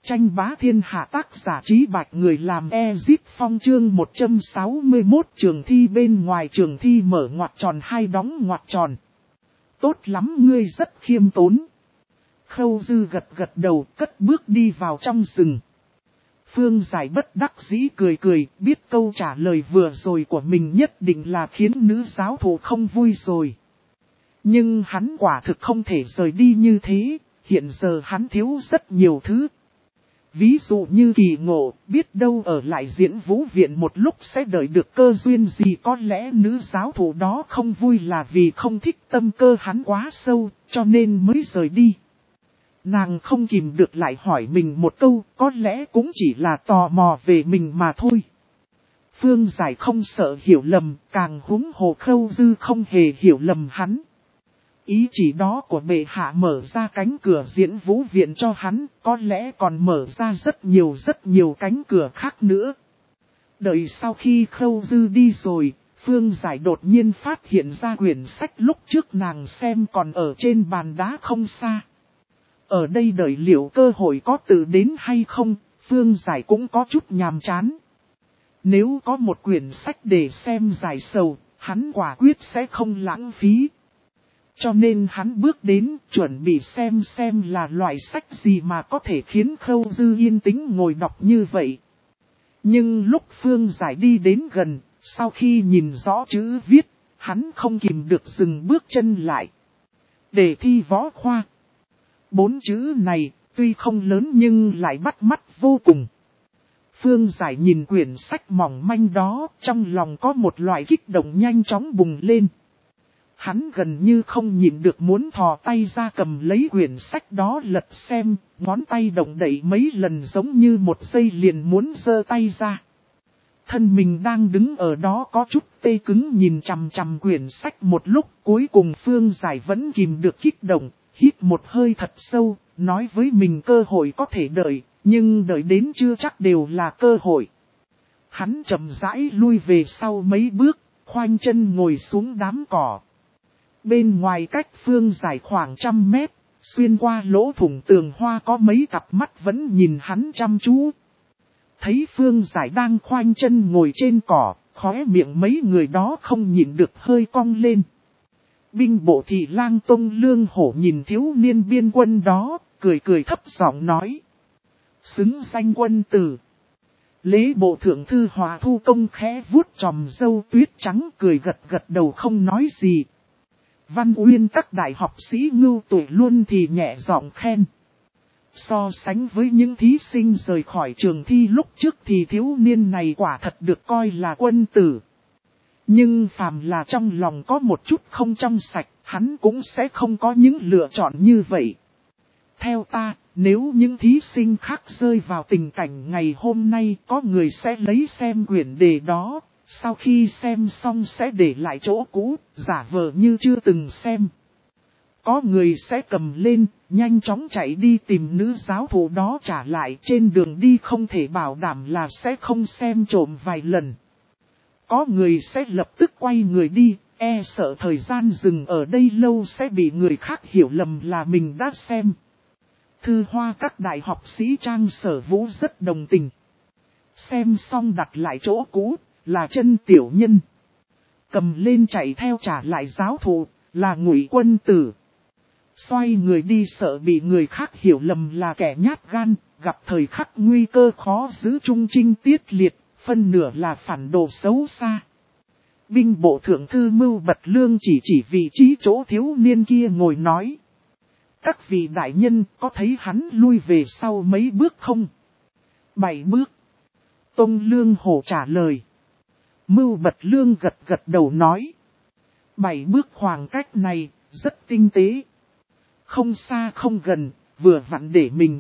Tranh bá thiên hạ tác giả Trí Bạch, người làm Ezip Phong, chương 161. Trường thi bên ngoài trường thi mở ngoặc tròn hai đóng ngoặc tròn. Tốt lắm, ngươi rất khiêm tốn. Khâu Dư gật đầu, cất bước đi vào trong rừng. Phương Giải bất đắc dĩ cười, biết câu trả lời vừa rồi của mình nhất định là khiến nữ giáo thụ không vui rồi. Nhưng hắn quả thực không thể rời đi như thế, hiện giờ hắn thiếu rất nhiều thứ. Ví dụ như kỳ ngộ, biết đâu ở lại diễn vũ viện một lúc sẽ đợi được cơ duyên gì. Có lẽ nữ giáo thụ đó không vui là vì không thích tâm cơ hắn quá sâu, cho nên mới rời đi. Nàng không kìm được lại hỏi mình một câu, có lẽ cũng chỉ là tò mò về mình mà thôi. Phương Giải không sợ hiểu lầm, càng húng hồ Khâu Dư không hề hiểu lầm hắn. Ý chỉ đó của bệ hạ mở ra cánh cửa diễn vũ viện cho hắn, có lẽ còn mở ra rất nhiều cánh cửa khác nữa. Đợi sau khi Khâu Dư đi rồi, Phương Giải đột nhiên phát hiện ra quyển sách lúc trước nàng xem còn ở trên bàn đá không xa. Ở đây đợi liệu cơ hội có tự đến hay không, Phương Giải cũng có chút nhàm chán. Nếu có một quyển sách để xem giải sầu, hắn quả quyết sẽ không lãng phí. Cho nên hắn bước đến chuẩn bị xem là loại sách gì mà có thể khiến Khâu Dư yên tĩnh ngồi đọc như vậy. Nhưng lúc Phương Giải đi đến gần, sau khi nhìn rõ chữ viết, hắn không kìm được dừng bước chân lại. Đề thi võ khoa. 4 chữ này, tuy không lớn nhưng lại bắt mắt vô cùng. Phương Giải nhìn quyển sách mỏng manh đó, trong lòng có một loại kích động nhanh chóng bùng lên. Hắn gần như không nhịn được muốn thò tay ra cầm lấy quyển sách đó lật xem, ngón tay động đậy mấy lần giống như một giây liền muốn giơ tay ra. Thân mình đang đứng ở đó có chút tê cứng nhìn chằm chằm quyển sách một lúc, cuối cùng Phương Giải vẫn kìm được kích động, hít một hơi thật sâu, nói với mình cơ hội có thể đợi, nhưng đợi đến chưa chắc đều là cơ hội. Hắn chậm rãi lui về sau mấy bước, khoanh chân ngồi xuống đám cỏ. Bên ngoài cách Phương Giải khoảng 100 mét, xuyên qua lỗ thủng tường hoa có mấy cặp mắt vẫn nhìn hắn chăm chú. Thấy Phương Giải đang khoanh chân ngồi trên cỏ, khóe miệng mấy người đó không nhịn được hơi cong lên. Binh bộ thị lang Tông Lương Hổ nhìn thiếu niên biên quân đó, cười thấp giọng nói. Xứng danh quân tử. Lễ bộ thượng thư Hòa Thu Công khẽ vuốt tròm râu tuyết trắng cười gật đầu không nói gì. Văn Uyên các đại học sĩ ngưu tuổi luôn thì nhẹ giọng khen. So sánh với những thí sinh rời khỏi trường thi lúc trước thì thiếu niên này quả thật được coi là quân tử. Nhưng phàm là trong lòng có một chút không trong sạch, hắn cũng sẽ không có những lựa chọn như vậy. Theo ta, nếu những thí sinh khác rơi vào tình cảnh ngày hôm nay, có người sẽ lấy xem quyển đề đó, sau khi xem xong sẽ để lại chỗ cũ, giả vờ như chưa từng xem. Có người sẽ cầm lên, nhanh chóng chạy đi tìm nữ giáo thụ đó trả lại, trên đường đi không thể bảo đảm là sẽ không xem trộm vài lần. Có người sẽ lập tức quay người đi, e sợ thời gian dừng ở đây lâu sẽ bị người khác hiểu lầm là mình đã xem. Thư Hoa các đại học sĩ Trang Sở Vũ rất đồng tình. Xem xong đặt lại chỗ cũ, là chân tiểu nhân. Cầm lên chạy theo trả lại giáo thụ, là ngụy quân tử. Xoay người đi sợ bị người khác hiểu lầm là kẻ nhát gan, gặp thời khắc nguy cơ khó giữ trung trinh tiết liệt, phân nửa là phản đồ xấu xa. Binh bộ thượng thư Mưu Bật Lương chỉ vị trí chỗ thiếu niên kia ngồi nói. Các vị đại nhân có thấy hắn lui về sau mấy bước không? 7 bước. Tông Lương Hổ trả lời. Mưu Bật Lương gật đầu nói. 7 bước khoảng cách này, rất tinh tế. Không xa không gần, vừa vặn để mình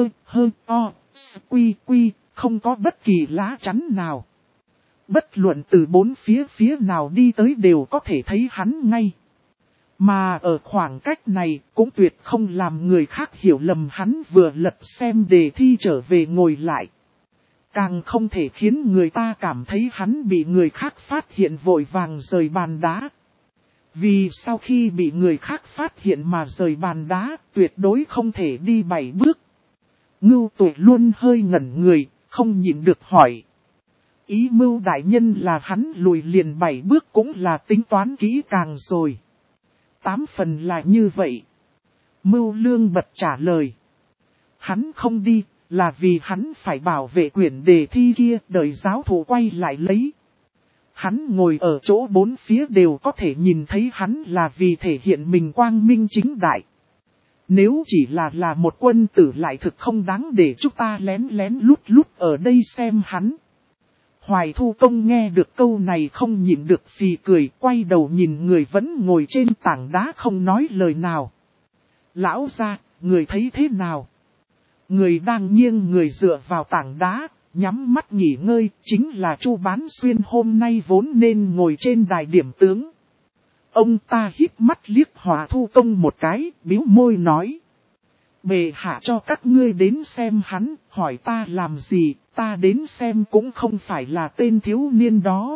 quy, không có bất kỳ lá chắn nào. Bất luận từ bốn phía nào đi tới đều có thể thấy hắn ngay. Mà ở khoảng cách này cũng tuyệt không làm người khác hiểu lầm hắn vừa lật xem đề thi trở về ngồi lại. Càng không thể khiến người ta cảm thấy hắn bị người khác phát hiện vội vàng rời bàn đá. Vì sau khi bị người khác phát hiện mà rời bàn đá tuyệt đối không thể đi 7 bước. Ngưu Tuệ luôn hơi ngẩn người, không nhịn được hỏi. Ý Mưu đại nhân là hắn lùi liền 7 bước cũng là tính toán kỹ càng rồi. 8 phần là như vậy. Mưu Lương bật trả lời. Hắn không đi, là vì hắn phải bảo vệ quyển đề thi kia, đợi giáo thủ quay lại lấy. Hắn ngồi ở chỗ bốn phía đều có thể nhìn thấy hắn là vì thể hiện mình quang minh chính đại. Nếu chỉ là một quân tử lại thực không đáng để chúng ta lén lén lút lút ở đây xem hắn. Hoài Thu Công nghe được câu này không nhịn được phì cười, quay đầu nhìn người vẫn ngồi trên tảng đá không nói lời nào. Lão gia, người thấy thế nào? Người đang nghiêng người dựa vào tảng đá, nhắm mắt nghỉ ngơi, chính là Chu Bán Xuyên hôm nay vốn nên ngồi trên đài điểm tướng. Ông ta híp mắt liếc Hoài Thu Công một cái, bĩu môi nói. Bệ hạ cho các ngươi đến xem hắn, hỏi ta làm gì, ta đến xem cũng không phải là tên thiếu niên đó.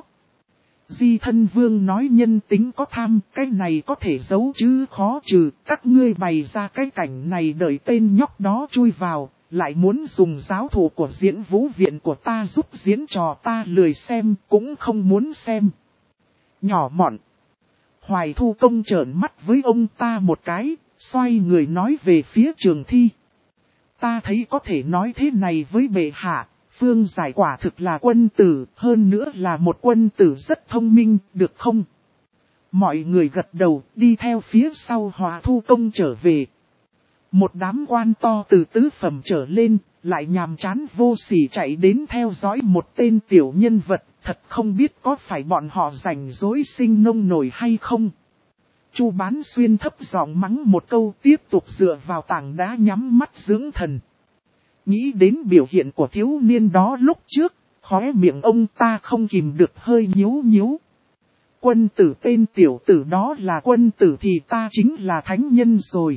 Di Thân Vương nói nhân tính có tham, cái này có thể giấu chứ khó trừ, các ngươi bày ra cái cảnh này đợi tên nhóc đó chui vào, lại muốn dùng giáo thủ của diễn vũ viện của ta giúp diễn trò ta lười xem, cũng không muốn xem. Nhỏ mọn. Hoài Thu Công trợn mắt với ông ta một cái, xoay người nói về phía Trường Thi. Ta thấy có thể nói thế này với bệ hạ, Phương Giải quả thực là quân tử, hơn nữa là một quân tử rất thông minh, được không? Mọi người gật đầu, đi theo phía sau Hoài Thu Công trở về. Một đám quan to từ tứ phẩm trở lên, lại nhàm chán vô sỉ chạy đến theo dõi một tên tiểu nhân vật, thật không biết có phải bọn họ rảnh rỗi sinh nông nổi hay không. Chu Bán Xuyên thấp giọng mắng một câu, tiếp tục dựa vào tảng đá nhắm mắt dưỡng thần. Nghĩ đến biểu hiện của thiếu niên đó lúc trước, khóe miệng ông ta không kìm được hơi nhíu nhíu. Quân tử tên tiểu tử đó là quân tử thì ta chính là thánh nhân rồi.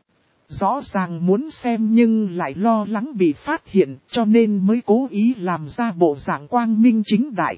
Rõ ràng muốn xem nhưng lại lo lắng bị phát hiện cho nên mới cố ý làm ra bộ dạng quang minh chính đại.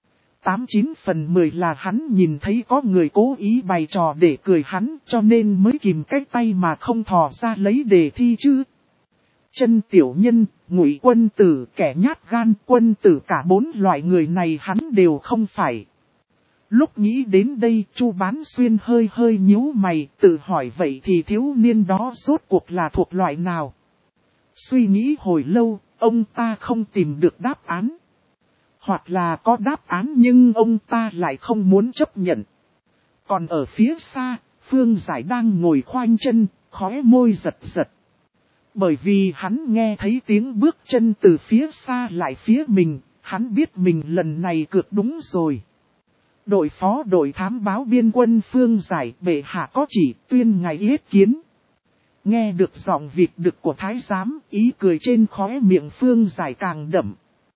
89 phần 10 là hắn nhìn thấy có người cố ý bày trò để cười hắn cho nên mới kìm cái tay mà không thò ra lấy đề thi chứ. Chân tiểu nhân, ngụy quân tử, kẻ nhát gan, quân tử cả 4 loại người này hắn đều không phải. Lúc nghĩ đến đây Chu Bán Xuyên hơi nhíu mày, tự hỏi vậy thì thiếu niên đó rốt cuộc là thuộc loại nào. Suy nghĩ hồi lâu, ông ta không tìm được đáp án. Hoặc là có đáp án nhưng ông ta lại không muốn chấp nhận. Còn ở phía xa, Phương Giải đang ngồi khoanh chân, khóe môi giật giật. Bởi vì hắn nghe thấy tiếng bước chân từ phía xa lại phía mình, hắn biết mình lần này cược đúng rồi. Đội phó đội thám báo biên quân Phương Giải bệ hạ có chỉ tuyên ngày yết kiến. Nghe được giọng vịt đực của thái giám, ý cười trên khóe miệng Phương Giải càng đậm.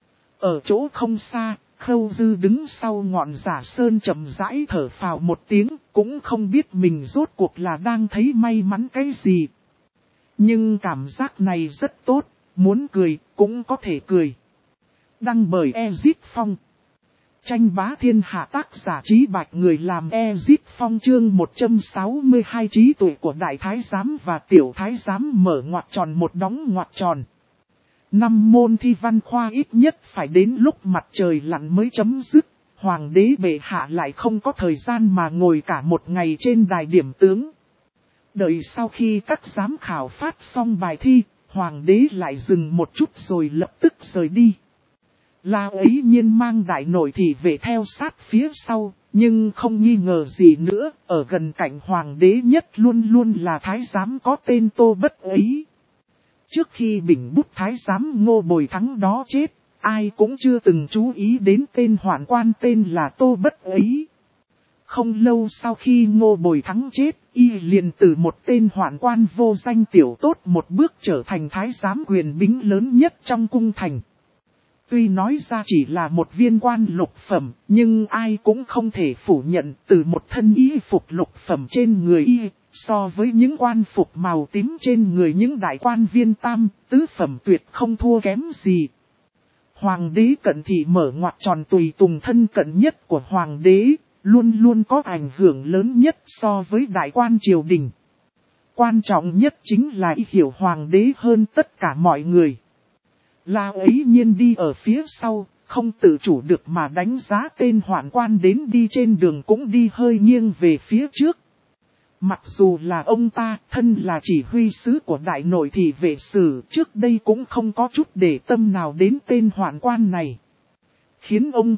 Ở chỗ không xa, Khâu Dư đứng sau ngọn giả sơn chậm rãi thở phào một tiếng, cũng không biết mình rốt cuộc là đang thấy may mắn cái gì. Nhưng cảm giác này rất tốt, muốn cười cũng có thể cười. Đăng bởi Ezit Phong. Tranh bá thiên hạ tác giả Trí Bạch người làm Ezit Phong chương 162 trí tuệ của Đại Thái Giám và Tiểu Thái Giám mở ngoặc tròn một đóng ngoặc tròn. 5 môn thi văn khoa ít nhất phải đến lúc mặt trời lặn mới chấm dứt. Hoàng đế bệ hạ lại không có thời gian mà ngồi cả một ngày trên đài điểm tướng. Đợi sau khi các giám khảo phát xong bài thi, hoàng đế lại dừng một chút rồi lập tức rời đi. La ấy nhiên mang đại nội thị vệ theo sát phía sau, nhưng không nghi ngờ gì nữa, ở gần cạnh hoàng đế nhất luôn luôn là thái giám có tên Tô Bất ấy. Trước khi bình bút thái giám Ngô Bồi Thắng đó chết, ai cũng chưa từng chú ý đến tên hoạn quan tên là Tô Bất ấy. Không lâu sau khi Ngô Bồi Thắng chết, y liền từ một tên hoạn quan vô danh tiểu tốt một bước trở thành thái giám quyền bính lớn nhất trong cung thành. Tuy nói ra chỉ là một viên quan lục phẩm, nhưng ai cũng không thể phủ nhận từ một thân y phục lục phẩm trên người y, so với những quan phục màu tím trên người những đại quan viên tam, tứ phẩm tuyệt không thua kém gì. Hoàng đế cận thị mở ngoặc tròn tùy tùng thân cận nhất của hoàng đế, luôn luôn có ảnh hưởng lớn nhất so với đại quan triều đình. quan trọng nhất chính là y hiểu hoàng đế hơn tất cả mọi người. La ấy nhiên đi ở phía sau, không tự chủ được mà đánh giá tên hoạn quan đến đi trên đường cũng đi hơi nghiêng về phía trước. Mặc dù là ông ta thân là chỉ huy sứ của đại nội thị vệ sử trước đây cũng không có chút để tâm nào đến tên hoạn quan này. Khiến ông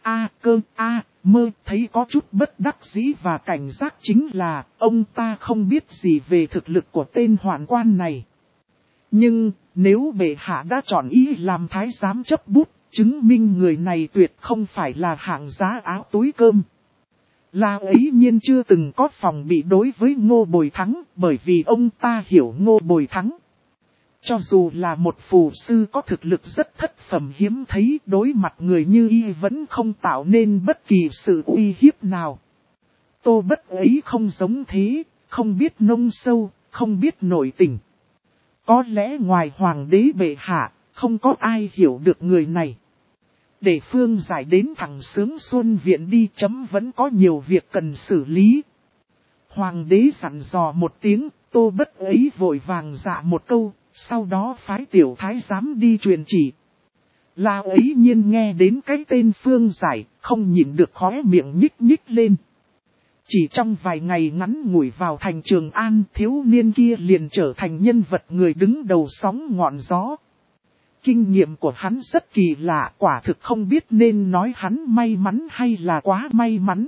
Mơ thấy có chút bất đắc dĩ và cảnh giác chính là ông ta không biết gì về thực lực của tên hoạn quan này. Nhưng nếu bệ hạ đã chọn ý làm thái giám chấp bút, chứng minh người này tuyệt không phải là hạng giá áo túi cơm. La ấy nhiên chưa từng có phòng bị đối với Ngô Bồi Thắng bởi vì ông ta hiểu Ngô Bồi Thắng. Cho dù là một phù sư có thực lực rất thất phẩm hiếm thấy, đối mặt người như y vẫn không tạo nên bất kỳ sự uy hiếp nào. Tô Bất ấy không giống thế, không biết nông sâu, không biết nội tình. Có lẽ ngoài hoàng đế bệ hạ, không có ai hiểu được người này. Để Phương Giải đến thẳng Sướng Xuân Viện đi chấm vẫn có nhiều việc cần xử lý. Hoàng đế dặn dò một tiếng, Tô Bất ấy vội vàng dạ một câu, sau đó phái tiểu thái giám đi truyền chỉ. La ấy nhiên nghe đến cái tên Phương Giải, không nhịn được khóe miệng nhích nhích lên. Chỉ trong vài ngày ngắn ngủi vào thành Trường An, thiếu niên kia liền trở thành nhân vật người đứng đầu sóng ngọn gió. Kinh nghiệm của hắn rất kỳ lạ, quả thực không biết nên nói hắn may mắn hay là quá may mắn.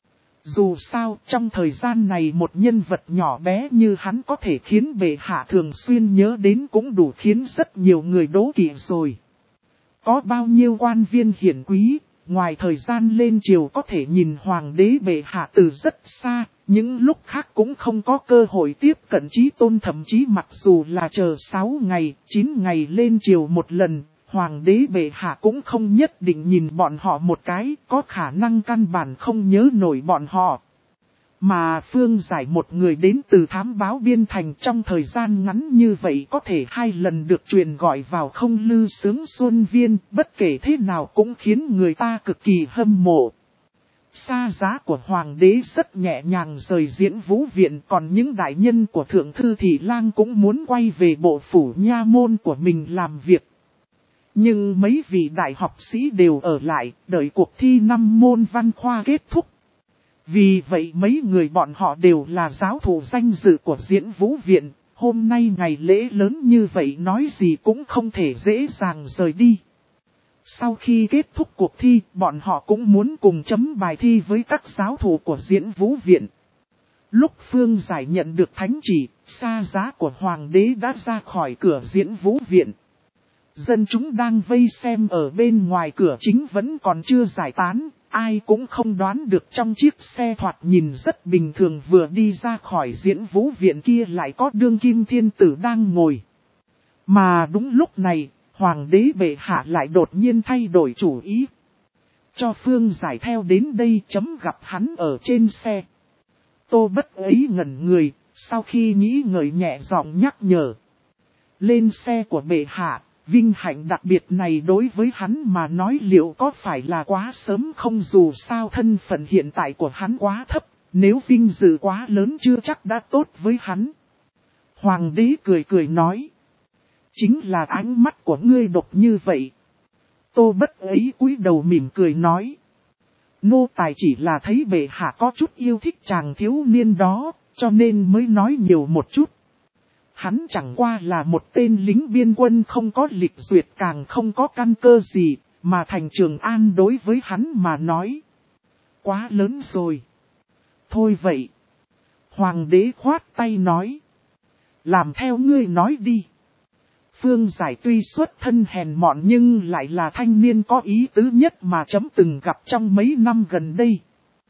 Dù sao, trong thời gian này một nhân vật nhỏ bé như hắn có thể khiến bệ hạ thường xuyên nhớ đến cũng đủ khiến rất nhiều người đố kỵ rồi. Có bao nhiêu quan viên hiển quý, ngoài thời gian lên triều có thể nhìn hoàng đế bệ hạ từ rất xa, những lúc khác cũng không có cơ hội tiếp cận Chí Tôn, thậm chí mặc dù là chờ 6 ngày, 9 ngày lên triều một lần, hoàng đế bệ hạ cũng không nhất định nhìn bọn họ một cái, có khả năng căn bản không nhớ nổi bọn họ. Mà Phương Giải một người đến từ thám báo biên thành trong thời gian ngắn như vậy có thể 2 lần được truyền gọi vào Không Lư Sướng Xuân Viên, bất kể thế nào cũng khiến người ta cực kỳ hâm mộ. Xa giá của hoàng đế rất nhẹ nhàng rời Diễn Vũ Viện, còn những đại nhân của Thượng Thư Thị Lang cũng muốn quay về bộ phủ nha môn của mình làm việc. Nhưng mấy vị đại học sĩ đều ở lại, đợi cuộc thi 5 môn văn khoa kết thúc. Vì vậy mấy người bọn họ đều là giáo thụ danh dự của Diễn Vũ Viện, hôm nay ngày lễ lớn như vậy nói gì cũng không thể dễ dàng rời đi. Sau khi kết thúc cuộc thi, bọn họ cũng muốn cùng chấm bài thi với các giáo thụ của Diễn Vũ Viện. Lúc Phương Giải nhận được thánh chỉ, xa giá của hoàng đế đã ra khỏi cửa Diễn Vũ Viện. Dân chúng đang vây xem ở bên ngoài cửa chính vẫn còn chưa giải tán, ai cũng không đoán được trong chiếc xe thoạt nhìn rất bình thường vừa đi ra khỏi Diễn Vũ Viện kia lại có đương kim thiên tử đang ngồi. Mà đúng lúc này, hoàng đế bệ hạ lại đột nhiên thay đổi chủ ý. Cho Phương Giải theo đến đây chấm gặp hắn ở trên xe. Tô Bất ấy ngẩn người, sau khi nghĩ ngợi nhẹ giọng nhắc nhở. Lên xe của bệ hạ, vinh hạnh đặc biệt này đối với hắn mà nói liệu có phải là quá sớm không, dù sao thân phận hiện tại của hắn quá thấp, nếu vinh dự quá lớn chưa chắc đã tốt với hắn. Hoàng đế cười cười nói. Chính là ánh mắt của ngươi độc như vậy. Tô Bất ấy cúi đầu mỉm cười nói. Nô tài chỉ là thấy bệ hạ có chút yêu thích chàng thiếu niên đó, cho nên mới nói nhiều một chút. Hắn chẳng qua là một tên lính biên quân không có lịch duyệt càng không có căn cơ gì, mà thành Trường An đối với hắn mà nói. Quá lớn rồi. Thôi vậy. Hoàng đế khoát tay nói. Làm theo ngươi nói đi. Phương Giải tuy xuất thân hèn mọn nhưng lại là thanh niên có ý tứ nhất mà chấm từng gặp trong mấy năm gần đây.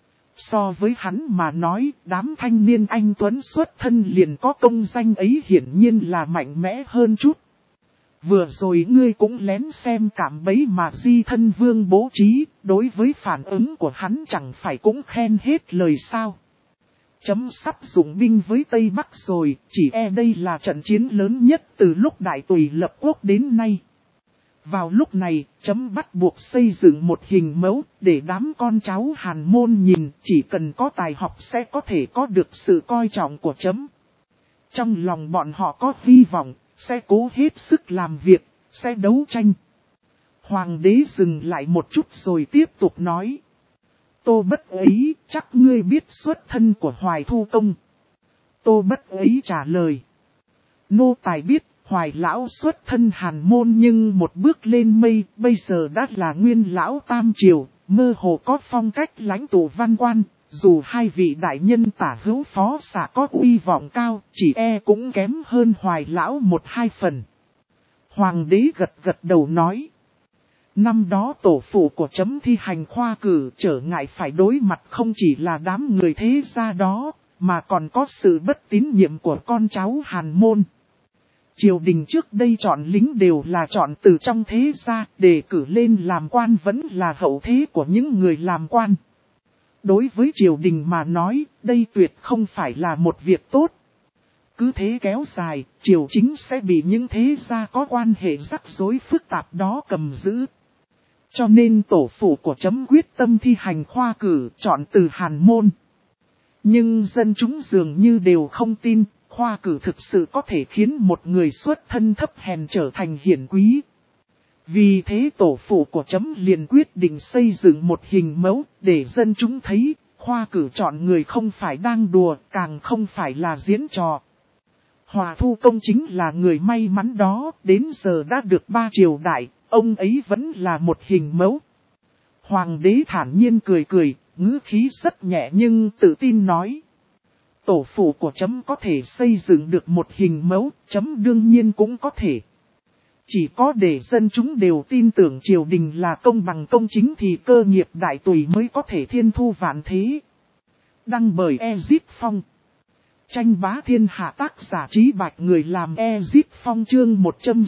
So với hắn mà nói, đám thanh niên anh tuấn xuất thân liền có công danh ấy hiển nhiên là mạnh mẽ hơn chút. Vừa rồi ngươi cũng lén xem cảm bấy mà Di Thân Vương bố trí, đối với phản ứng của hắn chẳng phải cũng khen hết lời sao. Chấm sắp dụng binh với Tây Bắc rồi, chỉ đây là trận chiến lớn nhất từ lúc Đại Tùy lập quốc đến nay. Vào lúc này, chấm bắt buộc xây dựng một hình mẫu để đám con cháu Hàn Môn nhìn, chỉ cần có tài học sẽ có thể có được sự coi trọng của chấm. Trong lòng bọn họ có hy vọng, sẽ cố hết sức làm việc, sẽ đấu tranh. Hoàng đế dừng lại một chút rồi tiếp tục nói. Tô Bất ấy, chắc ngươi biết xuất thân của Hoài Thu Công. Tô Bất ấy trả lời. Nô tài biết, Hoài lão xuất thân Hàn môn nhưng một bước lên mây, bây giờ đã là nguyên lão tam triều, mơ hồ có phong cách lãnh tụ văn quan. Dù hai vị đại nhân tả hữu phó xạ có uy vọng cao, chỉ cũng kém hơn Hoài lão 1-2 phần. Hoàng đế gật gật đầu nói. Năm đó tổ phụ của chấm thi hành khoa cử trở ngại phải đối mặt không chỉ là đám người thế gia đó, mà còn có sự bất tín nhiệm của con cháu Hàn môn. Triều đình trước đây chọn lính đều là chọn từ trong thế gia, đề cử lên làm quan vẫn là hậu thế của những người làm quan. Đối với triều đình mà nói, đây tuyệt không phải là một việc tốt. Cứ thế kéo dài, triều chính sẽ bị những thế gia có quan hệ rắc rối phức tạp đó cầm giữ. Cho nên tổ phụ của chấm quyết tâm thi hành khoa cử chọn từ Hàn môn. Nhưng dân chúng dường như đều không tin, khoa cử thực sự có thể khiến một người xuất thân thấp hèn trở thành hiển quý. Vì thế tổ phụ của chấm liền quyết định xây dựng một hình mẫu để dân chúng thấy, khoa cử chọn người không phải đang đùa, càng không phải là diễn trò. Hòa Thu Công chính là người may mắn đó, đến giờ đã được 3 triều đại, ông ấy vẫn là một hình mẫu. Hoàng đế thản nhiên cười cười, ngữ khí rất nhẹ nhưng tự tin nói. Tổ phụ của chấm có thể xây dựng được một hình mẫu, chấm đương nhiên cũng có thể. Chỉ có để dân chúng đều tin tưởng triều đình là công bằng công chính thì cơ nghiệp đại tùy mới có thể thiên thu vạn thế. Đăng bởi Ezip Phong. Tranh bá thiên hạ tác giả Trí Bạch, người làm Ezip Phong. Chương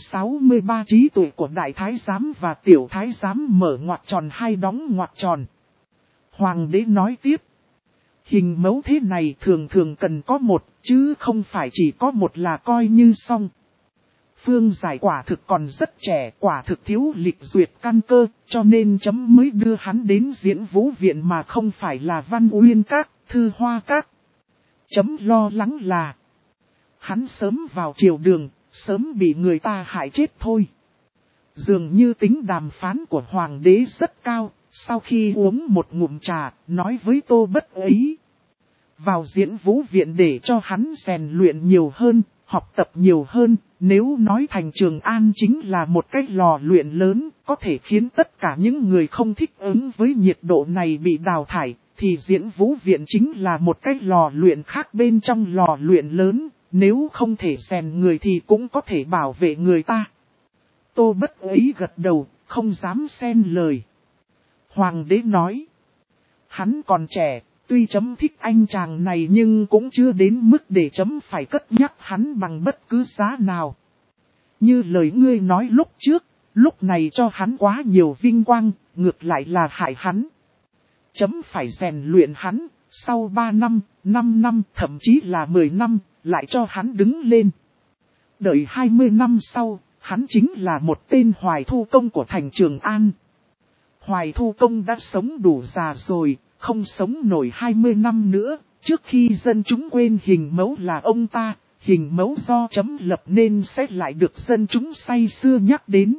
163 trí tuệ của đại thái giám và tiểu thái giám mở ngoặc tròn hai đóng ngoặc tròn. Hoàng đế nói tiếp. Hình mẫu thế này thường thường cần có một, chứ không phải chỉ có một là coi như xong. Phương Giải quả thực còn rất trẻ, quả thực thiếu lịch duyệt căn cơ, cho nên chấm mới đưa hắn đến Diễn Vũ Viện mà không phải là Văn Uyên Các, Thư Hoa Các. Chấm lo lắng là hắn sớm vào triều đường, sớm bị người ta hại chết thôi. Dường như tính đàm phán của Hoàng đế rất cao, sau khi uống một ngụm trà, nói với Tô Bất ấy. Vào Diễn Vũ Viện để cho hắn rèn luyện nhiều hơn, học tập nhiều hơn, nếu nói thành Trường An chính là một cái lò luyện lớn, có thể khiến tất cả những người không thích ứng với nhiệt độ này bị đào thải, thì Diễn Vũ Viện chính là một cái lò luyện khác bên trong lò luyện lớn, nếu không thể rèn người thì cũng có thể bảo vệ người ta. Tô Bất ấy gật đầu, không dám xen lời. Hoàng đế nói, hắn còn trẻ. Tuy chấm thích anh chàng này nhưng cũng chưa đến mức để chấm phải cất nhắc hắn bằng bất cứ giá nào. Như lời ngươi nói lúc trước, lúc này cho hắn quá nhiều vinh quang, ngược lại là hại hắn. Chấm phải rèn luyện hắn, sau 3 năm, 5 năm, thậm chí là 10 năm, lại cho hắn đứng lên. Đợi 20 năm sau, hắn chính là một tên Hoài Thu Công của thành Trường An. Hoài Thu Công đã sống đủ già rồi. Không sống nổi 20 năm nữa, trước khi dân chúng quên hình mẫu là ông ta, hình mẫu do chấm lập nên sẽ lại được dân chúng say xưa nhắc đến.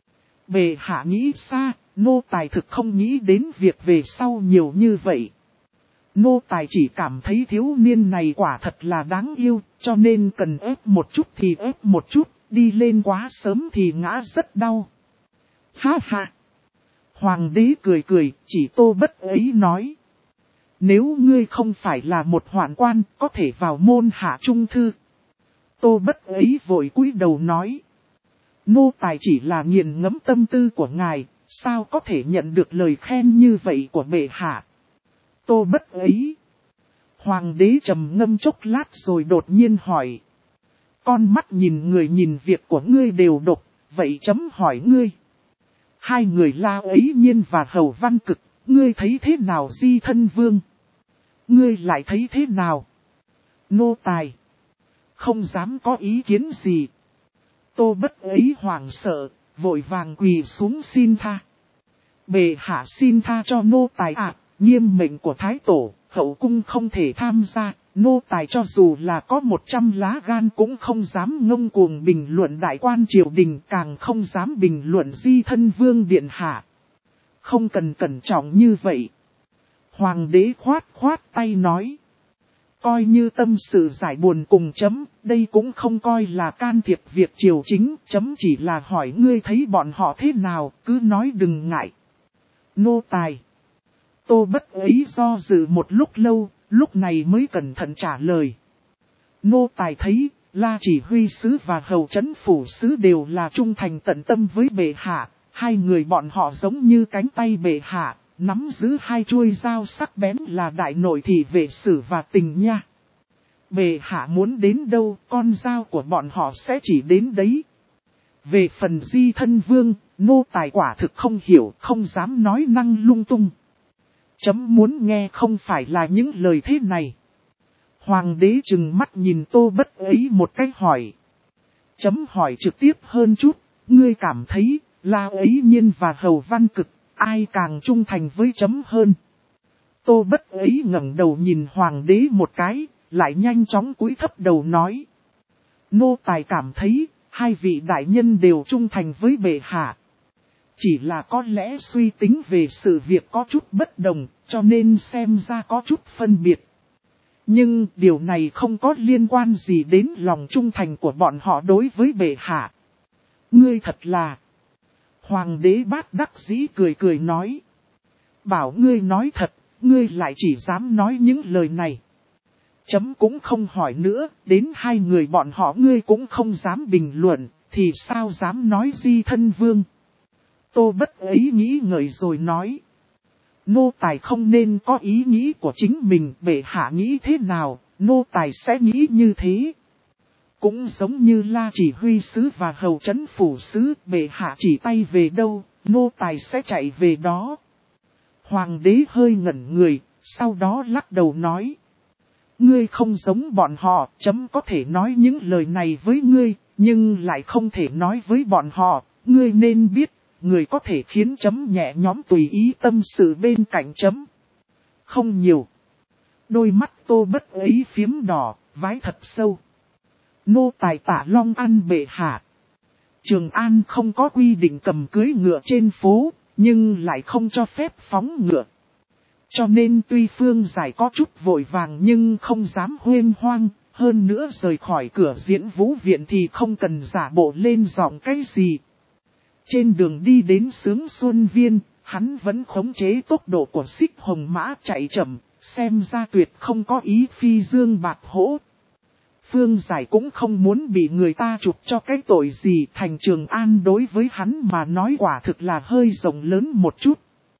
Bệ hạ nghĩ xa, nô tài thực không nghĩ đến việc về sau nhiều như vậy. Nô tài chỉ cảm thấy thiếu niên này quả thật là đáng yêu, cho nên cần ép một chút thì ép một chút, đi lên quá sớm thì ngã rất đau. Ha ha! Hoàng đế cười cười, chỉ Tô Bất ấy nói. Nếu ngươi không phải là một hoạn quan, có thể vào môn hạ trung thư. Tô Bất ấy vội cúi đầu nói. Nô tài chỉ là nghiền ngẫm tâm tư của ngài, sao có thể nhận được lời khen như vậy của bệ hạ. Tô Bất ấy. Hoàng đế trầm ngâm chốc lát rồi đột nhiên hỏi. Con mắt nhìn người nhìn việc của ngươi đều độc, vậy chấm hỏi ngươi. Hai người La Ấy Nhiên và Hầu Văn Cực, ngươi thấy thế nào Di Thân Vương? Ngươi lại thấy thế nào? Nô tài. Không dám có ý kiến gì. Tô Bất ấy hoảng sợ, vội vàng quỳ xuống xin tha. Bệ hạ xin tha cho nô tài ạ, nghiêm mệnh của Thái Tổ, hậu cung không thể tham gia, nô tài cho dù là có 100 lá gan cũng không dám ngông cuồng bình luận đại quan triều đình, càng không dám bình luận di thân vương điện hạ. Không cần cẩn trọng như vậy. Hoàng đế khoát khoát tay nói. Coi như tâm sự giải buồn cùng chấm, đây cũng không coi là can thiệp việc triều chính, chấm chỉ là hỏi ngươi thấy bọn họ thế nào, cứ nói đừng ngại. Nô tài. Tô Bất ấy do dự một lúc lâu, lúc này mới cẩn thận trả lời. Nô tài thấy, La Chỉ Huy sứ và Hầu Trấn Phủ sứ đều là trung thành tận tâm với bệ hạ, hai người bọn họ giống như cánh tay bệ hạ, nắm giữ hai chuôi dao sắc bén là đại nội thị vệ sử và tình nha. Bệ hạ muốn đến đâu, con dao của bọn họ sẽ chỉ đến đấy. Về phần di thân vương, nô tài quả thực không hiểu, không dám nói năng lung tung. Chấm muốn nghe không phải là những lời thế này. Hoàng đế trừng mắt nhìn Tô Bất ấy một cách hỏi. Chấm hỏi trực tiếp hơn chút, ngươi cảm thấy, La Ấy Nhiên và Hầu Văn Cực, ai càng trung thành với chấm hơn? Tô Bất ấy ngẩng đầu nhìn hoàng đế một cái, lại nhanh chóng cúi thấp đầu nói. Nô tài cảm thấy, hai vị đại nhân đều trung thành với bệ hạ. Chỉ là có lẽ suy tính về sự việc có chút bất đồng, cho nên xem ra có chút phân biệt. Nhưng điều này không có liên quan gì đến lòng trung thành của bọn họ đối với bệ hạ. Ngươi thật là... Hoàng đế bát đắc dĩ cười cười nói. Bảo ngươi nói thật, ngươi lại chỉ dám nói những lời này. Chấm cũng không hỏi nữa, đến hai người bọn họ ngươi cũng không dám bình luận, thì sao dám nói di thân vương. Tô Bất ấy nghĩ ngợi rồi nói. Nô tài không nên có ý nghĩ của chính mình, bệ hạ nghĩ thế nào, nô tài sẽ nghĩ như thế. Cũng giống như La Chỉ Huy sứ và Hầu Trấn Phủ sứ, bệ hạ chỉ tay về đâu, nô tài sẽ chạy về đó. Hoàng đế hơi ngẩn người, sau đó lắc đầu nói. Ngươi không giống bọn họ, chấm có thể nói những lời này với ngươi, nhưng lại không thể nói với bọn họ, ngươi nên biết. Người có thể khiến chấm nhẹ nhõm tùy ý tâm sự bên cạnh chấm. Không nhiều. Đôi mắt Tô Bất ấy phiếm đỏ, vái thật sâu. Nô tài Tả Long An bệ hạ. Trường An không có quy định cầm cưới ngựa trên phố, nhưng lại không cho phép phóng ngựa. Cho nên tuy Phương Giải có chút vội vàng nhưng không dám huênh hoang, hơn nữa rời khỏi cửa diễn vũ viện thì không cần giả bộ lên giọng cái gì. Trên đường đi đến Sướng Xuân Viên, hắn vẫn khống chế tốc độ của Xích Hồng Mã chạy chậm, xem ra tuyệt không có ý phi dương bạc hổ. Phương Giải cũng không muốn bị người ta chụp cho cái tội gì, thành Trường An đối với hắn mà nói quả thực là hơi rộng lớn một chút.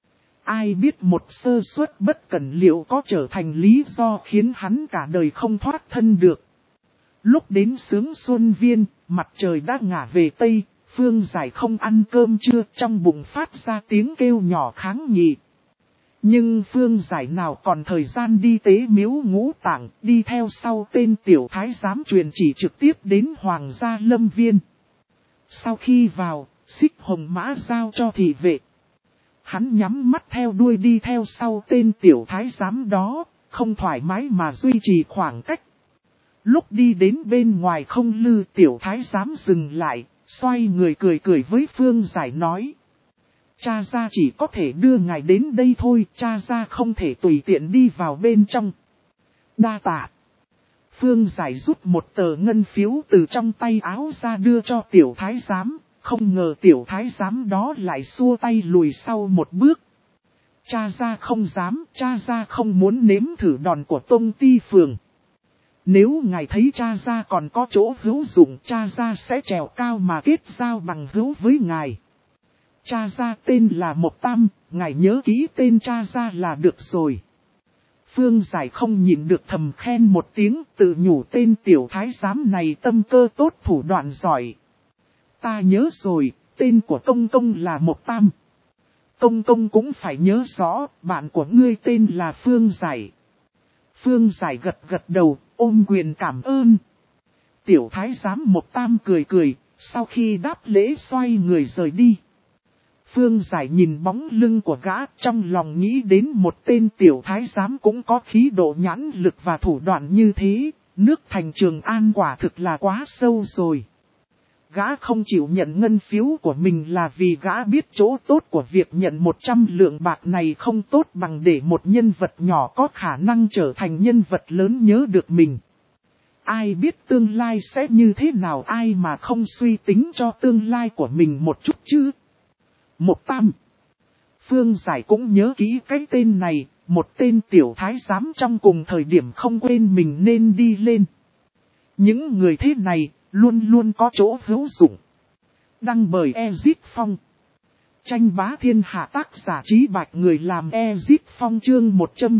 Ai biết một sơ suất bất cẩn liệu có trở thành lý do khiến hắn cả đời không thoát thân được. Lúc đến Sướng Xuân Viên, mặt trời đã ngả về Tây. Phương Giải không ăn cơm trưa, trong bụng phát ra tiếng kêu nhỏ kháng nghị. Nhưng Phương Giải nào còn thời gian đi tế miếu Ngũ Tạng, đi theo sau tên tiểu thái giám truyền chỉ trực tiếp đến Hoàng gia Lâm Viên. Sau khi vào, Xích Hồng Mã giao cho thị vệ. Hắn nhắm mắt theo đuôi đi theo sau tên tiểu thái giám đó, không thoải mái mà duy trì khoảng cách. Lúc đi đến bên ngoài không lư tiểu thái giám dừng lại. Xoay người cười cười với Phương Giải nói. Cha gia chỉ có thể đưa ngài đến đây thôi, cha gia không thể tùy tiện đi vào bên trong. Đa tạ. Phương Giải rút một tờ ngân phiếu từ trong tay áo ra đưa cho tiểu thái giám, không ngờ tiểu thái giám đó lại xua tay lùi sau một bước. Cha gia không dám, cha gia không muốn nếm thử đòn của Tông Ti Phường. Nếu ngài thấy cha gia còn có chỗ hữu dụng, cha gia sẽ trèo cao mà kết giao bằng hữu với ngài. Cha gia tên là Mộc Tam, ngài nhớ kỹ tên cha gia là được rồi. Phương Giải không nhịn được thầm khen một tiếng, tự nhủ tên tiểu thái giám này tâm cơ tốt thủ đoạn giỏi. Ta nhớ rồi, tên của công công là Mộc Tam. Công công cũng phải nhớ rõ, bạn của ngươi tên là Phương Giải. Phương Giải gật gật đầu, ôm quyền cảm ơn. Tiểu thái giám Mộc Tam cười cười, sau khi đáp lễ xoay người rời đi. Phương Giải nhìn bóng lưng của gã, trong lòng nghĩ đến một tên tiểu thái giám cũng có khí độ nhãn lực và thủ đoạn như thế, nước thành Trường An quả thực là quá sâu rồi. Gã không chịu nhận ngân phiếu của mình là vì gã biết chỗ tốt của việc nhận 100 lượng bạc này không tốt bằng để một nhân vật nhỏ có khả năng trở thành nhân vật lớn nhớ được mình. Ai biết tương lai sẽ như thế nào, ai mà không suy tính cho tương lai của mình một chút chứ. Một Tam. Phương Giải cũng nhớ kỹ cái tên này, một tên tiểu thái giám trong cùng thời điểm không quên mình nên đi lên. Những người thế này, luôn luôn có chỗ hữu dụng. Đăng bởi Ezit Phong. Tranh bá thiên hạ, tác giả Trí Bạch, người làm Ezit Phong. Chương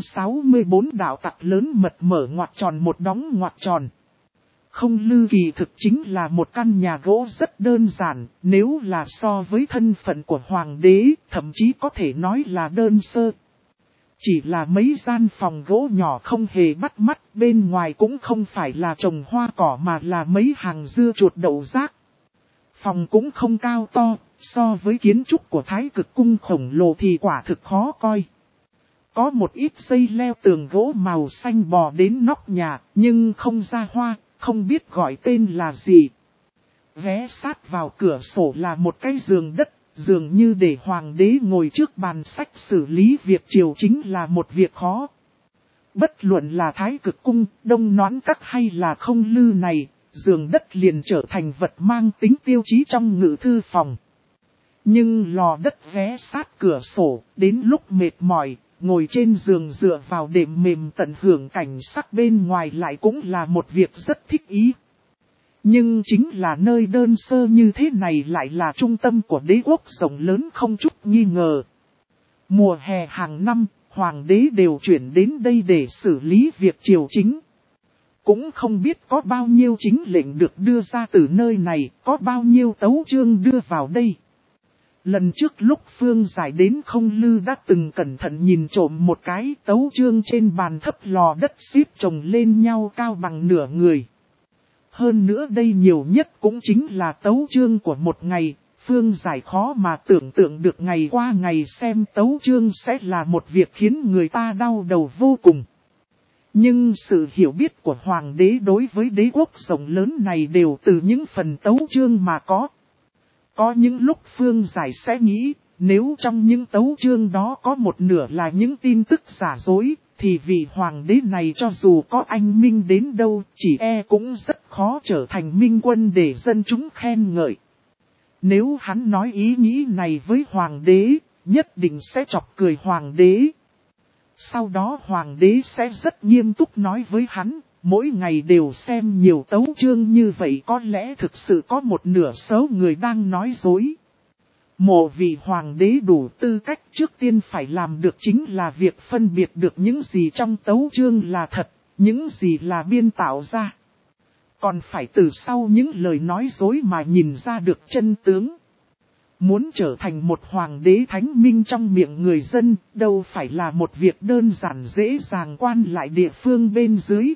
164 đạo tặc lớn mật mở ngoặc tròn một đóng ngoặc tròn. Không Lư kỳ thực chính là một căn nhà gỗ rất đơn giản, nếu là so với thân phận của hoàng đế, thậm chí có thể nói là đơn sơ. Chỉ là mấy gian phòng gỗ nhỏ không hề bắt mắt, bên ngoài cũng không phải là trồng hoa cỏ mà là mấy hàng dưa chuột đậu rác. Phòng cũng không cao to, so với kiến trúc của Thái Cực Cung khổng lồ thì quả thực khó coi. Có một ít dây leo tường gỗ màu xanh bò đến nóc nhà, nhưng không ra hoa, không biết gọi tên là gì. Ghé sát vào cửa sổ là một cái giường đất, dường như để hoàng đế ngồi trước bàn sách xử lý việc triều chính là một việc khó. Bất luận là Thái Cực Cung, Đông Noãn Các hay là Không Lư này, giường đất liền trở thành vật mang tính tiêu chí trong ngự thư phòng. Nhưng lò đất ghé sát cửa sổ, đến lúc mệt mỏi, ngồi trên giường dựa vào đệm mềm tận hưởng cảnh sắc bên ngoài lại cũng là một việc rất thích ý. Nhưng chính là nơi đơn sơ như thế này lại là trung tâm của đế quốc rộng lớn không chút nghi ngờ. Mùa hè hàng năm, hoàng đế đều chuyển đến đây để xử lý việc triều chính. Cũng không biết có bao nhiêu chính lệnh được đưa ra từ nơi này, có bao nhiêu tấu chương đưa vào đây. Lần trước lúc Phương Giải đến Không Lư đã từng cẩn thận nhìn trộm một cái tấu chương trên bàn thấp lò đất xếp chồng lên nhau cao bằng nửa người. Hơn nữa đây nhiều nhất cũng chính là tấu chương của một ngày, Phương Giải khó mà tưởng tượng được ngày qua ngày xem tấu chương sẽ là một việc khiến người ta đau đầu vô cùng. Nhưng sự hiểu biết của hoàng đế đối với đế quốc rộng lớn này đều từ những phần tấu chương mà có. Có những lúc Phương Giải sẽ nghĩ, nếu trong những tấu chương đó có một nửa là những tin tức giả dối, thì vị hoàng đế này cho dù có anh minh đến đâu, chỉ cũng rất khó trở thành minh quân để dân chúng khen ngợi. Nếu hắn nói ý nghĩ này với hoàng đế, nhất định sẽ chọc cười hoàng đế. Sau đó hoàng đế sẽ rất nghiêm túc nói với hắn, mỗi ngày đều xem nhiều tấu chương như vậy có lẽ thực sự có một nửa số người đang nói dối. Mộ vị hoàng đế đủ tư cách trước tiên phải làm được chính là việc phân biệt được những gì trong tấu chương là thật, những gì là biên tạo ra. Còn phải từ sau những lời nói dối mà nhìn ra được chân tướng. Muốn trở thành một hoàng đế thánh minh trong miệng người dân, đâu phải là một việc đơn giản dễ dàng. Quan lại địa phương bên dưới,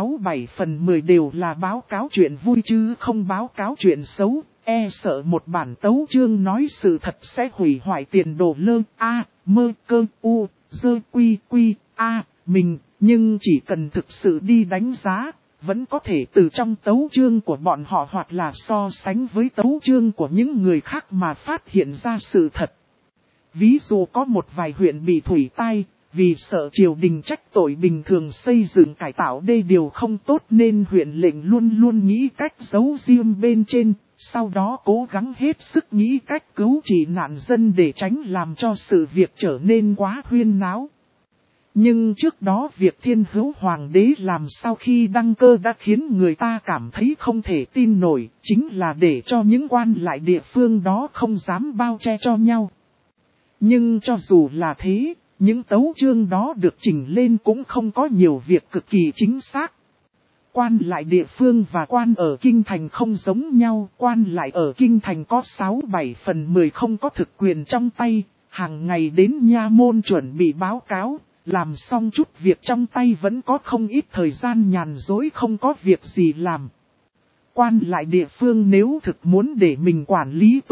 6/7/10 đều là báo cáo chuyện vui chứ không báo cáo chuyện xấu. Sợ một bản tấu chương nói sự thật sẽ hủy hoại tiền đồ lơ mơ cơ u dơ quy mình, nhưng chỉ cần thực sự đi đánh giá, vẫn có thể từ trong tấu chương của bọn họ hoặc là so sánh với tấu chương của những người khác mà phát hiện ra sự thật. Ví dụ có một vài huyện bị thủy tai, vì sợ triều đình trách tội bình thường xây dựng cải tạo đê điều không tốt nên huyện lệnh luôn luôn nghĩ cách giấu riêng bên trên, sau đó cố gắng hết sức nghĩ cách cứu trị nạn dân để tránh làm cho sự việc trở nên quá huyên náo. Nhưng trước đó việc Thiên Hữu Hoàng đế làm sau khi đăng cơ đã khiến người ta cảm thấy không thể tin nổi, chính là để cho những quan lại địa phương đó không dám bao che cho nhau. Nhưng cho dù là thế, những tấu chương đó được chỉnh lên cũng không có nhiều việc cực kỳ chính xác. Quan lại địa phương và quan ở Kinh Thành không giống nhau, quan lại ở Kinh Thành có 6/7/10 không có thực quyền trong tay, hàng ngày đến nha môn chuẩn bị báo cáo, làm xong chút việc trong tay vẫn có không ít thời gian nhàn rỗi không có việc gì làm. Quan lại địa phương nếu thực muốn để mình quản lý tốt,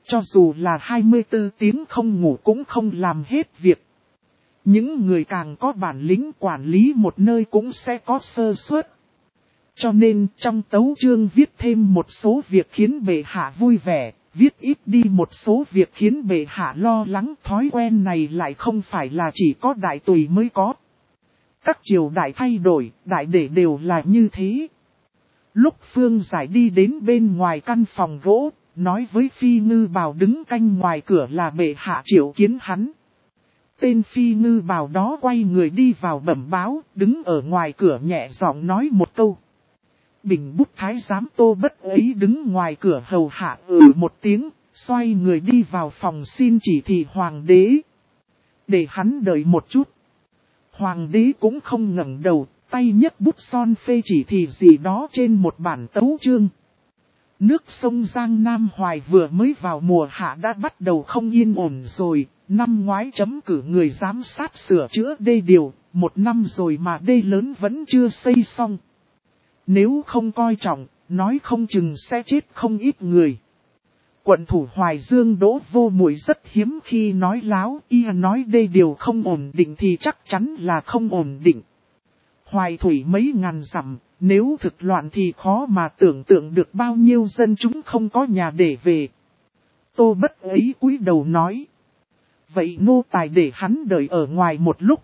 Cho dù là 24 tiếng không ngủ cũng không làm hết việc. Những người càng có bản lĩnh quản lý một nơi cũng sẽ có sơ suất. Cho nên trong tấu chương viết thêm một số việc khiến bệ hạ vui vẻ, viết ít đi một số việc khiến bệ hạ lo lắng. Thói quen này lại không phải là chỉ có đại tùy mới có. Các triều đại thay đổi, đại để đều là như thế. Lúc Phương Giải đi đến bên ngoài căn phòng gỗ, nói với Phi Ngư Bào đứng canh ngoài cửa là bệ hạ triệu kiến hắn. Tên Phi Ngư Bào đó quay người đi vào bẩm báo, đứng ở ngoài cửa nhẹ giọng nói một câu. Bình bút thái giám Tô Bất ấy đứng ngoài cửa hầu hạ một tiếng, xoay người đi vào phòng xin chỉ thị hoàng đế. Để hắn đợi một chút. Hoàng đế cũng không ngẩng đầu, tay nhấc bút son phê chỉ thị gì đó trên một bản tấu chương. Nước sông Giang Nam Hoài vừa mới vào mùa hạ đã bắt đầu không yên ổn rồi. Năm ngoái chấm cử người giám sát sửa chữa đê điều, 1 năm rồi mà đê lớn vẫn chưa xây xong. Nếu không coi trọng, nói không chừng sẽ chết không ít người. Quận thủ Hoài Dương Đỗ Vô Muội rất hiếm khi nói láo, y nói đê điều không ổn định thì chắc chắn là không ổn định. Hoài thủy mấy ngàn dặm, nếu thực loạn thì khó mà tưởng tượng được bao nhiêu dân chúng không có nhà để về. Tô Bất ấy cúi đầu nói. Vậy nô tài để hắn đợi ở ngoài một lúc.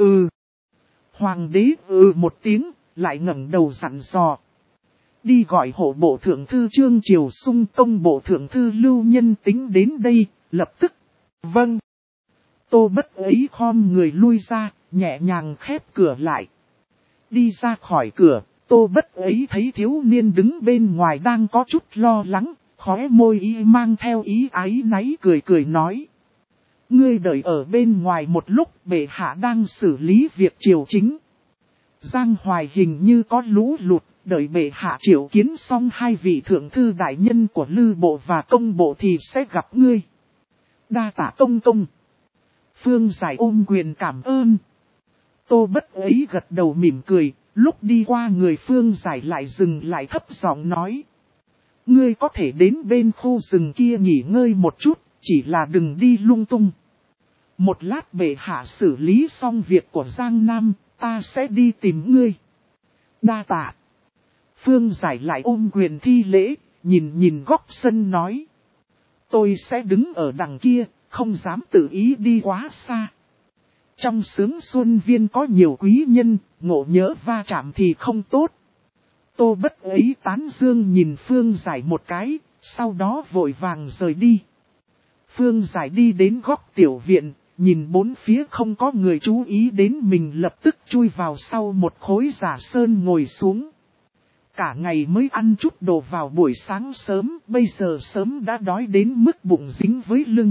Hoàng đế một tiếng, lại ngẩng đầu dặn dò. Đi gọi hộ bộ thượng thư Trương Triều Sung công bộ thượng thư Lưu Nhân Tính đến đây, lập tức. Vâng. Tô Bất ấy khom người lui ra, nhẹ nhàng khép cửa lại. Đi ra khỏi cửa, Tô Bất ấy thấy thiếu niên đứng bên ngoài đang có chút lo lắng, khóe môi y mang theo ý áy náy cười nói. Ngươi đợi ở bên ngoài một lúc, bệ hạ đang xử lý việc triều chính. Giang Hoài hình như có lũ lụt, đợi bệ hạ triệu kiến xong 2 vị thượng thư đại nhân của Lư bộ và Công bộ thì sẽ gặp ngươi. Đa tạ công công. Phương Giải ôm quyền cảm ơn. Tô Bất ấy gật đầu mỉm cười, lúc đi qua người Phương Giải lại dừng lại thấp giọng nói. Ngươi có thể đến bên khu rừng kia nghỉ ngơi một chút, chỉ là đừng đi lung tung. Một lát bệ hạ xử lý xong việc của Giang Nam, ta sẽ đi tìm ngươi. Đa tạ. Phương Giải lại ôm quyền thi lễ, nhìn góc sân nói. Tôi sẽ đứng ở đằng kia, không dám tự ý đi quá xa. Trong xướng Xuân Viên có nhiều quý nhân, ngộ nhỡ va chạm thì không tốt. Tô Bất ấy tán dương nhìn Phương Giải một cái, sau đó vội vàng rời đi. Phương Giải đi đến góc tiểu viện, nhìn bốn phía không có người chú ý đến mình, lập tức chui vào sau một khối giả sơn ngồi xuống. Cả ngày mới ăn chút đồ vào buổi sáng sớm, bây giờ sớm đã đói đến mức bụng dính với lưng.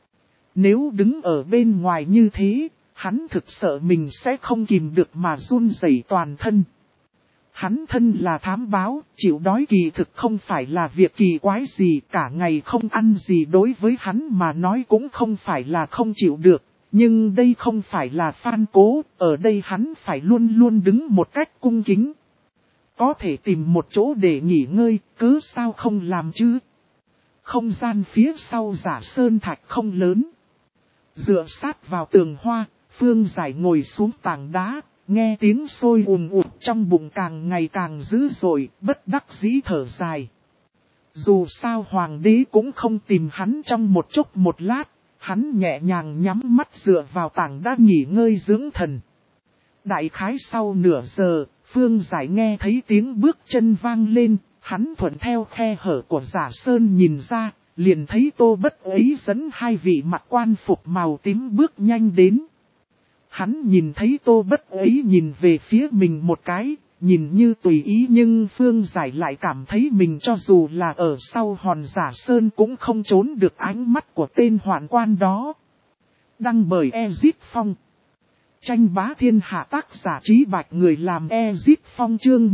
Nếu đứng ở bên ngoài như thế, hắn thực sợ mình sẽ không kìm được mà run rẩy toàn thân. Hắn thân là thám báo, chịu đói kỳ thực không phải là việc kỳ quái gì, cả ngày không ăn gì đối với hắn mà nói cũng không phải là không chịu được. Nhưng đây không phải là phan cố, ở đây hắn phải luôn luôn đứng một cách cung kính. Có thể tìm một chỗ để nghỉ ngơi, cứ sao không làm chứ. Không gian phía sau giả sơn thạch không lớn. Dựa sát vào tường hoa, Phương Giải ngồi xuống tảng đá, nghe tiếng sôi ùn ụt trong bụng càng ngày càng dữ dội, bất đắc dĩ thở dài. Dù sao hoàng đế cũng không tìm hắn trong một chốc một lát, hắn nhẹ nhàng nhắm mắt dựa vào tảng đá nghỉ ngơi dưỡng thần. Đại khái sau nửa giờ, Phương Giải nghe thấy tiếng bước chân vang lên, hắn thuận theo khe hở của giả sơn nhìn ra, liền thấy Tô Bất ấy dẫn 2 vị mặc quan phục màu tím bước nhanh đến. Hắn nhìn thấy Tô Bất ấy nhìn về phía mình một cái, nhìn như tùy ý nhưng Phương Giải lại cảm thấy mình cho dù là ở sau hòn giả sơn cũng không trốn được ánh mắt của tên hoạn quan đó. Đăng bởi Ezit Phong. Tranh bá thiên hạ, tác giả Trí Bạch, người làm Ezit Phong. Chương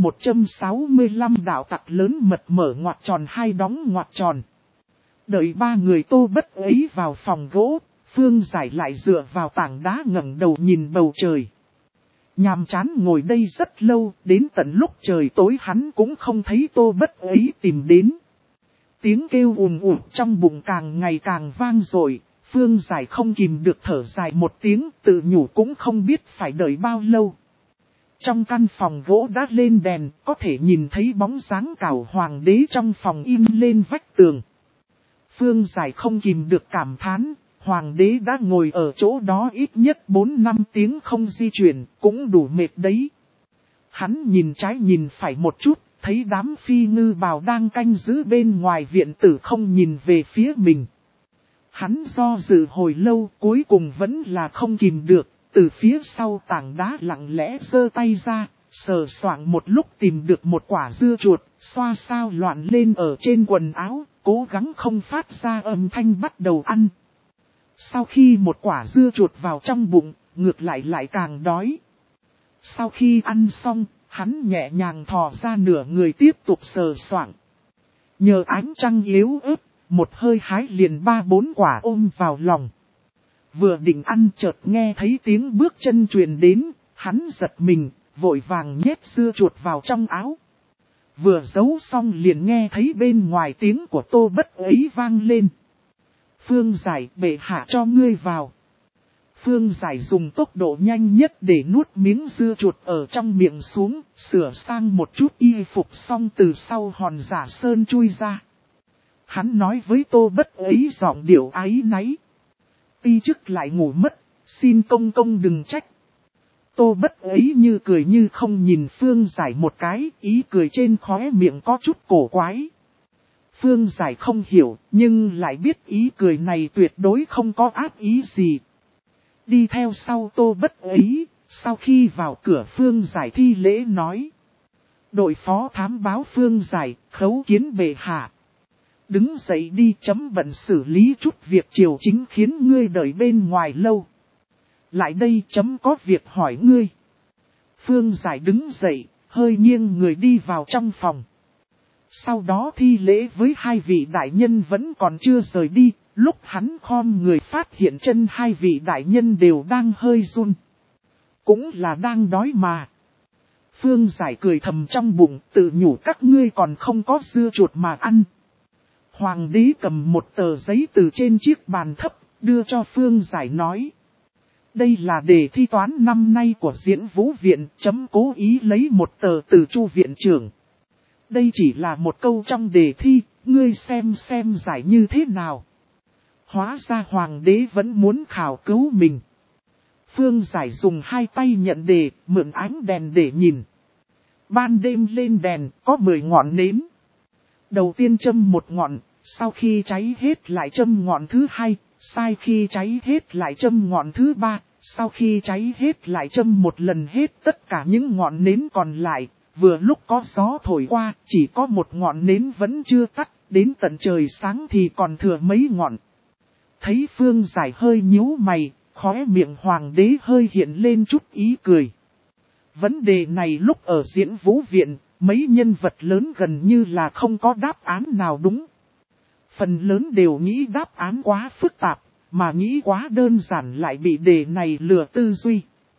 165 đạo tặc lớn mật mở ngoặc tròn 2 đóng ngoặc tròn. Đợi 3 người Tô Bất ấy vào phòng gỗ, Phương Giải lại dựa vào tảng đá ngẩng đầu nhìn bầu trời. Nhàm chán ngồi đây rất lâu, đến tận lúc trời tối hắn cũng không thấy Tô Bất ấy tìm đến. Tiếng kêu ùn ùn trong bụng càng ngày càng vang dội. Phương Giải không kìm được thở dài một tiếng, tự nhủ cũng không biết phải đợi bao lâu. Trong căn phòng gỗ đã lên đèn, có thể nhìn thấy bóng dáng cảo hoàng đế trong phòng in lên vách tường. Phương Giải không kìm được cảm thán, hoàng đế đã ngồi ở chỗ đó ít nhất 4-5 tiếng không di chuyển, cũng đủ mệt đấy. Hắn nhìn trái nhìn phải một chút, thấy đám phi ngư bào đang canh giữ bên ngoài viện tử không nhìn về phía mình. Hắn do dự hồi lâu, cuối cùng vẫn là không kìm được, từ phía sau tảng đá lặng lẽ giơ tay ra, sờ soạng một lúc tìm được một quả dưa chuột, xoa xao loạn lên ở trên quần áo, cố gắng không phát ra âm thanh bắt đầu ăn. Sau khi một quả dưa chuột vào trong bụng, ngược lại càng đói. Sau khi ăn xong, hắn nhẹ nhàng thò ra nửa người tiếp tục sờ soạng. Nhờ ánh trăng yếu ớt, một hơi hái liền 3-4 quả ôm vào lòng. Vừa định ăn chợt nghe thấy tiếng bước chân truyền đến, hắn giật mình, vội vàng nhét dưa chuột vào trong áo. Vừa giấu xong liền nghe thấy bên ngoài tiếng của Tô Bất ấy vang lên. Phương Giải, bệ hạ cho ngươi vào. Phương Giải dùng tốc độ nhanh nhất để nuốt miếng dưa chuột ở trong miệng xuống, sửa sang một chút y phục xong từ sau hòn giả sơn chui ra. Hắn nói với Tô Bất ấy giọng điệu áy náy. Ti chức lại ngủ mất, xin công công đừng trách. Tô Bất ấy như cười như không nhìn Phương Giải một cái, ý cười trên khóe miệng có chút cổ quái. Phương Giải không hiểu, nhưng lại biết ý cười này tuyệt đối không có ác ý gì. Đi theo sau Tô Bất ấy, sau khi vào cửa Phương Giải thi lễ nói. Đội phó thám báo Phương Giải, khấu kiến bệ hạ. Đứng dậy đi, chấm bận xử lý chút việc triều chính khiến ngươi đợi bên ngoài lâu. Lại đây, chấm có việc hỏi ngươi. Phương Giải đứng dậy, hơi nghiêng người đi vào trong phòng. Sau đó thi lễ với hai vị đại nhân vẫn còn chưa rời đi, lúc hắn khom người phát hiện chân hai vị đại nhân đều đang hơi run. Cũng là đang đói mà. Phương Giải cười thầm trong bụng, tự nhủ các ngươi còn không có dưa chuột mà ăn. Hoàng đế cầm một tờ giấy từ trên chiếc bàn thấp, đưa cho Phương Giải nói. Đây là đề thi toán năm nay của Diễn Vũ Viện, chấm cố ý lấy một tờ từ Chu Viện trưởng. Đây chỉ là một câu trong đề thi, ngươi xem giải như thế nào. Hóa ra hoàng đế vẫn muốn khảo cứu mình. Phương Giải dùng hai tay nhận đề, mượn ánh đèn để nhìn. Ban đêm lên đèn, có 10 ngọn nến. Đầu tiên châm một ngọn, sau khi cháy hết lại châm ngọn thứ hai, sai khi cháy hết lại châm ngọn thứ ba, sau khi cháy hết lại châm một lần hết tất cả những ngọn nến còn lại. Vừa lúc có gió thổi qua, chỉ có một ngọn nến vẫn chưa tắt, đến tận trời sáng thì còn thừa mấy ngọn. Thấy Phương Giải hơi nhíu mày, khóe miệng hoàng đế hơi hiện lên chút ý cười. Vấn đề này lúc ở Diễn Vũ Viện, mấy nhân vật lớn gần như là không có đáp án nào đúng. Phần lớn đều nghĩ đáp án quá phức tạp, mà nghĩ quá đơn giản lại bị đề này lừa tư duy.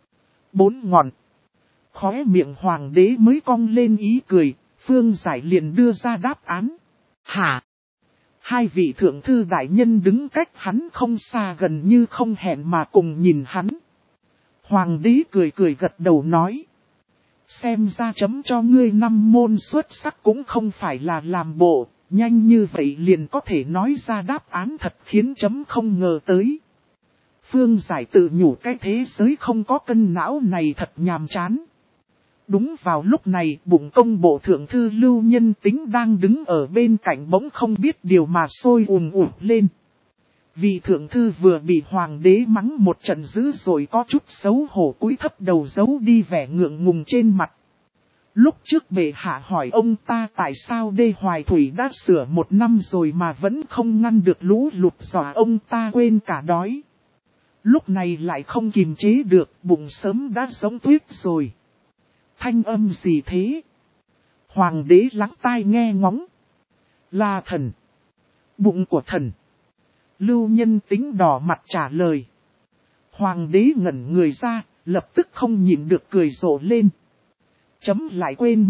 4 ngọn. Khóe miệng hoàng đế mới cong lên ý cười, Phương Giải liền đưa ra đáp án. Hả? Hai vị thượng thư đại nhân đứng cách hắn không xa gần như không hẹn mà cùng nhìn hắn. Hoàng đế cười gật đầu nói. Xem ra chấm cho ngươi 5 môn xuất sắc cũng không phải là làm bộ, nhanh như vậy liền có thể nói ra đáp án thật khiến chấm không ngờ tới. Phương Giải tự nhủ cái thế giới không có cân não này thật nhàm chán. Đúng vào lúc này, bụng công bộ thượng thư Lưu Nhân Tính đang đứng ở bên cạnh bỗng không biết điều mà sôi ùn lên. Vị thượng thư vừa bị hoàng đế mắng một trận dữ rồi có chút xấu hổ cúi thấp đầu giấu đi vẻ ngượng ngùng trên mặt. Lúc trước bệ hạ hỏi ông ta tại sao đê Hoài Thủy đã sửa 1 năm rồi mà vẫn không ngăn được lũ lụt dọa ông ta quên cả đói. Lúc này lại không kìm chế được, bụng sớm đã giống tuyết rồi. Thanh âm gì thế? Hoàng đế lắng tai nghe ngóng. Là thần. Bụng của thần. Lưu Nhân Tính đỏ mặt trả lời. Hoàng đế ngẩn người ra, lập tức không nhịn được cười rộ lên. Chấm lại quên mất,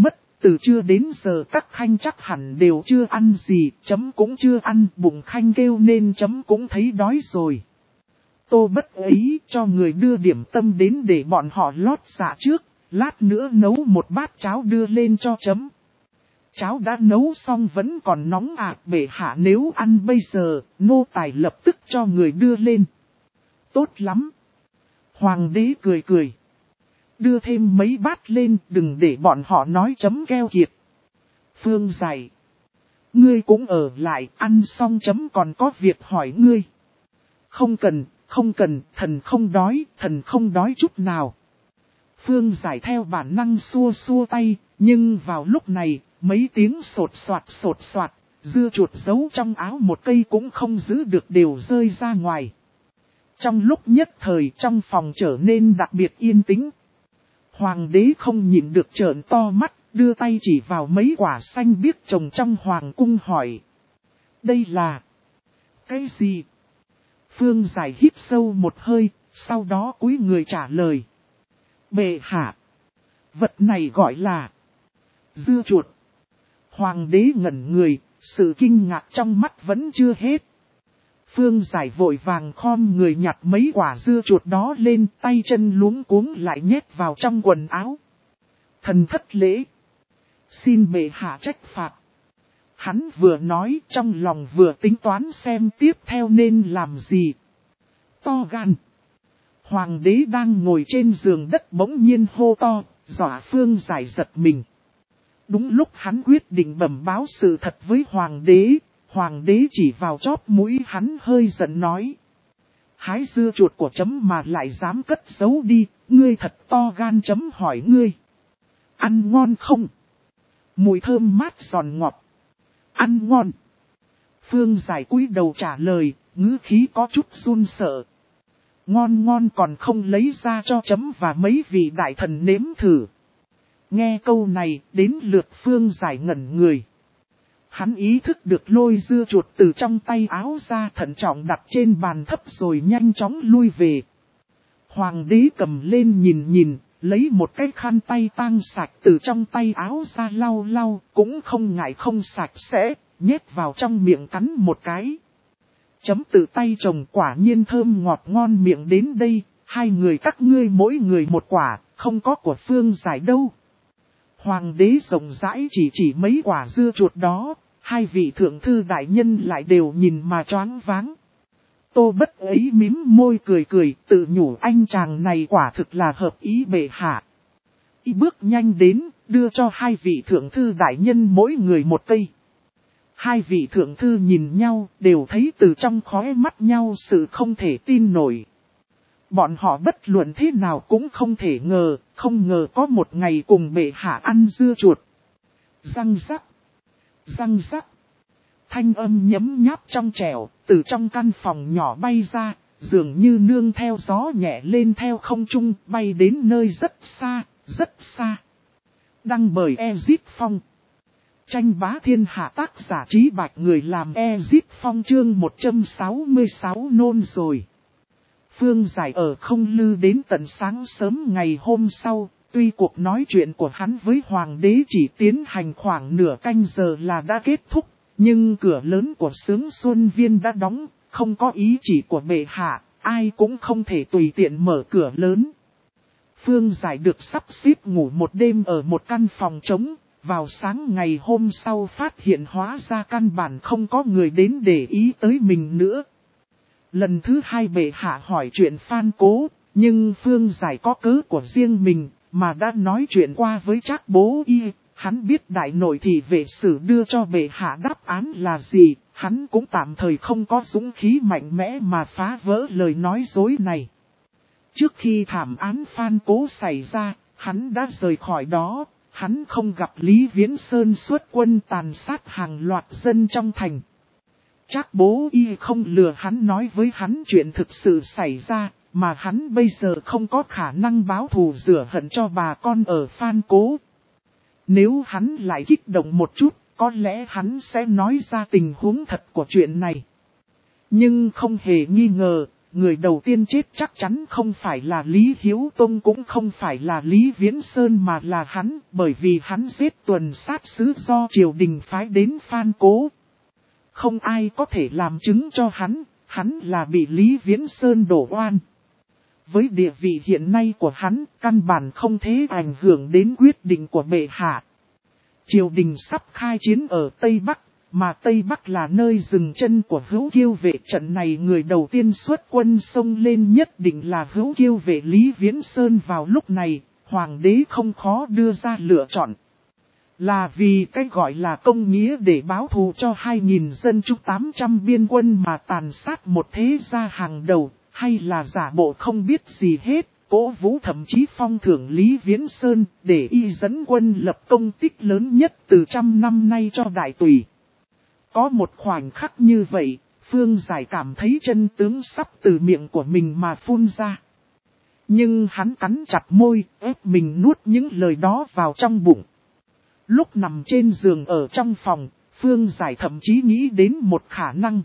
từ trưa đến giờ các khanh chắc hẳn đều chưa ăn gì, chấm cũng chưa ăn, bụng khanh kêu nên chấm cũng thấy đói rồi. Tô Bất ấy cho người đưa điểm tâm đến để bọn họ lót dạ trước, lát nữa nấu một bát cháo đưa lên cho chấm. Cháo đã nấu xong vẫn còn nóng bệ hạ nếu ăn bây giờ, nô tài lập tức cho người đưa lên. Tốt lắm. Hoàng đế cười cười. Đưa thêm mấy bát lên, đừng để bọn họ nói chấm keo kiệt. Phương Giải. Ngươi cũng ở lại, ăn xong chấm còn có việc hỏi ngươi. Không cần, thần không đói chút nào. Phương Giải theo bản năng xua xua tay, nhưng vào lúc này, mấy tiếng sột soạt, dưa chuột giấu trong áo một cây cũng không giữ được đều rơi ra ngoài. Trong lúc nhất thời trong phòng trở nên đặc biệt yên tĩnh. Hoàng đế không nhịn được trợn to mắt, đưa tay chỉ vào mấy quả xanh biếc trồng trong hoàng cung hỏi. Đây là cái gì? Phương Giải hít sâu một hơi, sau đó cúi người trả lời. Bệ hạ, vật này gọi là dưa chuột. Hoàng đế ngẩn người, sự kinh ngạc trong mắt vẫn chưa hết. Phương Giải vội vàng khom người nhặt mấy quả dưa chuột đó lên, tay chân luống cuống lại nhét vào trong quần áo. Thần thất lễ. Xin bệ hạ trách phạt. Hắn vừa nói trong lòng vừa tính toán xem tiếp theo nên làm gì. To gan. Hoàng đế đang ngồi trên giường đất bỗng nhiên hô to, dọa Phương Giải giật mình. Đúng lúc hắn quyết định bẩm báo sự thật với Hoàng đế chỉ vào chóp mũi hắn hơi giận nói. Hái dưa chuột của chấm mà lại dám cất giấu đi, ngươi thật to gan, chấm hỏi ngươi. Ăn ngon không? Mùi thơm mát giòn ngọt. Ăn ngon. Phương Giải cúi đầu trả lời, ngữ khí có chút run sợ. Ngon còn không lấy ra cho chấm và mấy vị đại thần nếm thử. Nghe câu này, đến lượt Phương Giải ngẩn người. Hắn ý thức được lôi dưa chuột từ trong tay áo ra, thận trọng đặt trên bàn thấp rồi nhanh chóng lui về. Hoàng đế cầm lên nhìn, lấy một cái khăn tay tang sạch từ trong tay áo ra lau, cũng không ngại không sạch sẽ, nhét vào trong miệng cắn một cái. Chấm tự tay trồng quả nhiên thơm ngọt ngon miệng đến đây, hai người các ngươi mỗi người một quả, không có của Phương Giải đâu. Hoàng đế rộng rãi chỉ mấy quả dưa chuột đó, hai vị thượng thư đại nhân lại đều nhìn mà choáng váng. Tô Bất ấy mím môi cười, tự nhủ anh chàng này quả thực là hợp ý bệ hạ. Y bước nhanh đến, đưa cho hai vị thượng thư đại nhân mỗi người một cây. Hai vị thượng thư nhìn nhau, đều thấy từ trong khóe mắt nhau sự không thể tin nổi. Bọn họ bất luận thế nào cũng không thể ngờ, không ngờ có một ngày cùng bệ hạ ăn dưa chuột. Răng rắc. Thanh âm nhấm nháp trong trẻo, từ trong căn phòng nhỏ bay ra, dường như nương theo gió nhẹ lên theo không trung, bay đến nơi rất xa. Đăng bởi Ezip Phong. Tranh bá thiên hạ, tác giả Trí Bạch, người làm Ezip Phong, chương 166 nôn rồi. Phương Giải ở không lư đến tận sáng sớm ngày hôm sau, tuy cuộc nói chuyện của hắn với Hoàng đế chỉ tiến hành khoảng nửa canh giờ là đã kết thúc, nhưng cửa lớn của Xướng Xuân Viên đã đóng, không có ý chỉ của bệ hạ, ai cũng không thể tùy tiện mở cửa lớn. Phương Giải được sắp xếp ngủ một đêm ở một căn phòng trống, vào sáng ngày hôm sau phát hiện hóa ra căn bản không có người đến để ý tới mình nữa. Lần thứ hai bệ hạ hỏi chuyện Phan Cố, nhưng Phương Giải có cớ của riêng mình, mà đã nói chuyện qua với Trác Bố Y. Hắn biết đại nội thị vệ sử đưa cho bệ hạ đáp án là gì, hắn cũng tạm thời không có dũng khí mạnh mẽ mà phá vỡ lời nói dối này. Trước khi thảm án Phan Cố xảy ra, hắn đã rời khỏi đó, hắn không gặp Lý Viễn Sơn xuất quân tàn sát hàng loạt dân trong thành. Trác Bố Y không lừa hắn nói với hắn chuyện thực sự xảy ra, mà hắn bây giờ không có khả năng báo thù rửa hận cho bà con ở Phan Cố. Nếu hắn lại kích động một chút, có lẽ hắn sẽ nói ra tình huống thật của chuyện này. Nhưng không hề nghi ngờ, người đầu tiên chết chắc chắn không phải là Lý Hiếu Tông cũng không phải là Lý Viễn Sơn mà là hắn, bởi vì hắn giết tuần sát sứ do triều đình phái đến Phan Cố. Không ai có thể làm chứng cho hắn là bị Lý Viễn Sơn đổ oan. Với địa vị hiện nay của hắn, căn bản không thể ảnh hưởng đến quyết định của bệ hạ. Triều đình sắp khai chiến ở Tây Bắc, mà Tây Bắc là nơi dừng chân của Hữu Kiêu vệ. Trận này người đầu tiên xuất quân xông lên nhất định là Hữu Kiêu vệ Lý Viễn Sơn. Vào lúc này, hoàng đế không khó đưa ra lựa chọn. Là vì cái gọi là công nghĩa để báo thù cho 2.000 dân chúng 800 biên quân mà tàn sát một thế gia hàng đầu, hay là giả bộ không biết gì hết, cố vũ thậm chí phong thưởng Lý Viễn Sơn để y dẫn quân lập công tích lớn nhất từ 100 năm nay cho đại tùy. Có một khoảnh khắc như vậy, Phương Giải cảm thấy chân tướng sắp từ miệng của mình mà phun ra. Nhưng hắn cắn chặt môi, ép mình nuốt những lời đó vào trong bụng. Lúc nằm trên giường ở trong phòng, Phương Giải thậm chí nghĩ đến một khả năng.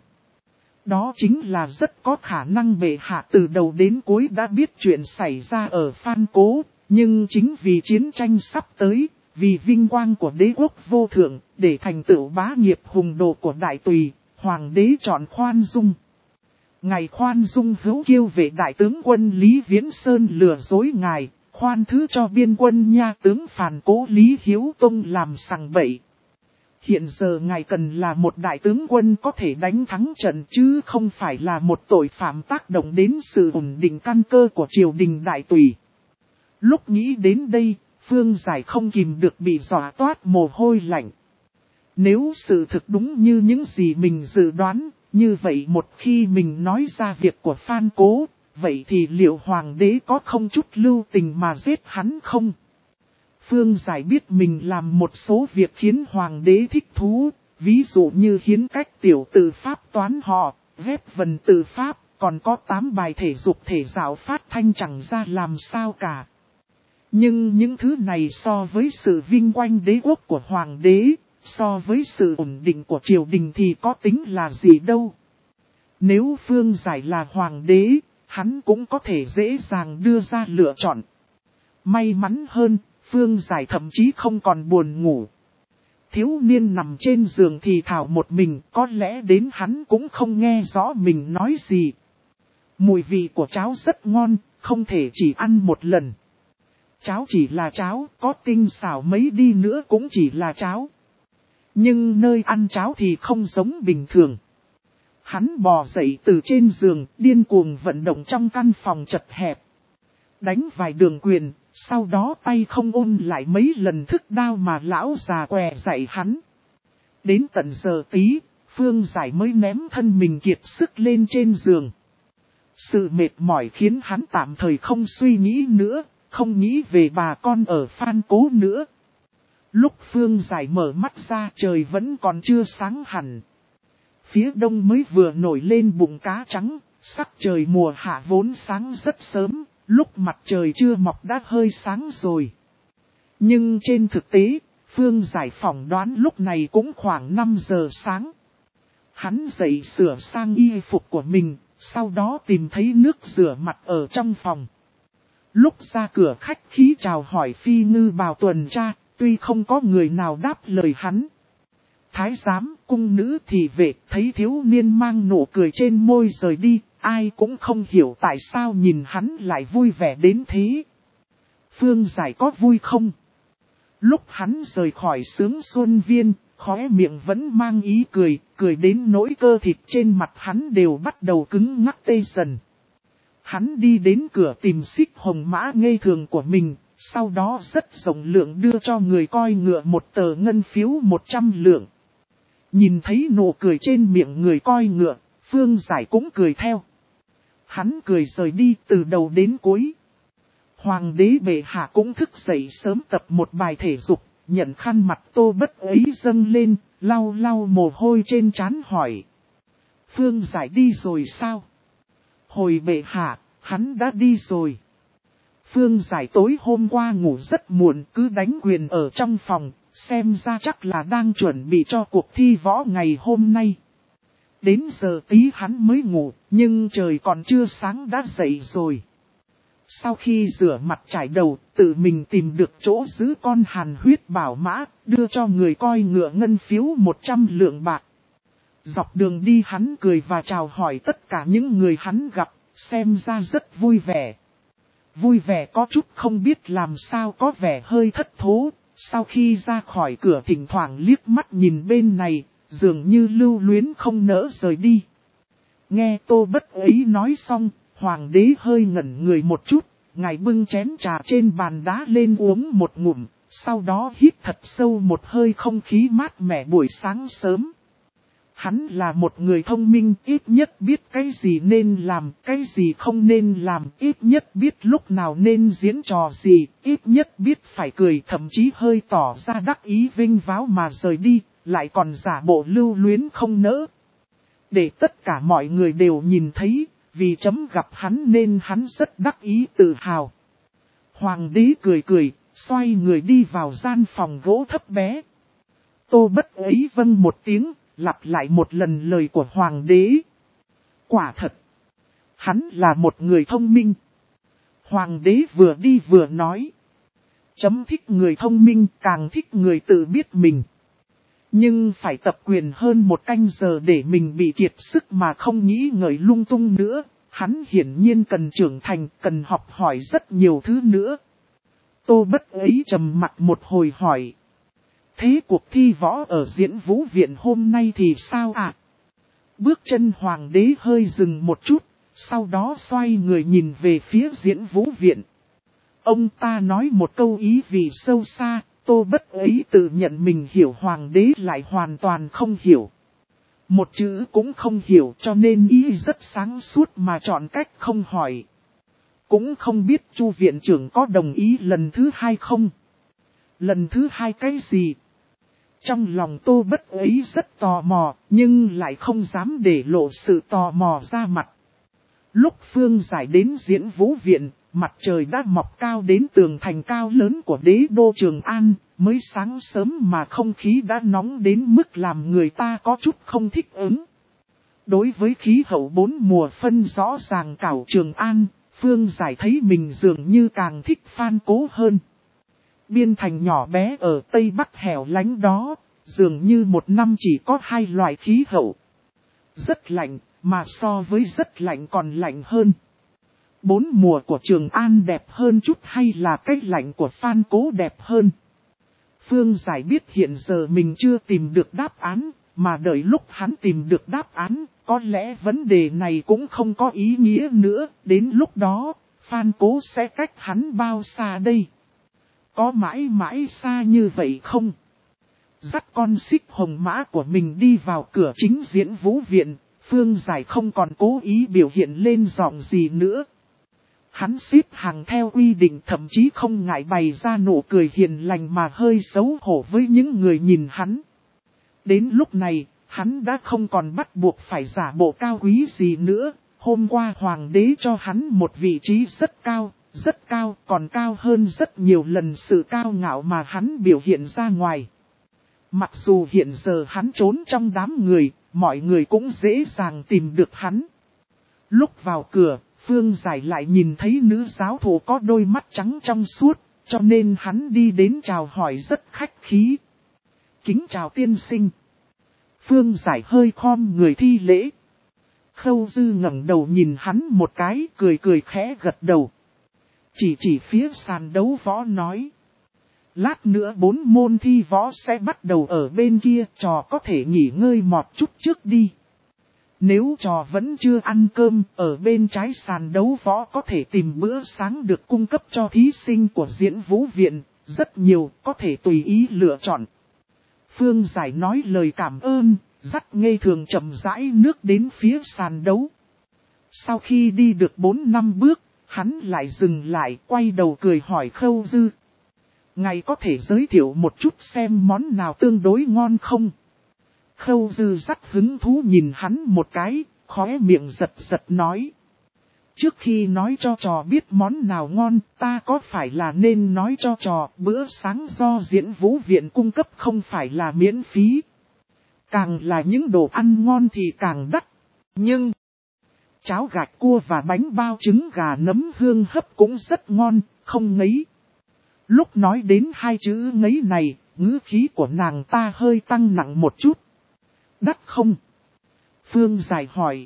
Đó chính là rất có khả năng bệ hạ từ đầu đến cuối đã biết chuyện xảy ra ở Phan Cố, nhưng chính vì chiến tranh sắp tới, vì vinh quang của đế quốc vô thượng, để thành tựu bá nghiệp hùng đồ của đại tùy, hoàng đế chọn khoan dung. Ngài khoan dung Hữu Kiêu vệ đại tướng quân Lý Viễn Sơn lừa dối ngài, khoan thứ cho biên quân nha tướng Phan Cố Lý Hiếu Tông làm sằng bậy. Hiện giờ ngài cần là một đại tướng quân có thể đánh thắng trận chứ không phải là một tội phạm tác động đến sự ổn định căn cơ của triều đình đại tùy. Lúc nghĩ đến đây, Phương Giải không kìm được bị dọa toát mồ hôi lạnh. Nếu sự thực đúng như những gì mình dự đoán, như vậy một khi mình nói ra việc của Phan Cố, vậy thì liệu hoàng đế có không chút lưu tình mà giết hắn không? Phương Giải biết mình làm một số việc khiến hoàng đế thích thú, ví dụ như hiến cách tiểu tự pháp toán họ, ghép vần tự pháp, còn có 8 bài thể dục thể giáo phát thanh chẳng ra làm sao cả. Nhưng những thứ này so với sự vinh quang đế quốc của hoàng đế, so với sự ổn định của triều đình thì có tính là gì đâu. Nếu Phương Giải là hoàng đế, hắn cũng có thể dễ dàng đưa ra lựa chọn. May mắn hơn, Phương Giải thậm chí không còn buồn ngủ. Thiếu niên nằm trên giường thì thào một mình, có lẽ đến hắn cũng không nghe rõ mình nói gì. Mùi vị của cháo rất ngon, không thể chỉ ăn một lần. Cháo chỉ là cháo, có tinh xảo mấy đi nữa cũng chỉ là cháo. Nhưng nơi ăn cháo thì không giống bình thường. Hắn bò dậy từ trên giường, điên cuồng vận động trong căn phòng chật hẹp. Đánh vài đường quyền, sau đó tay không ôn lại mấy lần thức đao mà lão già què dạy hắn. Đến tận giờ tí, Phương Giải mới ném thân mình kiệt sức lên trên giường. Sự mệt mỏi khiến hắn tạm thời không suy nghĩ nữa, không nghĩ về bà con ở Phan Cố nữa. Lúc Phương Giải mở mắt ra trời vẫn còn chưa sáng hẳn. Phía đông mới vừa nổi lên bụng cá trắng, sắc trời mùa hạ vốn sáng rất sớm, lúc mặt trời chưa mọc đã hơi sáng rồi. Nhưng trên thực tế, Phương Giải phỏng đoán lúc này cũng khoảng 5 giờ sáng. Hắn dậy sửa sang y phục của mình, sau đó tìm thấy nước rửa mặt ở trong phòng. Lúc ra cửa khách khí chào hỏi phi ngư bào tuần tra, tuy không có người nào đáp lời hắn. Thái giám, cung nữ thì vệ, thấy thiếu niên mang nụ cười trên môi rời đi, ai cũng không hiểu tại sao nhìn hắn lại vui vẻ đến thế. Phương Giải có vui không? Lúc hắn rời khỏi Sướng Xuân Viên, khóe miệng vẫn mang ý cười, cười đến nỗi cơ thịt trên mặt hắn đều bắt đầu cứng ngắc tê dần. Hắn đi đến cửa tìm xích hồng mã ngây thường của mình, sau đó rất rộng lượng đưa cho người coi ngựa một tờ ngân phiếu 100 lượng. Nhìn thấy nụ cười trên miệng người coi ngựa, Phương Giải cũng cười theo. Hắn cười rời đi từ đầu đến cuối. Hoàng đế bệ hạ cũng thức dậy sớm tập một bài thể dục, nhận khăn mặt Tô Bất ấy dâng lên, lau lau mồ hôi trên trán hỏi. Phương Giải đi rồi sao? Hồi bệ hạ, hắn đã đi rồi. Phương Giải tối hôm qua ngủ rất muộn cứ đánh quyền ở trong phòng, xem ra chắc là đang chuẩn bị cho cuộc thi võ ngày hôm nay. Đến giờ tí hắn mới ngủ, nhưng trời còn chưa sáng đã dậy rồi. Sau khi rửa mặt trải đầu, tự mình tìm được chỗ giữ con hàn huyết bảo mã, đưa cho người coi ngựa ngân phiếu 100 lượng bạc. Dọc đường đi hắn cười và chào hỏi tất cả những người hắn gặp, xem ra rất vui vẻ. Vui vẻ có chút không biết làm sao, có vẻ hơi thất thố. Sau khi ra khỏi cửa thỉnh thoảng liếc mắt nhìn bên này, dường như lưu luyến không nỡ rời đi. Nghe Tô Bất ấy nói xong, hoàng đế hơi ngẩn người một chút, ngài bưng chén trà trên bàn đá lên uống một ngụm, sau đó hít thật sâu một hơi không khí mát mẻ buổi sáng sớm. Hắn là một người thông minh, ít nhất biết cái gì nên làm, cái gì không nên làm, ít nhất biết lúc nào nên diễn trò gì, ít nhất biết phải cười, thậm chí hơi tỏ ra đắc ý vinh váo mà rời đi, lại còn giả bộ lưu luyến không nỡ. Để tất cả mọi người đều nhìn thấy, vì chấm gặp hắn nên hắn rất đắc ý tự hào. Hoàng đế cười cười, xoay người đi vào gian phòng gỗ thấp bé. Tô Bất ấy vâng một tiếng, lặp lại một lần lời của hoàng đế. Quả thật, hắn là một người thông minh. Hoàng đế vừa đi vừa nói. Chấm thích người thông minh, càng thích người tự biết mình. Nhưng phải tập quyền hơn 1 canh giờ để mình bị kiệt sức mà không nghĩ ngợi lung tung nữa. Hắn hiển nhiên cần trưởng thành, cần học hỏi rất nhiều thứ nữa. Tô Bất ấy trầm mặt một hồi hỏi. Thế cuộc thi võ ở Diễn Vũ Viện hôm nay thì sao ạ? Bước chân hoàng đế hơi dừng một chút, sau đó xoay người nhìn về phía Diễn Vũ Viện. Ông ta nói một câu ý vị sâu xa, Tô Bất ấy tự nhận mình hiểu, hoàng đế lại hoàn toàn không hiểu. Một chữ cũng không hiểu, cho nên ý rất sáng suốt mà chọn cách không hỏi. Cũng không biết Chu viện trưởng có đồng ý lần thứ 2 không? Lần thứ 2 cái gì? Trong lòng Tô Bất ấy rất tò mò, nhưng lại không dám để lộ sự tò mò ra mặt. Lúc Phương Giải đến Diễn Vũ Viện, mặt trời đã mọc cao đến tường thành cao lớn của đế đô Trường An, mới sáng sớm mà không khí đã nóng đến mức làm người ta có chút không thích ứng. Đối với khí hậu 4 mùa phân rõ ràng cảo Trường An, Phương Giải thấy mình dường như càng thích Phan Cố hơn. Biên thành nhỏ bé ở Tây Bắc hẻo lánh đó, dường như một năm chỉ có 2 loại khí hậu. Rất lạnh, mà so với rất lạnh còn lạnh hơn. 4 mùa của Trường An đẹp hơn chút hay là cái lạnh của Phan Cố đẹp hơn? Phương Giải biết hiện giờ mình chưa tìm được đáp án, mà đợi lúc hắn tìm được đáp án, có lẽ vấn đề này cũng không có ý nghĩa nữa, đến lúc đó, Phan Cố sẽ cách hắn bao xa đây? Có mãi mãi xa như vậy không? Dắt con xích hồng mã của mình đi vào cửa chính Diễn Vũ Viện, Phương Giải không còn cố ý biểu hiện lên giọng gì nữa. Hắn xếp hàng theo quy định, thậm chí không ngại bày ra nụ cười hiền lành mà hơi xấu hổ với những người nhìn hắn. Đến lúc này, hắn đã không còn bắt buộc phải giả bộ cao quý gì nữa. Hôm qua hoàng đế cho hắn một vị trí rất cao, còn cao hơn rất nhiều lần sự cao ngạo mà hắn biểu hiện ra ngoài. Mặc dù hiện giờ hắn trốn trong đám người, mọi người cũng dễ dàng tìm được hắn. Lúc vào cửa, Phương Giải lại nhìn thấy nữ giáo thủ có đôi mắt trắng trong suốt, cho nên hắn đi đến chào hỏi rất khách khí. Kính chào tiên sinh. Phương Giải hơi khom người thi lễ. Khâu Dư ngẩng đầu nhìn hắn một cái, cười khẽ gật đầu. Chỉ phía sàn đấu võ nói. Lát nữa 4 môn thi võ sẽ bắt đầu ở bên kia, trò có thể nghỉ ngơi một chút trước đi. Nếu trò vẫn chưa ăn cơm, ở bên trái sàn đấu võ có thể tìm bữa sáng được cung cấp cho thí sinh của Diễn Vũ Viện, rất nhiều, có thể tùy ý lựa chọn. Phương Giải nói lời cảm ơn, dắt Nghê Thường chậm rãi nước đến phía sàn đấu. Sau khi đi được 4-5 bước, hắn lại dừng lại, quay đầu cười hỏi Khâu Dư. Ngài có thể giới thiệu một chút xem món nào tương đối ngon không? Khâu Dư rất hứng thú nhìn hắn một cái, khóe miệng giật nói. Trước khi nói cho trò biết món nào ngon, ta có phải là nên nói cho trò bữa sáng do Diễn Vũ Viện cung cấp không phải là miễn phí? Càng là những đồ ăn ngon thì càng đắt. Nhưng, cháo gạch cua và bánh bao trứng gà nấm hương hấp cũng rất ngon, không ngấy. Lúc nói đến hai chữ ngấy này, ngữ khí của nàng ta hơi tăng nặng một chút. Đắt không? Phương Giải hỏi.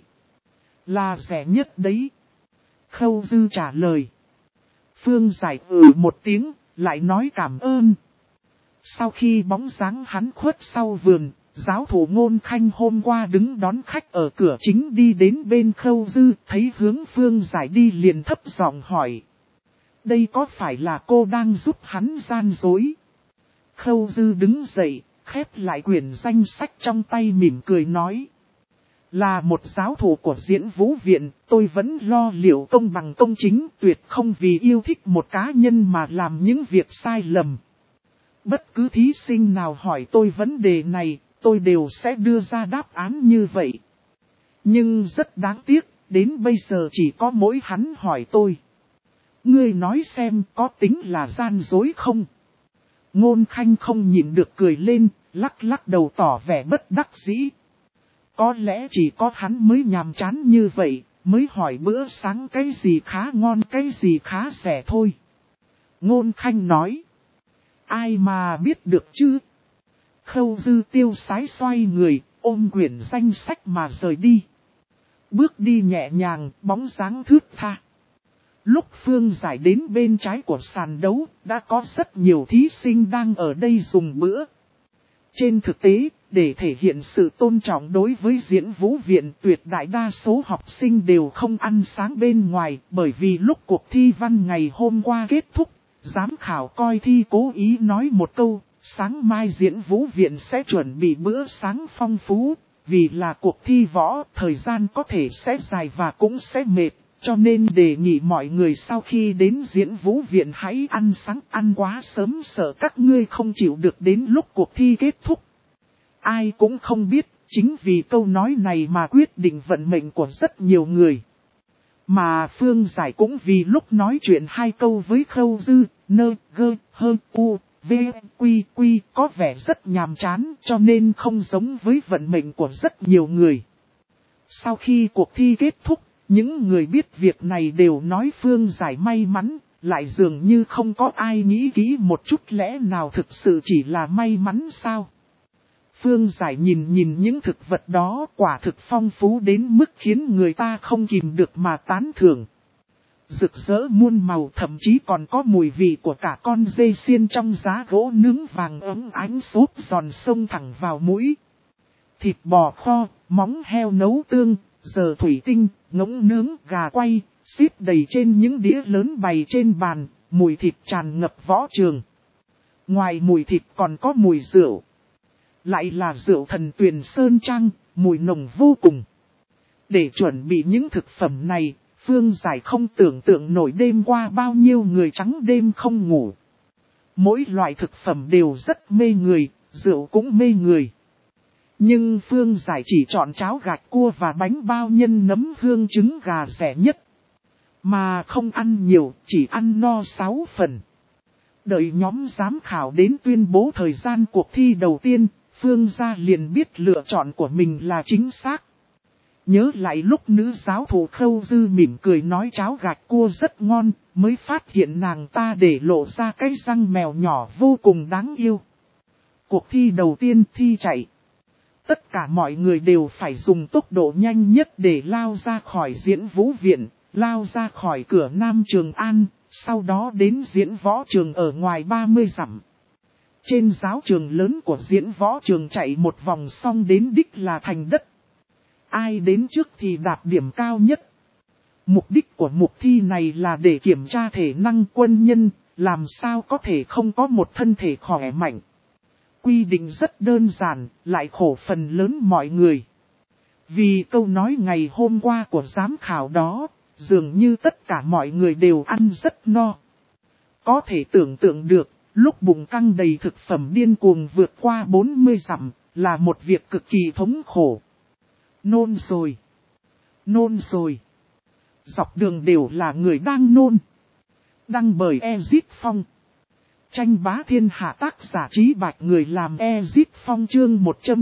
Là rẻ nhất đấy. Khâu Dư trả lời. Phương Giải một tiếng, lại nói cảm ơn. Sau khi bóng dáng hắn khuất sau vườn, giáo thủ Ngôn Khanh hôm qua đứng đón khách ở cửa chính đi đến bên Khâu Dư, thấy hướng Phương Giải đi liền thấp giọng hỏi. Đây có phải là cô đang giúp hắn gian dối? Khâu Dư đứng dậy, khép lại quyển danh sách trong tay mỉm cười nói. Là một giáo thủ của Diễn Vũ Viện, tôi vẫn lo liệu công bằng công chính, tuyệt không vì yêu thích một cá nhân mà làm những việc sai lầm. Bất cứ thí sinh nào hỏi tôi vấn đề này, tôi đều sẽ đưa ra đáp án như vậy. Nhưng rất đáng tiếc, đến bây giờ chỉ có mỗi hắn hỏi tôi. Ngươi nói xem có tính là gian dối không? Ngôn Khanh không nhịn được cười lên, lắc lắc đầu tỏ vẻ bất đắc dĩ. Có lẽ chỉ có hắn mới nhàm chán như vậy, mới hỏi bữa sáng cái gì khá ngon cái gì khá rẻ thôi. Ngôn Khanh nói. Ai mà biết được chứ? Khâu Dư tiêu sái xoay người, ôm quyển danh sách mà rời đi. Bước đi nhẹ nhàng, bóng dáng thướt tha. Lúc Phương Giải đến bên trái của sàn đấu, đã có rất nhiều thí sinh đang ở đây dùng bữa. Trên thực tế, để thể hiện sự tôn trọng đối với Diễn Vũ Viện, tuyệt đại đa số học sinh đều không ăn sáng bên ngoài, bởi vì lúc cuộc thi văn ngày hôm qua kết thúc, giám khảo coi thi cố ý nói một câu, sáng mai Diễn Vũ Viện sẽ chuẩn bị bữa sáng phong phú, vì là cuộc thi võ, thời gian có thể sẽ dài và cũng sẽ mệt. Cho nên đề nghị mọi người sau khi đến Diễn Vũ Viện hãy ăn sáng, ăn quá sớm sợ các ngươi không chịu được đến lúc cuộc thi kết thúc. Ai cũng không biết, chính vì câu nói này mà quyết định vận mệnh của rất nhiều người. Mà Phương Giải cũng vì lúc nói chuyện hai câu với Khâu Dư, nơ, gơ, hơ, u, v, quy, quy có vẻ rất nhàm chán cho nên không giống với vận mệnh của rất nhiều người. Sau khi cuộc thi kết thúc, những người biết việc này đều nói Phương Giải may mắn, lại dường như không có ai nghĩ kỹ một chút lẽ nào thực sự chỉ là may mắn sao. Phương Giải nhìn những thực vật đó quả thực phong phú đến mức khiến người ta không kìm được mà tán thưởng. Rực rỡ muôn màu thậm chí còn có mùi vị của cả con dê xiên trong giá gỗ nướng vàng ấm ánh xốp giòn xông thẳng vào mũi. Thịt bò kho, móng heo nấu tương, giờ thủy tinh, ngỗng nướng, gà quay, xếp đầy trên những đĩa lớn bày trên bàn, mùi thịt tràn ngập võ trường. Ngoài mùi thịt còn có mùi rượu. Lại là rượu Thần Tuyền Sơn Trang, mùi nồng vô cùng. Để chuẩn bị những thực phẩm này, Phương Giải không tưởng tượng nổi đêm qua bao nhiêu người trắng đêm không ngủ. Mỗi loại thực phẩm đều rất mê người, rượu cũng mê người. Nhưng Phương Giải chỉ chọn cháo gạch cua và bánh bao nhân nấm hương trứng gà rẻ nhất. Mà không ăn nhiều, chỉ ăn no 6 phần. Đợi nhóm giám khảo đến tuyên bố thời gian cuộc thi đầu tiên, Phương gia liền biết lựa chọn của mình là chính xác. Nhớ lại lúc nữ giáo thủ Khâu Dư mỉm cười nói cháo gạch cua rất ngon, mới phát hiện nàng ta để lộ ra cái răng mèo nhỏ vô cùng đáng yêu. Cuộc thi đầu tiên thi chạy. Tất cả mọi người đều phải dùng tốc độ nhanh nhất để lao ra khỏi Diễn Vũ Viện, lao ra khỏi cửa Nam Trường An, sau đó đến diễn võ trường ở ngoài 30 dặm. Trên giáo trường lớn của diễn võ trường chạy một vòng xong đến đích là thành đất. Ai đến trước thì đạt điểm cao nhất. Mục đích của mục thi này là để kiểm tra thể năng quân nhân, làm sao có thể không có một thân thể khỏe mạnh. Quy định rất đơn giản, lại khổ phần lớn mọi người. Vì câu nói ngày hôm qua của giám khảo đó, dường như tất cả mọi người đều ăn rất no. Có thể tưởng tượng được, lúc bụng căng đầy thực phẩm điên cuồng vượt qua 40 dặm, là một việc cực kỳ thống khổ. Nôn rồi. Nôn rồi. Dọc đường đều là người đang nôn. Đăng bởi Ezit Phong. Tranh bá thiên hạ tác giả Trí Bạch, người làm Ezip Phong chương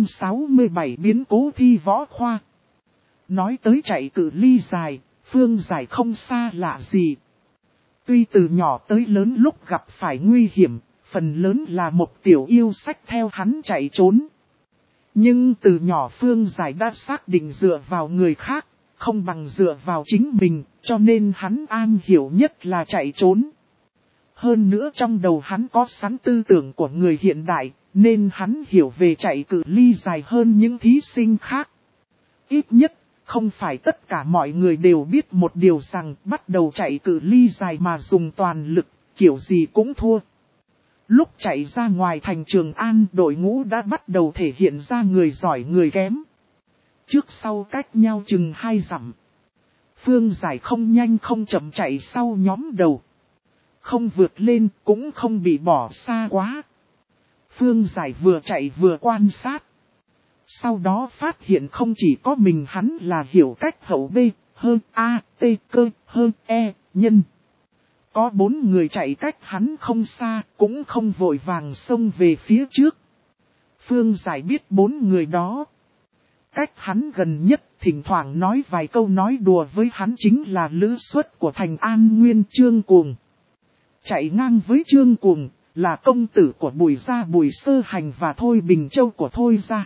167 biến cố thi võ khoa. Nói tới chạy cự ly dài, Phương Giải không xa lạ gì. Tuy từ nhỏ tới lớn lúc gặp phải nguy hiểm, phần lớn là một tiểu yêu sách theo hắn chạy trốn. Nhưng từ nhỏ Phương Giải đã xác định dựa vào người khác, không bằng dựa vào chính mình, cho nên hắn am hiểu nhất là chạy trốn. Hơn nữa trong đầu hắn có sẵn tư tưởng của người hiện đại, nên hắn hiểu về chạy cự ly dài hơn những thí sinh khác. Ít nhất, không phải tất cả mọi người đều biết một điều rằng bắt đầu chạy cự ly dài mà dùng toàn lực, kiểu gì cũng thua. Lúc chạy ra ngoài thành Trường An, đội ngũ đã bắt đầu thể hiện ra người giỏi người kém. Trước sau cách nhau chừng 2 dặm. Phương Giải không nhanh không chậm chạy sau nhóm đầu. Không vượt lên, cũng không bị bỏ xa quá. Phương Giải vừa chạy vừa quan sát. Sau đó phát hiện không chỉ có mình hắn là hiểu cách hậu B, hơn A, T, cơ, hơn E, nhân. Có 4 người chạy cách hắn không xa, cũng không vội vàng xông về phía trước. Phương Giải biết 4 người đó. Cách hắn gần nhất, thỉnh thoảng nói vài câu nói đùa với hắn chính là lữ xuất của thành An Nguyên Trương Cuồng. Chạy ngang với Trương Cuồng, là công tử của Bùi Gia Bùi Sơ Hành và Thôi Bình Châu của Thôi Gia.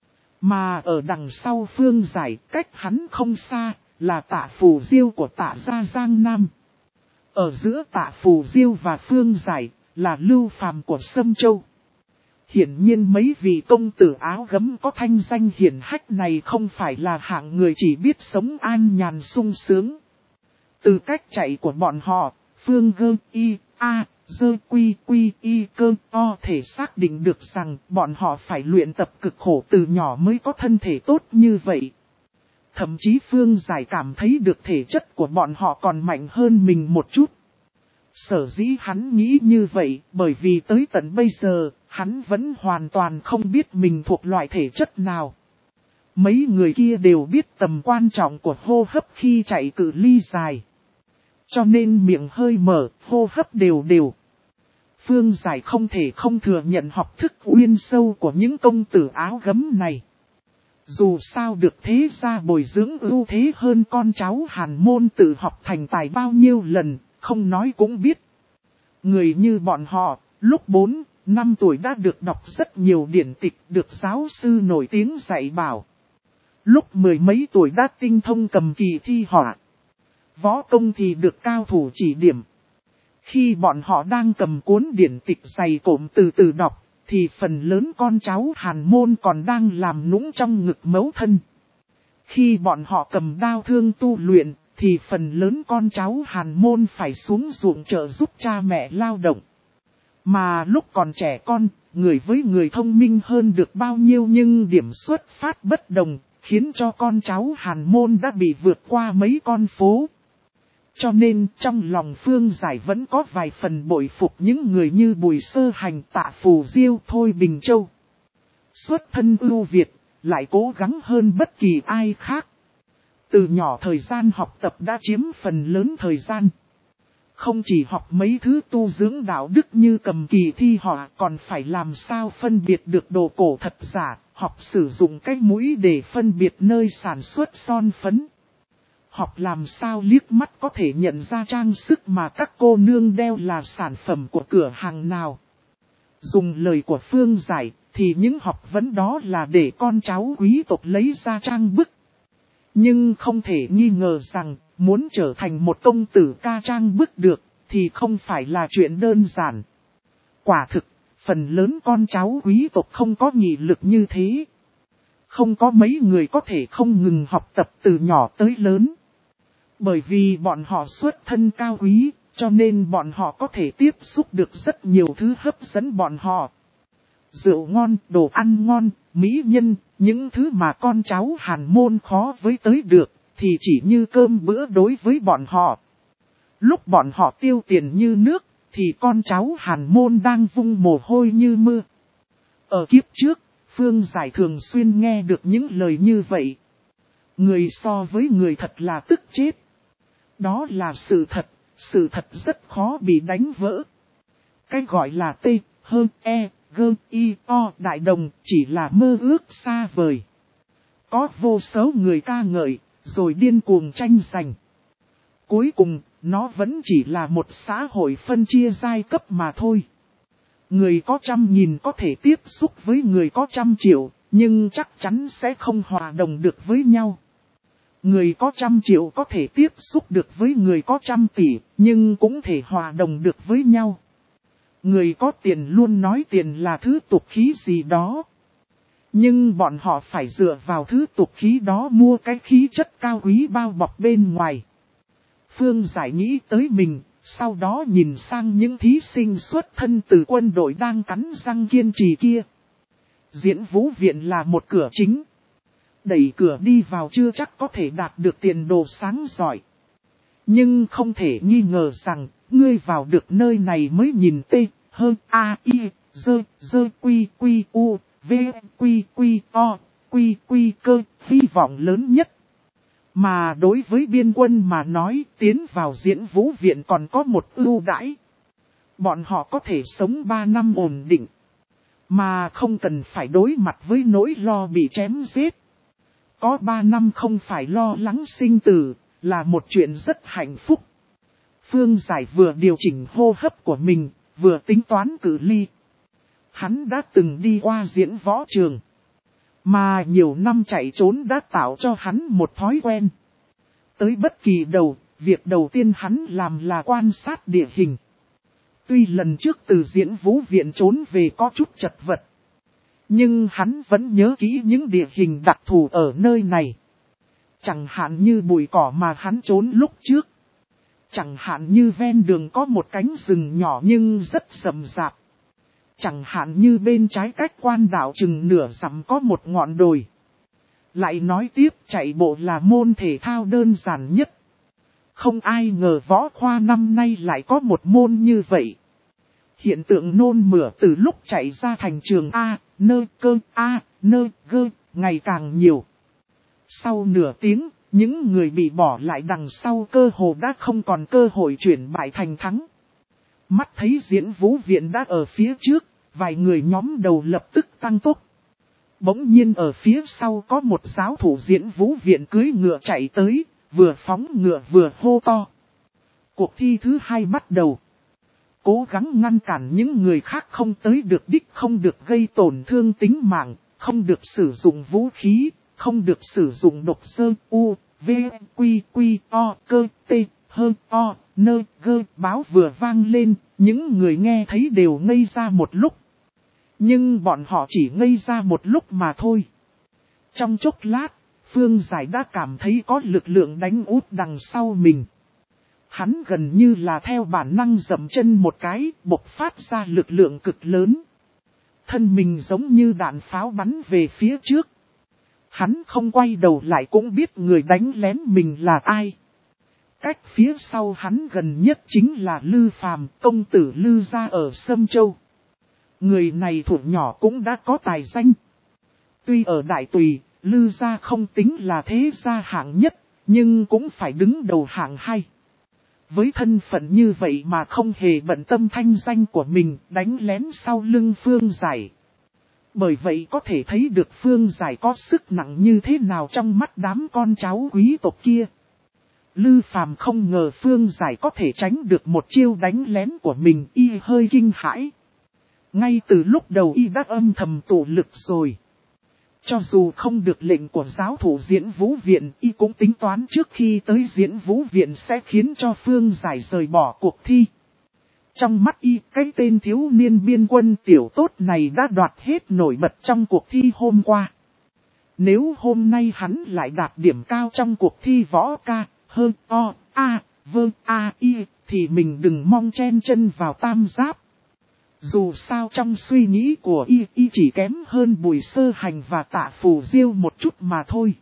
Mà ở đằng sau Phương Giải, cách hắn không xa, là Tạ Phù Diêu của Tạ Gia Giang Nam. Ở giữa Tạ Phù Diêu và Phương Giải, là Lưu Phàm của Sâm Châu. Hiển nhiên mấy vị công tử áo gấm có thanh danh hiển hách này không phải là hạng người chỉ biết sống an nhàn sung sướng. Từ cách chạy của bọn họ, Phương Gơ Y, A, Dơ Quy Quy Y Cơ O thể xác định được rằng bọn họ phải luyện tập cực khổ từ nhỏ mới có thân thể tốt như vậy. Thậm chí Phương Giải cảm thấy được thể chất của bọn họ còn mạnh hơn mình một chút. Sở dĩ hắn nghĩ như vậy bởi vì tới tận bây giờ, hắn vẫn hoàn toàn không biết mình thuộc loại thể chất nào. Mấy người kia đều biết tầm quan trọng của hô hấp khi chạy cự ly dài. Cho nên miệng hơi mở, hô hấp đều đều. Phương Giải không thể không thừa nhận học thức uyên sâu của những công tử áo gấm này. Dù sao được thế gia bồi dưỡng ưu thế hơn con cháu Hàn Môn tự học thành tài bao nhiêu lần, không nói cũng biết. Người như bọn họ, lúc 4, 5 tuổi đã được đọc rất nhiều điển tịch, được giáo sư nổi tiếng dạy bảo. Lúc 10 mấy tuổi đã tinh thông cầm kỳ thi họa. Võ công thì được cao thủ chỉ điểm. Khi bọn họ đang cầm cuốn điển tịch dày cộm từ từ đọc, thì phần lớn con cháu Hàn Môn còn đang làm nũng trong ngực mấu thân. Khi bọn họ cầm đao thương tu luyện, thì phần lớn con cháu Hàn Môn phải xuống ruộng trợ giúp cha mẹ lao động. Mà lúc còn trẻ con, người với người thông minh hơn được bao nhiêu nhưng điểm xuất phát bất đồng, khiến cho con cháu Hàn Môn đã bị vượt qua mấy con phố. Cho nên trong lòng Phương Giải vẫn có vài phần bội phục những người như Bùi Sơ Hành, Tạ Phù Diêu, Thôi Bình Châu. Xuất thân ưu việt, lại cố gắng hơn bất kỳ ai khác. Từ nhỏ thời gian học tập đã chiếm phần lớn thời gian. Không chỉ học mấy thứ tu dưỡng đạo đức như cầm kỳ thi họa, còn phải làm sao phân biệt được đồ cổ thật giả, học sử dụng cái mũi để phân biệt nơi sản xuất son phấn. Học làm sao liếc mắt có thể nhận ra trang sức mà các cô nương đeo là sản phẩm của cửa hàng nào. Dùng lời của Phương Giải, thì những học vấn đó là để con cháu quý tộc lấy ra trang bức. Nhưng không thể nghi ngờ rằng, muốn trở thành một công tử ca trang bức được, thì không phải là chuyện đơn giản. Quả thực, phần lớn con cháu quý tộc không có nghị lực như thế. Không có mấy người có thể không ngừng học tập từ nhỏ tới lớn. Bởi vì bọn họ xuất thân cao quý, cho nên bọn họ có thể tiếp xúc được rất nhiều thứ hấp dẫn bọn họ. Rượu ngon, đồ ăn ngon, mỹ nhân, những thứ mà con cháu Hàn Môn khó với tới được, thì chỉ như cơm bữa đối với bọn họ. Lúc bọn họ tiêu tiền như nước, thì con cháu Hàn Môn đang vung mồ hôi như mưa. Ở kiếp trước, Phương Giải thường xuyên nghe được những lời như vậy. Người so với người thật là tức chết. Đó là sự thật rất khó bị đánh vỡ. Cái gọi là T, H, E, G, I, O đại đồng chỉ là mơ ước xa vời. Có vô số người ca ngợi, rồi điên cuồng tranh giành. Cuối cùng, nó vẫn chỉ là một xã hội phân chia giai cấp mà thôi. Người có 100.000 có thể tiếp xúc với người có 100.000.000, nhưng chắc chắn sẽ không hòa đồng được với nhau. Người có 100.000.000 có thể tiếp xúc được với người có 100 tỷ, nhưng cũng thể hòa đồng được với nhau. Người có tiền luôn nói tiền là thứ tục khí gì đó. Nhưng bọn họ phải dựa vào thứ tục khí đó mua cái khí chất cao quý bao bọc bên ngoài. Phương Giải nghĩ tới mình, sau đó nhìn sang những thí sinh xuất thân từ quân đội đang cắn răng kiên trì kia. Diễn vũ viện là một cửa chính. Đẩy cửa đi vào chưa chắc có thể đạt được tiền đồ sáng giỏi. Nhưng không thể nghi ngờ rằng, ngươi vào được nơi này mới nhìn T, H, A, I, D, Quy, Quy, U, V, Quy, Quy, O, Quy, Quy cơ, hy vọng lớn nhất. Mà đối với biên quân mà nói, tiến vào diễn vũ viện còn có một ưu đãi. Bọn họ có thể sống 3 năm ổn định, mà không cần phải đối mặt với nỗi lo bị chém giết. Có 3 năm không phải lo lắng sinh tử, là một chuyện rất hạnh phúc. Phương Giải vừa điều chỉnh hô hấp của mình, vừa tính toán cự ly. Hắn đã từng đi qua diễn võ trường, mà nhiều năm chạy trốn đã tạo cho hắn một thói quen. Tới bất kỳ việc đầu tiên hắn làm là quan sát địa hình. Tuy lần trước từ diễn vũ viện trốn về có chút chật vật, nhưng hắn vẫn nhớ kỹ những địa hình đặc thù ở nơi này. Chẳng hạn như bụi cỏ mà hắn trốn lúc trước. Chẳng hạn như ven đường có một cánh rừng nhỏ nhưng rất rậm rạp. Chẳng hạn như bên trái cách quan đảo chừng nửa dặm có một ngọn đồi. Lại nói tiếp, chạy bộ là môn thể thao đơn giản nhất. Không ai ngờ võ khoa năm nay lại có một môn như vậy. Hiện tượng nôn mửa từ lúc chạy ra thành trường A, nơ cơ A, nơ gơ, ngày càng nhiều. Sau nửa tiếng, những người bị bỏ lại đằng sau cơ hồ đã không còn cơ hội chuyển bại thành thắng. Mắt thấy diễn vũ viện đã ở phía trước, vài người nhóm đầu lập tức tăng tốc. Bỗng nhiên ở phía sau có một giáo thủ diễn vũ viện cưỡi ngựa chạy tới, vừa phóng ngựa vừa hô to. Cuộc thi thứ 2 bắt đầu. Cố gắng ngăn cản những người khác không tới được đích, không được gây tổn thương tính mạng, không được sử dụng vũ khí, không được sử dụng độc sơ U, V, Quy, Quy, O, cơ, T, H, O, nơ, gơ. Báo vừa vang lên, những người nghe thấy đều ngây ra một lúc. Nhưng bọn họ chỉ ngây ra một lúc mà thôi. Trong chốc lát, Phương Giải đã cảm thấy có lực lượng đánh úp đằng sau mình. Hắn gần như là theo bản năng dậm chân một cái, bộc phát ra lực lượng cực lớn. Thân mình giống như đạn pháo bắn về phía trước. Hắn không quay đầu lại cũng biết người đánh lén mình là ai. Cách phía sau hắn gần nhất chính là Lư Phàm, công tử Lư gia ở Sâm Châu. Người này thủ nhỏ cũng đã có tài danh. Tuy ở Đại Tùy, Lư gia không tính là thế gia hạng nhất, nhưng cũng phải đứng đầu hạng 2. Với thân phận như vậy mà không hề bận tâm thanh danh của mình, đánh lén sau lưng Phương Giải. Bởi vậy có thể thấy được Phương Giải có sức nặng như thế nào trong mắt đám con cháu quý tộc kia. Lư Phàm không ngờ Phương Giải có thể tránh được một chiêu đánh lén của mình, y hơi kinh hãi. Ngay từ lúc đầu y đã âm thầm tụ lực rồi. Cho dù không được lệnh của giáo thủ diễn vũ viện, y cũng tính toán trước khi tới diễn vũ viện sẽ khiến cho Phương Giải rời bỏ cuộc thi. Trong mắt y, cái tên thiếu niên biên quân tiểu tốt này đã đoạt hết nổi bật trong cuộc thi hôm qua. Nếu hôm nay hắn lại đạt điểm cao trong cuộc thi võ ca, hơn o, a, vơ, a, y, thì mình đừng mong chen chân vào tam giáp. Dù sao trong suy nghĩ của y chỉ kém hơn Bùi Sơ Hành và Tạ Phù Diêu một chút mà thôi.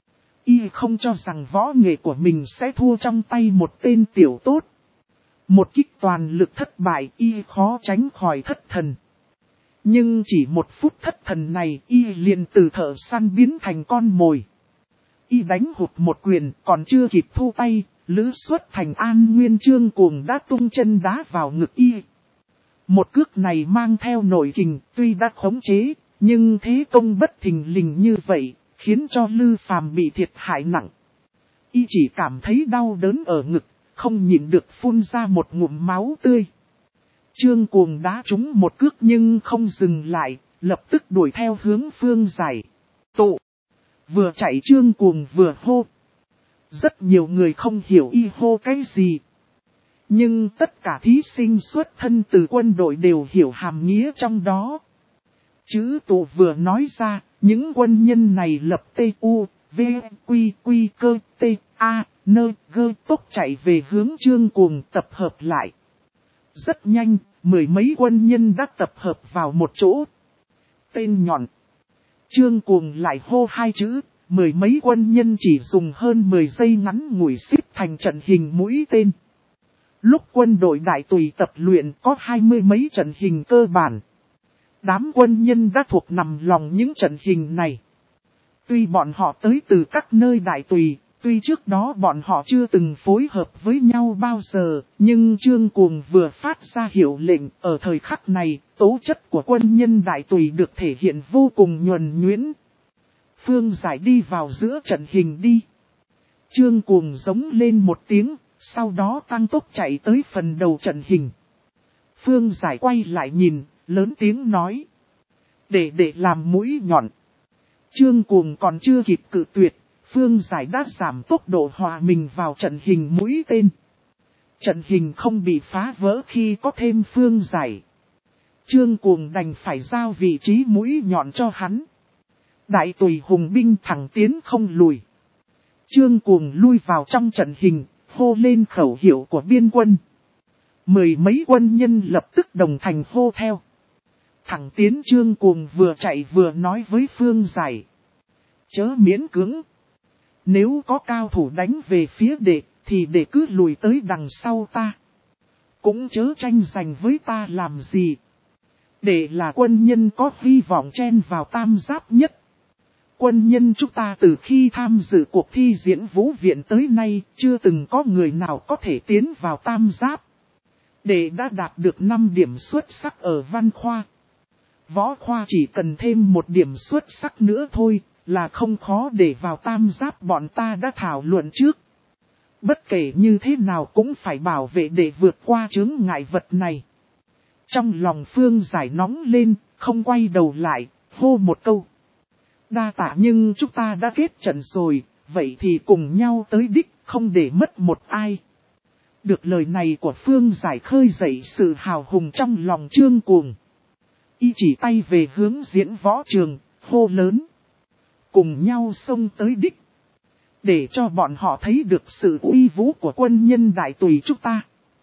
Y không cho rằng võ nghệ của mình sẽ thua trong tay một tên tiểu tốt. Một kích toàn lực thất bại, y khó tránh khỏi thất thần. Nhưng chỉ một phút thất thần này, y liền từ thợ săn biến thành con mồi. Y đánh hụt một quyền, còn chưa kịp thu tay, Lữ Xuất Thành An Nguyên Chương cuồng đã tung chân đá vào ngực y. Một cước này mang theo nội kình, tuy đã khống chế, nhưng thế công bất thình lình như vậy, khiến cho Lư Phàm bị thiệt hại nặng. Y chỉ cảm thấy đau đớn ở ngực, không nhịn được phun ra một ngụm máu tươi. Trương Cuồng đá trúng một cước nhưng không dừng lại, lập tức đuổi theo hướng Phương Giải. Tụ! Vừa chạy Trương Cuồng vừa hô. Rất nhiều người không hiểu y hô cái gì. Nhưng tất cả thí sinh xuất thân từ quân đội đều hiểu hàm nghĩa trong đó. Chữ tụ vừa nói ra, những quân nhân này lập T.U. V, Quy, Quy, Cơ, T, A, Nơ, Gơ tốc chạy về hướng Trương Cuồng tập hợp lại. Rất nhanh, mười mấy quân nhân đã tập hợp vào một chỗ. Tên nhọn. Trương Cuồng lại hô hai chữ, mười mấy quân nhân chỉ dùng hơn 10 giây ngắn ngủi xếp thành trận hình mũi tên. Lúc quân đội đại tùy tập luyện có 20 mấy trận hình cơ bản. Đám quân nhân đã thuộc nằm lòng những trận hình này. Tuy bọn họ tới từ các nơi đại tùy, tuy trước đó bọn họ chưa từng phối hợp với nhau bao giờ, nhưng Trương Cuồng vừa phát ra hiệu lệnh, ở thời khắc này, tố chất của quân nhân đại tùy được thể hiện vô cùng nhuần nhuyễn. Phương Giải đi vào giữa trận hình đi. Trương Cuồng giống lên một tiếng, sau đó tăng tốc chạy tới phần đầu trận hình. Phương Giải quay lại nhìn, lớn tiếng nói. Để làm mũi nhọn. Trương Cuồng còn chưa kịp cự tuyệt, Phương Giải đã giảm tốc độ hòa mình vào trận hình mũi tên. Trận hình không bị phá vỡ khi có thêm Phương Giải. Trương Cuồng đành phải giao vị trí mũi nhọn cho hắn. Đại tùy hùng binh thẳng tiến không lùi. Trương Cuồng lui vào trong trận hình, hô lên khẩu hiệu của biên quân. Mười mấy quân nhân lập tức đồng thành hô theo. Thẳng tiến Trương Cuồng vừa chạy vừa nói với Phương Giải. Chớ miễn cưỡng. Nếu có cao thủ đánh về phía đệ, thì đệ cứ lùi tới đằng sau ta. Cũng chớ tranh giành với ta làm gì. Đệ là quân nhân có hy vọng chen vào tam giáp nhất. Quân nhân chúng ta từ khi tham dự cuộc thi diễn vũ viện tới nay, chưa từng có người nào có thể tiến vào tam giáp. Đệ đã đạt được 5 điểm xuất sắc ở văn khoa. Võ khoa chỉ cần thêm 1 điểm xuất sắc nữa thôi, là không khó để vào tam giáp bọn ta đã thảo luận trước. Bất kể như thế nào cũng phải bảo vệ để vượt qua chướng ngại vật này. Trong lòng Phương Giải nóng lên, không quay đầu lại, hô một câu. Đa tạ nhưng chúng ta đã kết trận rồi, vậy thì cùng nhau tới đích, không để mất một ai. Được lời này của Phương Giải khơi dậy sự hào hùng trong lòng Trương Cuồng. Y chỉ tay về hướng diễn võ trường, hô lớn. Cùng nhau xông tới đích. Để cho bọn họ thấy được sự uy vũ của quân nhân đại tùy chúng ta.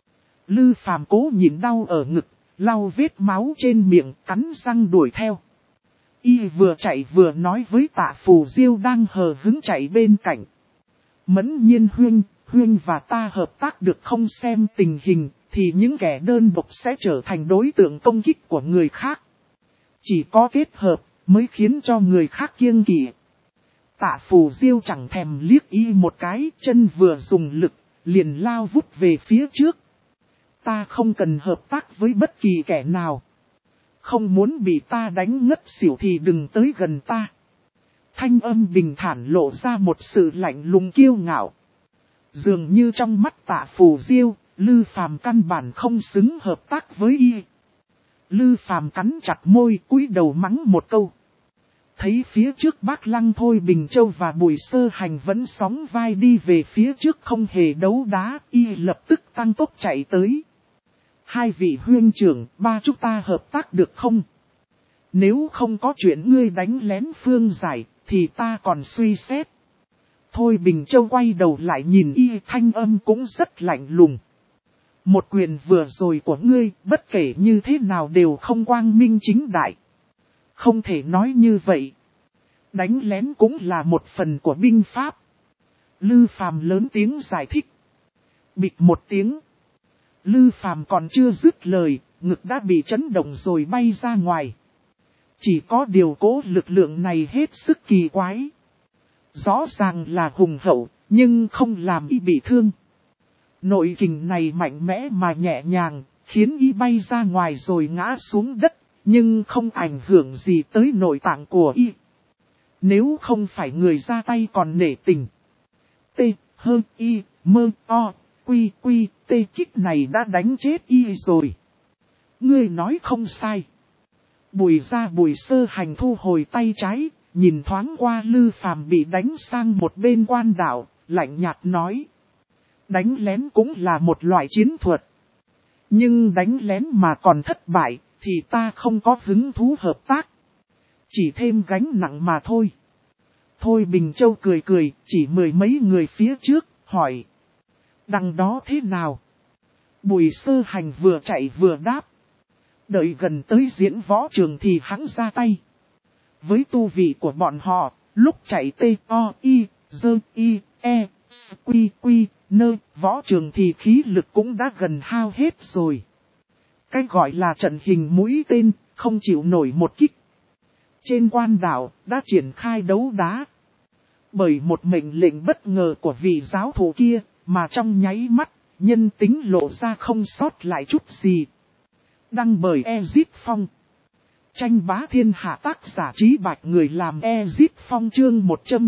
Lư Phàm cố nhịn đau ở ngực, lau vết máu trên miệng, cắn răng đuổi theo. Y vừa chạy vừa nói với Tạ Phù Diêu đang hờ hứng chạy bên cạnh. Mẫn Nhiên huynh và ta hợp tác được không, xem tình hình, thì những kẻ đơn độc sẽ trở thành đối tượng công kích của người khác. Chỉ có kết hợp, mới khiến cho người khác kiêng kỵ. Tạ Phù Diêu chẳng thèm liếc Y một cái, chân vừa dùng lực, liền lao vút về phía trước. Ta không cần hợp tác với bất kỳ kẻ nào. Không muốn bị ta đánh ngất xỉu thì đừng tới gần ta. Thanh âm bình thản lộ ra một sự lạnh lùng kiêu ngạo. Dường như trong mắt Tạ Phù Diêu, Lư Phàm căn bản không xứng hợp tác với Y. Lư Phàm cắn chặt môi, cúi đầu mắng một câu. Thấy phía trước Bác Lăng Thôi Bình Châu và Bùi Sơ Hành vẫn sóng vai đi về phía trước không hề đấu đá, Y lập tức tăng tốc chạy tới. Hai vị huynh trưởng, ba chúng ta hợp tác được không? Nếu không có chuyện ngươi đánh lén Phương Giải, thì ta còn suy xét. Thôi Bình Châu quay đầu lại nhìn Y, thanh âm cũng rất lạnh lùng. Một quyền vừa rồi của ngươi, bất kể như thế nào đều không quang minh chính đại. Không thể nói như vậy. Đánh lén cũng là một phần của binh pháp. Lư Phàm lớn tiếng giải thích. Bịch một tiếng. Lư Phàm còn chưa dứt lời, ngực đã bị chấn động rồi bay ra ngoài. Chỉ có điều cố lực lượng này hết sức kỳ quái. Rõ ràng là hùng hậu, nhưng không làm Y bị thương. Nội kình này mạnh mẽ mà nhẹ nhàng, khiến y bay ra ngoài rồi ngã xuống đất, nhưng không ảnh hưởng gì tới nội tạng của y. Nếu không phải người ra tay còn nể tình. T, H, I, mơ, O, quy, quy, T kích này đã đánh chết y rồi. Ngươi nói không sai. Bùi Sơ Hành thu hồi tay trái, nhìn thoáng qua Lư Phàm bị đánh sang một bên quan đạo, lạnh nhạt nói. Đánh lén cũng là một loại chiến thuật. Nhưng đánh lén mà còn thất bại, thì ta không có hứng thú hợp tác. Chỉ thêm gánh nặng mà thôi. Thôi Bình Châu cười cười, chỉ mười mấy người phía trước, hỏi. Đằng đó thế nào? Bùi Sơ Hành vừa chạy vừa đáp. Đợi gần tới diễn võ trường thì hắn ra tay. Với tu vị của bọn họ, lúc chạy T-O-I, D-I, E, S-Q-Q, Nơ, võ trường thì khí lực cũng đã gần hao hết rồi. Cái gọi là trận hình mũi tên, không chịu nổi một kích. Trên quan đảo, đã triển khai đấu đá. Bởi một mệnh lệnh bất ngờ của vị giáo thủ kia, mà trong nháy mắt, nhân tính lộ ra không sót lại chút gì. Đăng bởi Ezit Phong. Tranh bá thiên hạ tác giả Trí Bạch người làm Ezit Phong chương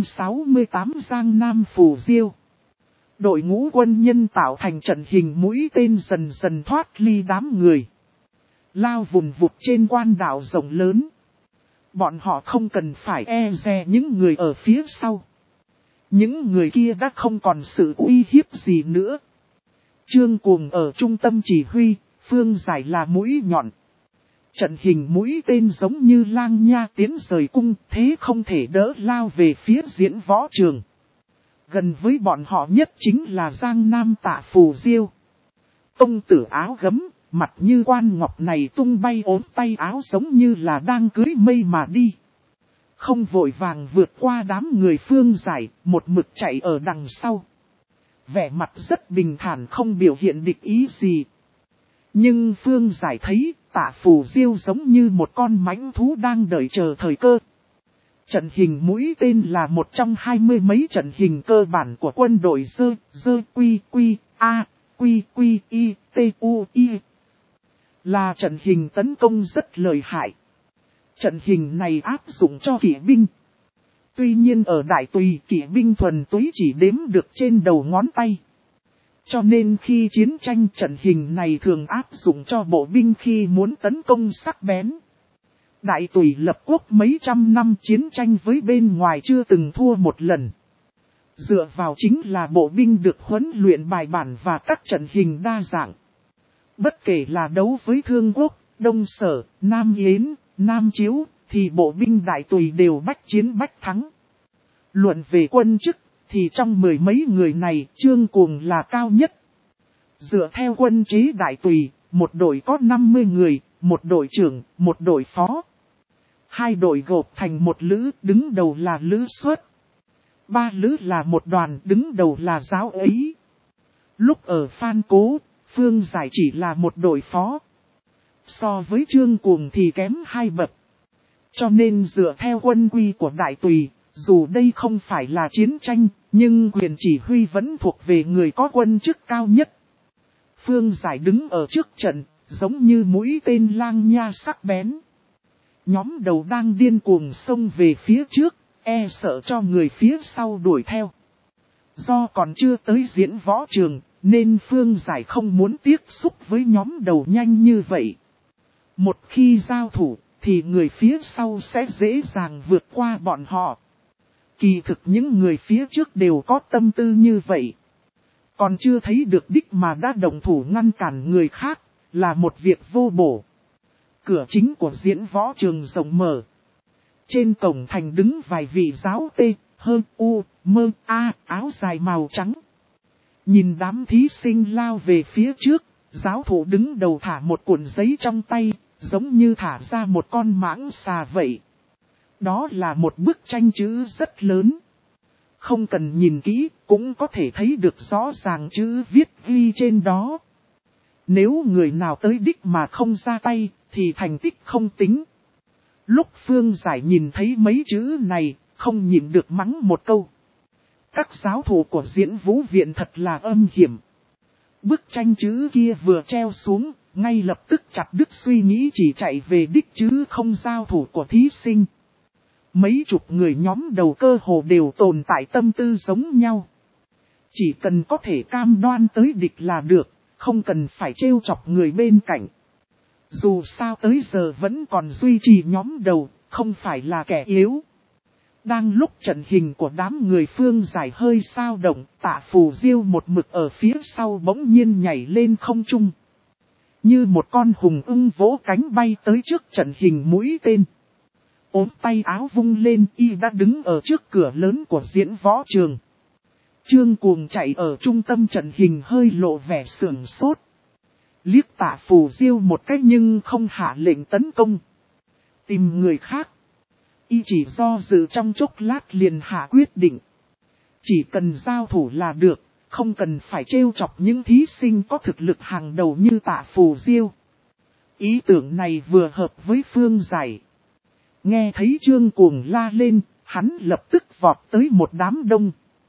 168 Giang Nam Phù Diêu. Đội ngũ quân nhân tạo thành trận hình mũi tên dần dần thoát ly đám người. Lao vùn vụt trên quan đảo rộng lớn. Bọn họ không cần phải e dè những người ở phía sau. Những người kia đã không còn sự uy hiếp gì nữa. Trương Cuồng ở trung tâm chỉ huy, Phương Giải là mũi nhọn. Trận hình mũi tên giống như lang nha tiến rời cung, thế không thể đỡ lao về phía diễn võ trường. Gần với bọn họ nhất chính là Giang Nam Tạ Phù Diêu. Công tử áo gấm, mặt như quan ngọc này tung bay ốm tay áo giống như là đang cưới mây mà đi. Không vội vàng vượt qua đám người Phương Giải, một mực chạy ở đằng sau. Vẻ mặt rất bình thản không biểu hiện địch ý gì. Nhưng Phương Giải thấy Tạ Phù Diêu giống như một con mãnh thú đang đợi chờ thời cơ. Trận hình mũi tên là một trong 20 mấy trận hình cơ bản của quân đội Dơ Quy Quy A Quy Quy I T U I. Là trận hình tấn công rất lợi hại. Trận hình này áp dụng cho kỵ binh. Tuy nhiên ở Đại Tùy kỵ binh thuần túy chỉ đếm được trên đầu ngón tay. Cho nên khi chiến tranh trận hình này thường áp dụng cho bộ binh khi muốn tấn công sắc bén. Đại Tùy lập quốc mấy trăm năm chiến tranh với bên ngoài chưa từng thua một lần. Dựa vào chính là bộ binh được huấn luyện bài bản và các trận hình đa dạng. Bất kể là đấu với Thương Quốc, Đông Sở, Nam Yến, Nam Chiếu, thì bộ binh Đại Tùy đều bách chiến bách thắng. Luận về quân chức, thì trong mười mấy người này Trương Cuồng là cao nhất. Dựa theo quân chế Đại Tùy, một đội có 50 người, một đội trưởng, một đội phó. Hai đội gộp thành một lữ, đứng đầu là lữ xuất. Ba lữ là một đoàn, đứng đầu là giáo ấy. Lúc ở Phan Cố, Phương Giải chỉ là một đội phó. So với Trương Cuồng thì kém hai bậc. Cho nên dựa theo quân quy của Đại Tùy, dù đây không phải là chiến tranh, nhưng quyền chỉ huy vẫn thuộc về người có quân chức cao nhất. Phương Giải đứng ở trước trận, giống như mũi tên lang nha sắc bén. Nhóm đầu đang điên cuồng xông về phía trước, e sợ cho người phía sau đuổi theo. Do còn chưa tới diễn võ trường, nên Phương Giải không muốn tiếp xúc với nhóm đầu nhanh như vậy. Một khi giao thủ, thì người phía sau sẽ dễ dàng vượt qua bọn họ. Kỳ thực những người phía trước đều có tâm tư như vậy. Còn chưa thấy được đích mà đã động thủ ngăn cản người khác, là một việc vô bổ. Cửa chính của diễn võ trường rộng mở. Trên cổng thành đứng vài vị giáo T, H, U, Mơ, A, áo dài màu trắng. Nhìn đám thí sinh lao về phía trước, giáo thủ đứng đầu thả một cuộn giấy trong tay, giống như thả ra một con mãng xà vậy. Đó là một bức tranh chữ rất lớn. Không cần nhìn kỹ, cũng có thể thấy được rõ ràng chữ viết ghi trên đó. Nếu người nào tới đích mà không ra tay, thì thành tích không tính. Lúc Phương Giải nhìn thấy mấy chữ này, không nhịn được mắng một câu. Các giáo thủ của Diễn Vũ Viện thật là âm hiểm. Bức tranh chữ kia vừa treo xuống, ngay lập tức chặt đứt suy nghĩ chỉ chạy về đích chứ không giao thủ của thí sinh. Mấy chục người nhóm đầu cơ hồ đều tồn tại tâm tư giống nhau. Chỉ cần có thể cam đoan tới địch là được, không cần phải trêu chọc người bên cạnh. Dù sao tới giờ vẫn còn duy trì nhóm đầu, không phải là kẻ yếu. Đang lúc trận hình của đám người Phương Giải hơi sao động, Tạ Phù Diêu một mực ở phía sau bỗng nhiên nhảy lên không trung. Như một con hùng ưng vỗ cánh bay tới trước trận hình mũi tên. Ốm tay áo vung lên, y đã đứng ở trước cửa lớn của diễn võ trường. Trương Cuồng chạy ở trung tâm trận hình hơi lộ vẻ sưởng sốt. Liếc Tạ Phù Diêu một cách nhưng không hạ lệnh tấn công. Tìm người khác. Y chỉ do dự trong chốc lát liền hạ quyết định. Chỉ cần giao thủ là được, không cần phải trêu chọc những thí sinh có thực lực hàng đầu như Tạ Phù Diêu. Ý tưởng này vừa hợp với Phương Giải. Nghe thấy Trương Cuồng la lên, hắn lập tức vọt tới một đám đông.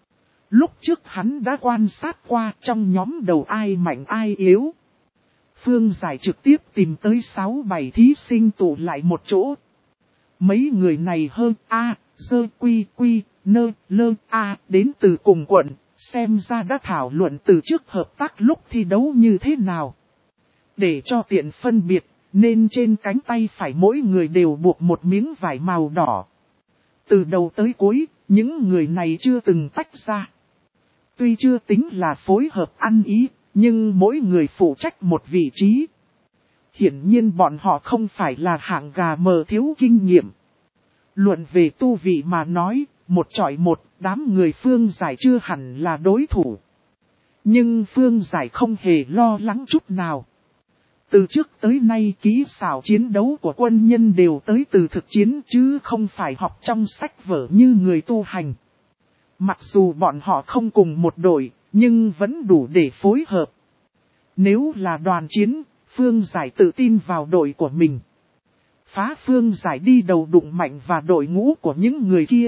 Lúc trước hắn đã quan sát qua trong nhóm đầu ai mạnh ai yếu. Phương Giải trực tiếp tìm tới 6-7 thí sinh tụ lại một chỗ. Mấy người này hơn dơ quy, nơ, lơ, đến từ cùng quận, xem ra đã thảo luận từ trước hợp tác lúc thi đấu như thế nào. Để cho tiện phân biệt, nên trên cánh tay phải mỗi người đều buộc một miếng vải màu đỏ. Từ đầu tới cuối, những người này chưa từng tách ra. Tuy chưa tính là phối hợp ăn ý, nhưng mỗi người phụ trách một vị trí. Hiển nhiên bọn họ không phải là hạng gà mờ thiếu kinh nghiệm. Luận về tu vị mà nói, một chọi một, đám người Phương Giải chưa hẳn là đối thủ. Nhưng Phương Giải không hề lo lắng chút nào. Từ trước tới nay kỹ xảo chiến đấu của quân nhân đều tới từ thực chiến chứ không phải học trong sách vở như người tu hành. Mặc dù bọn họ không cùng một đội, nhưng vẫn đủ để phối hợp. Nếu là đoàn chiến, Phương Giải tự tin vào đội của mình. Phá Phương Giải đi đầu đụng mạnh vào đội ngũ của những người kia.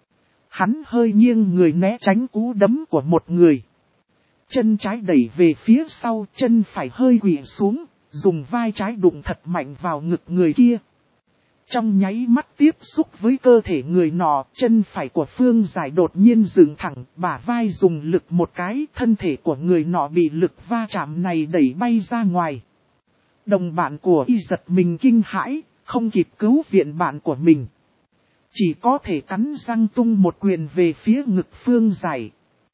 Hắn hơi nghiêng người né tránh cú đấm của một người. Chân trái đẩy về phía sau, chân phải hơi quỵ xuống, dùng vai trái đụng thật mạnh vào ngực người kia. Trong nháy mắt tiếp xúc với cơ thể người nọ, chân phải của Phương Giải đột nhiên dựng thẳng, bả vai dùng lực một cái, thân thể của người nọ bị lực va chạm này đẩy bay ra ngoài. Đồng bạn của y giật mình kinh hãi, không kịp cứu viện bạn của mình. Chỉ có thể cắn răng tung một quyền về phía ngực Phương Giải.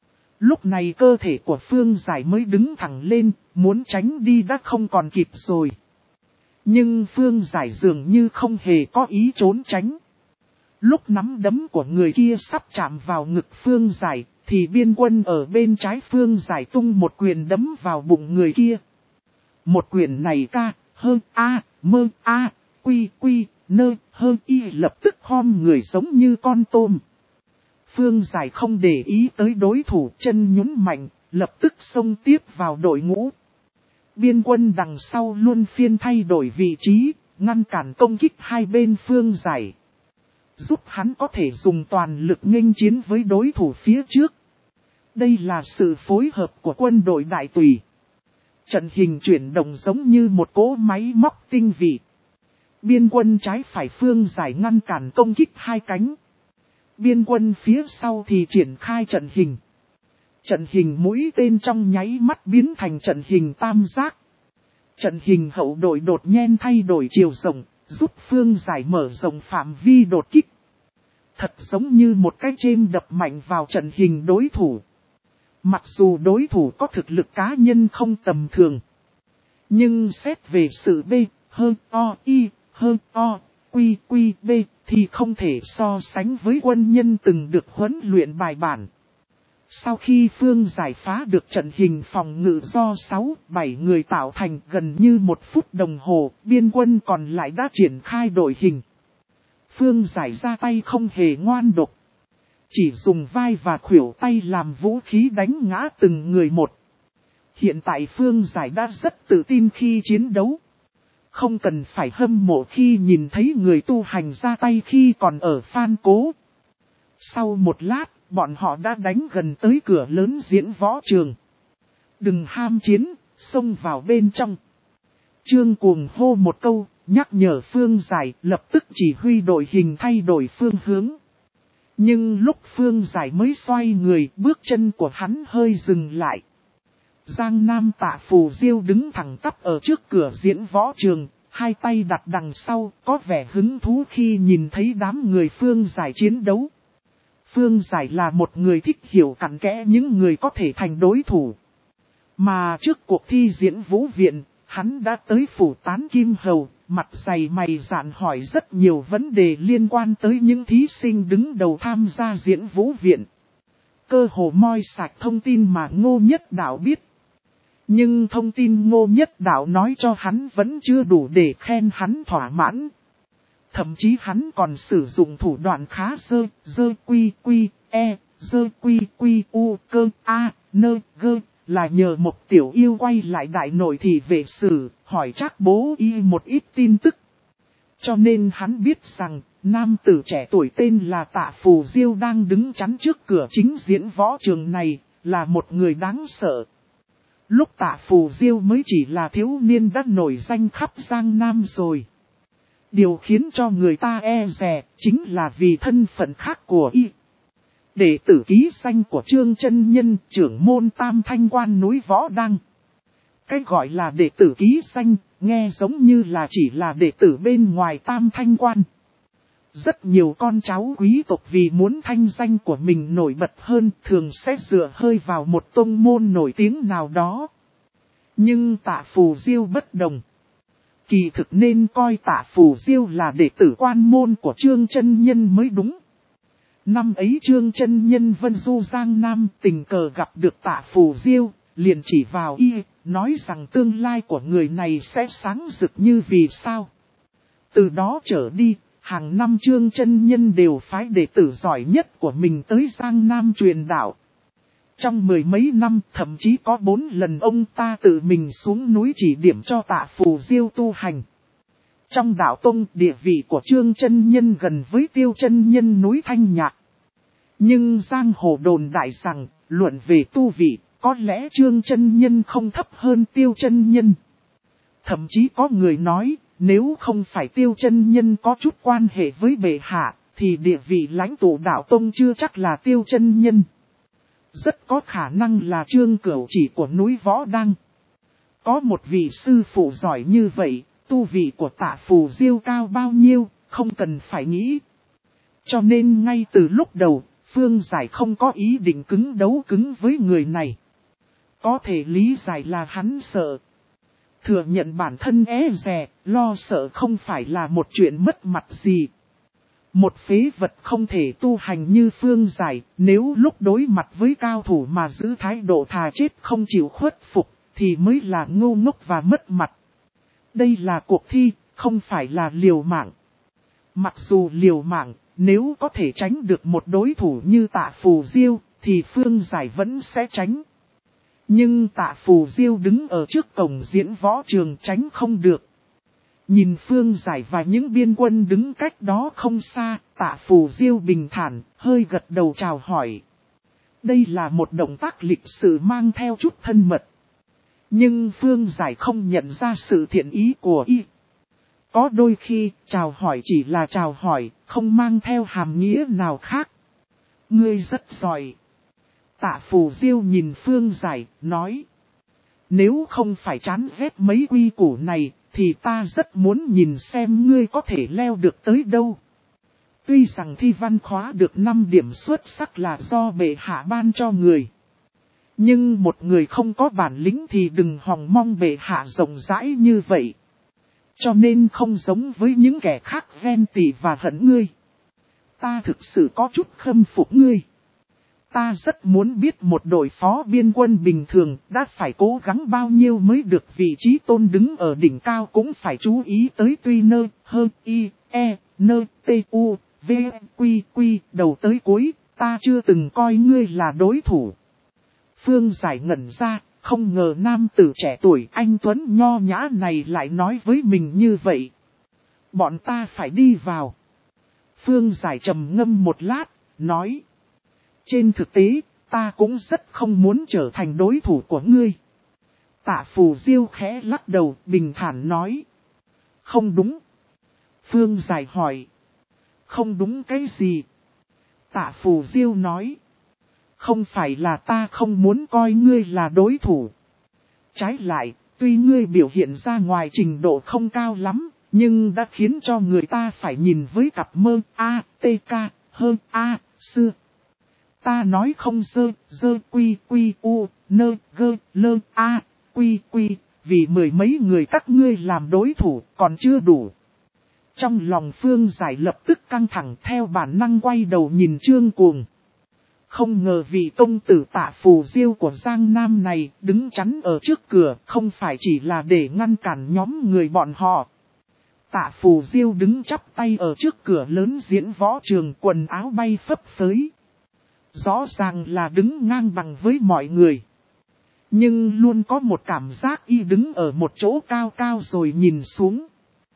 Lúc này cơ thể của Phương Giải mới đứng thẳng lên, muốn tránh đi đã không còn kịp rồi. Nhưng Phương Giải dường như không hề có ý trốn tránh. Lúc nắm đấm của người kia sắp chạm vào ngực Phương Giải, thì Biên Quân ở bên trái Phương Giải tung một quyền đấm vào bụng người kia. Một quyền này quy, nơ, y lập tức khom người giống như con tôm. Phương Giải không để ý tới đối thủ, chân nhún mạnh, lập tức xông tiếp vào đội ngũ. Biên Quân đằng sau luôn phiên thay đổi vị trí, ngăn cản công kích hai bên Phương Giải. Giúp hắn có thể dùng toàn lực nghênh chiến với đối thủ phía trước. Đây là sự phối hợp của quân đội đại tùy. Trận hình chuyển động giống như một cỗ máy móc tinh vị. Biên Quân trái phải Phương Giải ngăn cản công kích hai cánh. Biên Quân phía sau thì triển khai trận hình. Trận hình mũi tên trong nháy mắt biến thành trận hình tam giác. Trận hình hậu đội đột nhiên thay đổi chiều rộng, giúp Phương Giải mở rộng phạm vi đột kích. Thật giống như một cái chêm đập mạnh vào trận hình đối thủ. Mặc dù đối thủ có thực lực cá nhân không tầm thường. Nhưng xét về sự B thì không thể so sánh với quân nhân từng được huấn luyện bài bản. Sau khi Phương Giải phá được trận hình phòng ngự do 6-7 người tạo thành gần như 1 phút đồng hồ, Biên Quân còn lại đã triển khai đội hình. Phương Giải ra tay không hề ngoan độc. Chỉ dùng vai và khuỷu tay làm vũ khí đánh ngã từng người một. Hiện tại Phương Giải đã rất tự tin khi chiến đấu. Không cần phải hâm mộ khi nhìn thấy người tu hành ra tay khi còn ở Phan Cố. Sau một lát, bọn họ đã đánh gần tới cửa lớn diễn võ trường. Đừng ham chiến, xông vào bên trong. Trương Cuồng hô một câu, nhắc nhở Phương Giải lập tức chỉ huy đội hình thay đổi phương hướng. Nhưng lúc Phương Giải mới xoay người, bước chân của hắn hơi dừng lại. Giang Nam Tạ Phù Diêu đứng thẳng tắp ở trước cửa diễn võ trường, hai tay đặt đằng sau, có vẻ hứng thú khi nhìn thấy đám người Phương Giải chiến đấu. Phương Giải là một người thích hiểu cặn kẽ những người có thể thành đối thủ. Mà trước cuộc thi diễn vũ viện, hắn đã tới phủ tán kim hầu, mặt dày mày dạn hỏi rất nhiều vấn đề liên quan tới những thí sinh đứng đầu tham gia diễn vũ viện. Cơ hồ moi sạch thông tin mà Ngô Nhất Đạo biết. Nhưng thông tin Ngô Nhất Đạo nói cho hắn vẫn chưa đủ để khen hắn thỏa mãn. Thậm chí hắn còn sử dụng thủ đoạn khá dơ quy u cơ a nơ gơ, là nhờ một tiểu yêu quay lại đại nội thị vệ sử, hỏi Trác Bố Y một ít tin tức. Cho nên hắn biết rằng, nam tử trẻ tuổi tên là Tạ Phù Diêu đang đứng chắn trước cửa chính diễn võ trường này, là một người đáng sợ. Lúc Tạ Phù Diêu mới chỉ là thiếu niên đã nổi danh khắp Giang Nam rồi. Điều khiến cho người ta e dè chính là vì thân phận khác của y. Đệ tử ký danh của Trương Chân Nhân, trưởng môn Tam Thanh Quan núi Võ Đăng. Cái gọi là đệ tử ký danh, nghe giống như là chỉ là đệ tử bên ngoài Tam Thanh Quan. Rất nhiều con cháu quý tộc vì muốn thanh danh của mình nổi bật hơn, thường sẽ dựa hơi vào một tông môn nổi tiếng nào đó. Nhưng Tạ Phù Diêu bất đồng. Kỳ thực nên coi Tạ Phù Diêu là đệ tử quan môn của Trương Chân Nhân mới đúng. Năm ấy Trương Chân Nhân vân du Giang Nam, tình cờ gặp được Tạ Phù Diêu, liền chỉ vào y, nói rằng tương lai của người này sẽ sáng rực như vì sao. Từ đó trở đi, hàng năm Trương Chân Nhân đều phái đệ tử giỏi nhất của mình tới Giang Nam truyền đạo. Trong mười mấy năm, thậm chí có 4 lần ông ta tự mình xuống núi chỉ điểm cho Tạ Phù Diêu tu hành. Trong đạo tông, địa vị của Trương Chân Nhân gần với Tiêu Chân Nhân núi Thanh Nhạc. Nhưng giang hồ đồn đại rằng, luận về tu vị, có lẽ Trương Chân Nhân không thấp hơn Tiêu Chân Nhân. Thậm chí có người nói, nếu không phải Tiêu Chân Nhân có chút quan hệ với bệ hạ, thì địa vị lãnh tụ đạo tông chưa chắc là Tiêu Chân Nhân. Rất có khả năng là Trương Cửu Chỉ của núi Võ Đăng. Có một vị sư phụ giỏi như vậy, tu vị của Tạ Phù Diêu cao bao nhiêu, không cần phải nghĩ. Cho nên ngay từ lúc đầu, Phương Giải không có ý định cứng đấu cứng với người này. Có thể lý giải là hắn sợ. Thừa nhận bản thân e dè, lo sợ không phải là một chuyện mất mặt gì. Một phế vật không thể tu hành như Phương Giải, nếu lúc đối mặt với cao thủ mà giữ thái độ thà chết không chịu khuất phục, thì mới là ngu ngốc và mất mặt. Đây là cuộc thi, không phải là liều mạng. Mặc dù liều mạng, nếu có thể tránh được một đối thủ như Tạ Phù Diêu, thì Phương Giải vẫn sẽ tránh. Nhưng Tạ Phù Diêu đứng ở trước cổng diễn võ trường tránh không được. Nhìn Phương Giải và những biên quân đứng cách đó không xa, Tạ Phù Diêu bình thản, hơi gật đầu chào hỏi. Đây là một động tác lịch sự mang theo chút thân mật. Nhưng Phương Giải không nhận ra sự thiện ý của y. Có đôi khi, chào hỏi chỉ là chào hỏi, không mang theo hàm nghĩa nào khác. Ngươi rất giỏi. Tạ Phù Diêu nhìn Phương Giải, nói. Nếu không phải chán ghét mấy quy củ này, thì ta rất muốn nhìn xem ngươi có thể leo được tới đâu. Tuy rằng thi văn khóa được 5 điểm xuất sắc là do bệ hạ ban cho người. Nhưng một người không có bản lĩnh thì đừng hòng mong bệ hạ rộng rãi như vậy. Cho nên không giống với những kẻ khác ghen tị và hận ngươi. Ta thực sự có chút khâm phục ngươi. Ta rất muốn biết một đội phó biên quân bình thường đã phải cố gắng bao nhiêu mới được vị trí tôn đứng ở đỉnh cao, cũng phải chú ý tới tuy nơ, hơ, y, e, nơ, t, u, v, quy, đầu tới cuối, ta chưa từng coi ngươi là đối thủ. Phương Giải ngẩn ra, không ngờ nam tử trẻ tuổi anh Tuấn nho nhã này lại nói với mình như vậy. Bọn ta phải đi vào. Phương Giải trầm ngâm một lát, nói. Trên thực tế, ta cũng rất không muốn trở thành đối thủ của ngươi. Tạ Phù Diêu khẽ lắc đầu, bình thản nói. Không đúng. Phương Giải hỏi. Không đúng cái gì? Tạ Phù Diêu nói. Không phải là ta không muốn coi ngươi là đối thủ. Trái lại, tuy ngươi biểu hiện ra ngoài trình độ không cao lắm, nhưng đã khiến cho người ta phải nhìn với cặp mơ hơn xưa. Ta nói không dơ quy u nơ gơ lơ quy, vì mười mấy người các ngươi làm đối thủ còn chưa đủ. Trong lòng Phương Giải lập tức căng thẳng, theo bản năng quay đầu nhìn Trương Cuồng. Không ngờ vị công tử Tạ Phù Diêu của Giang Nam này đứng chắn ở trước cửa, không phải chỉ là để ngăn cản nhóm người bọn họ. Tạ Phù Diêu đứng chắp tay ở trước cửa lớn diễn võ trường, quần áo bay phấp phới. Rõ ràng là đứng ngang bằng với mọi người. Nhưng luôn có một cảm giác y đứng ở một chỗ cao cao rồi nhìn xuống.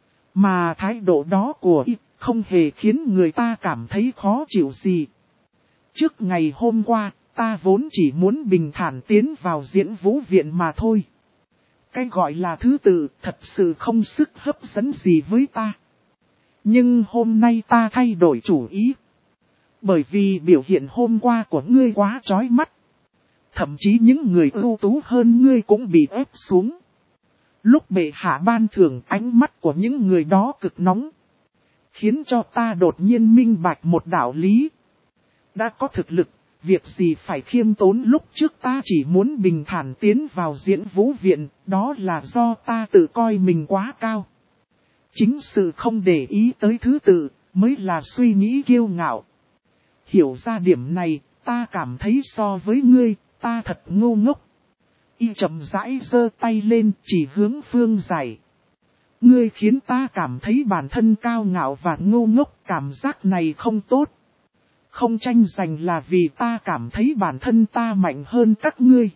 Mà thái độ đó của y không hề khiến người ta cảm thấy khó chịu gì. Trước ngày hôm qua, ta vốn chỉ muốn bình thản tiến vào diễn vũ viện mà thôi. Cái gọi là thứ tự thật sự không sức hấp dẫn gì với ta. Nhưng hôm nay ta thay đổi chủ ý. Bởi vì biểu hiện hôm qua của ngươi quá chói mắt. Thậm chí những người ưu tú hơn ngươi cũng bị ép xuống. Lúc bệ hạ ban thưởng, ánh mắt của những người đó cực nóng. Khiến cho ta đột nhiên minh bạch một đạo lý. Đã có thực lực, việc gì phải khiêm tốn, lúc trước ta chỉ muốn bình thản tiến vào diễn vũ viện, đó là do ta tự coi mình quá cao. Chính sự không để ý tới thứ tự, mới là suy nghĩ kiêu ngạo. Hiểu ra điểm này, ta cảm thấy so với ngươi, ta thật ngu ngốc. Y chậm rãi giơ tay lên, chỉ hướng Phương Giải. Ngươi khiến ta cảm thấy bản thân cao ngạo và ngu ngốc, cảm giác này không tốt. Không tranh giành là vì ta cảm thấy bản thân ta mạnh hơn các ngươi.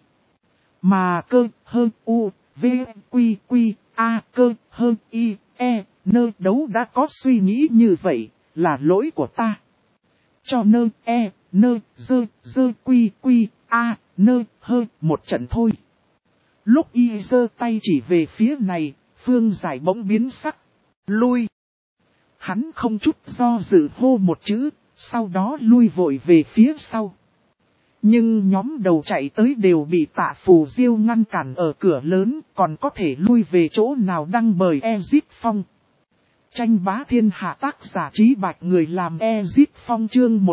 Mà cơ hơn u, v, quy, a cơ hơn y, e, nơ đấu đã có suy nghĩ như vậy, là lỗi của ta. Cho nơ, e, nơ, dơ quy, a, nơ, hơi một trận thôi. Lúc y giơ tay chỉ về phía này, Phương Giải bỗng biến sắc. Lui. Hắn không chút do dự hô một chữ, sau đó lui vội về phía sau. Nhưng nhóm đầu chạy tới đều bị Tạ Phù Diêu ngăn cản ở cửa lớn, còn có thể lui về chỗ nào đăng bởi Ezit Phong. Tranh bá thiên hạ, tác giả Trí Bạch, người làm Ezit Phong, chương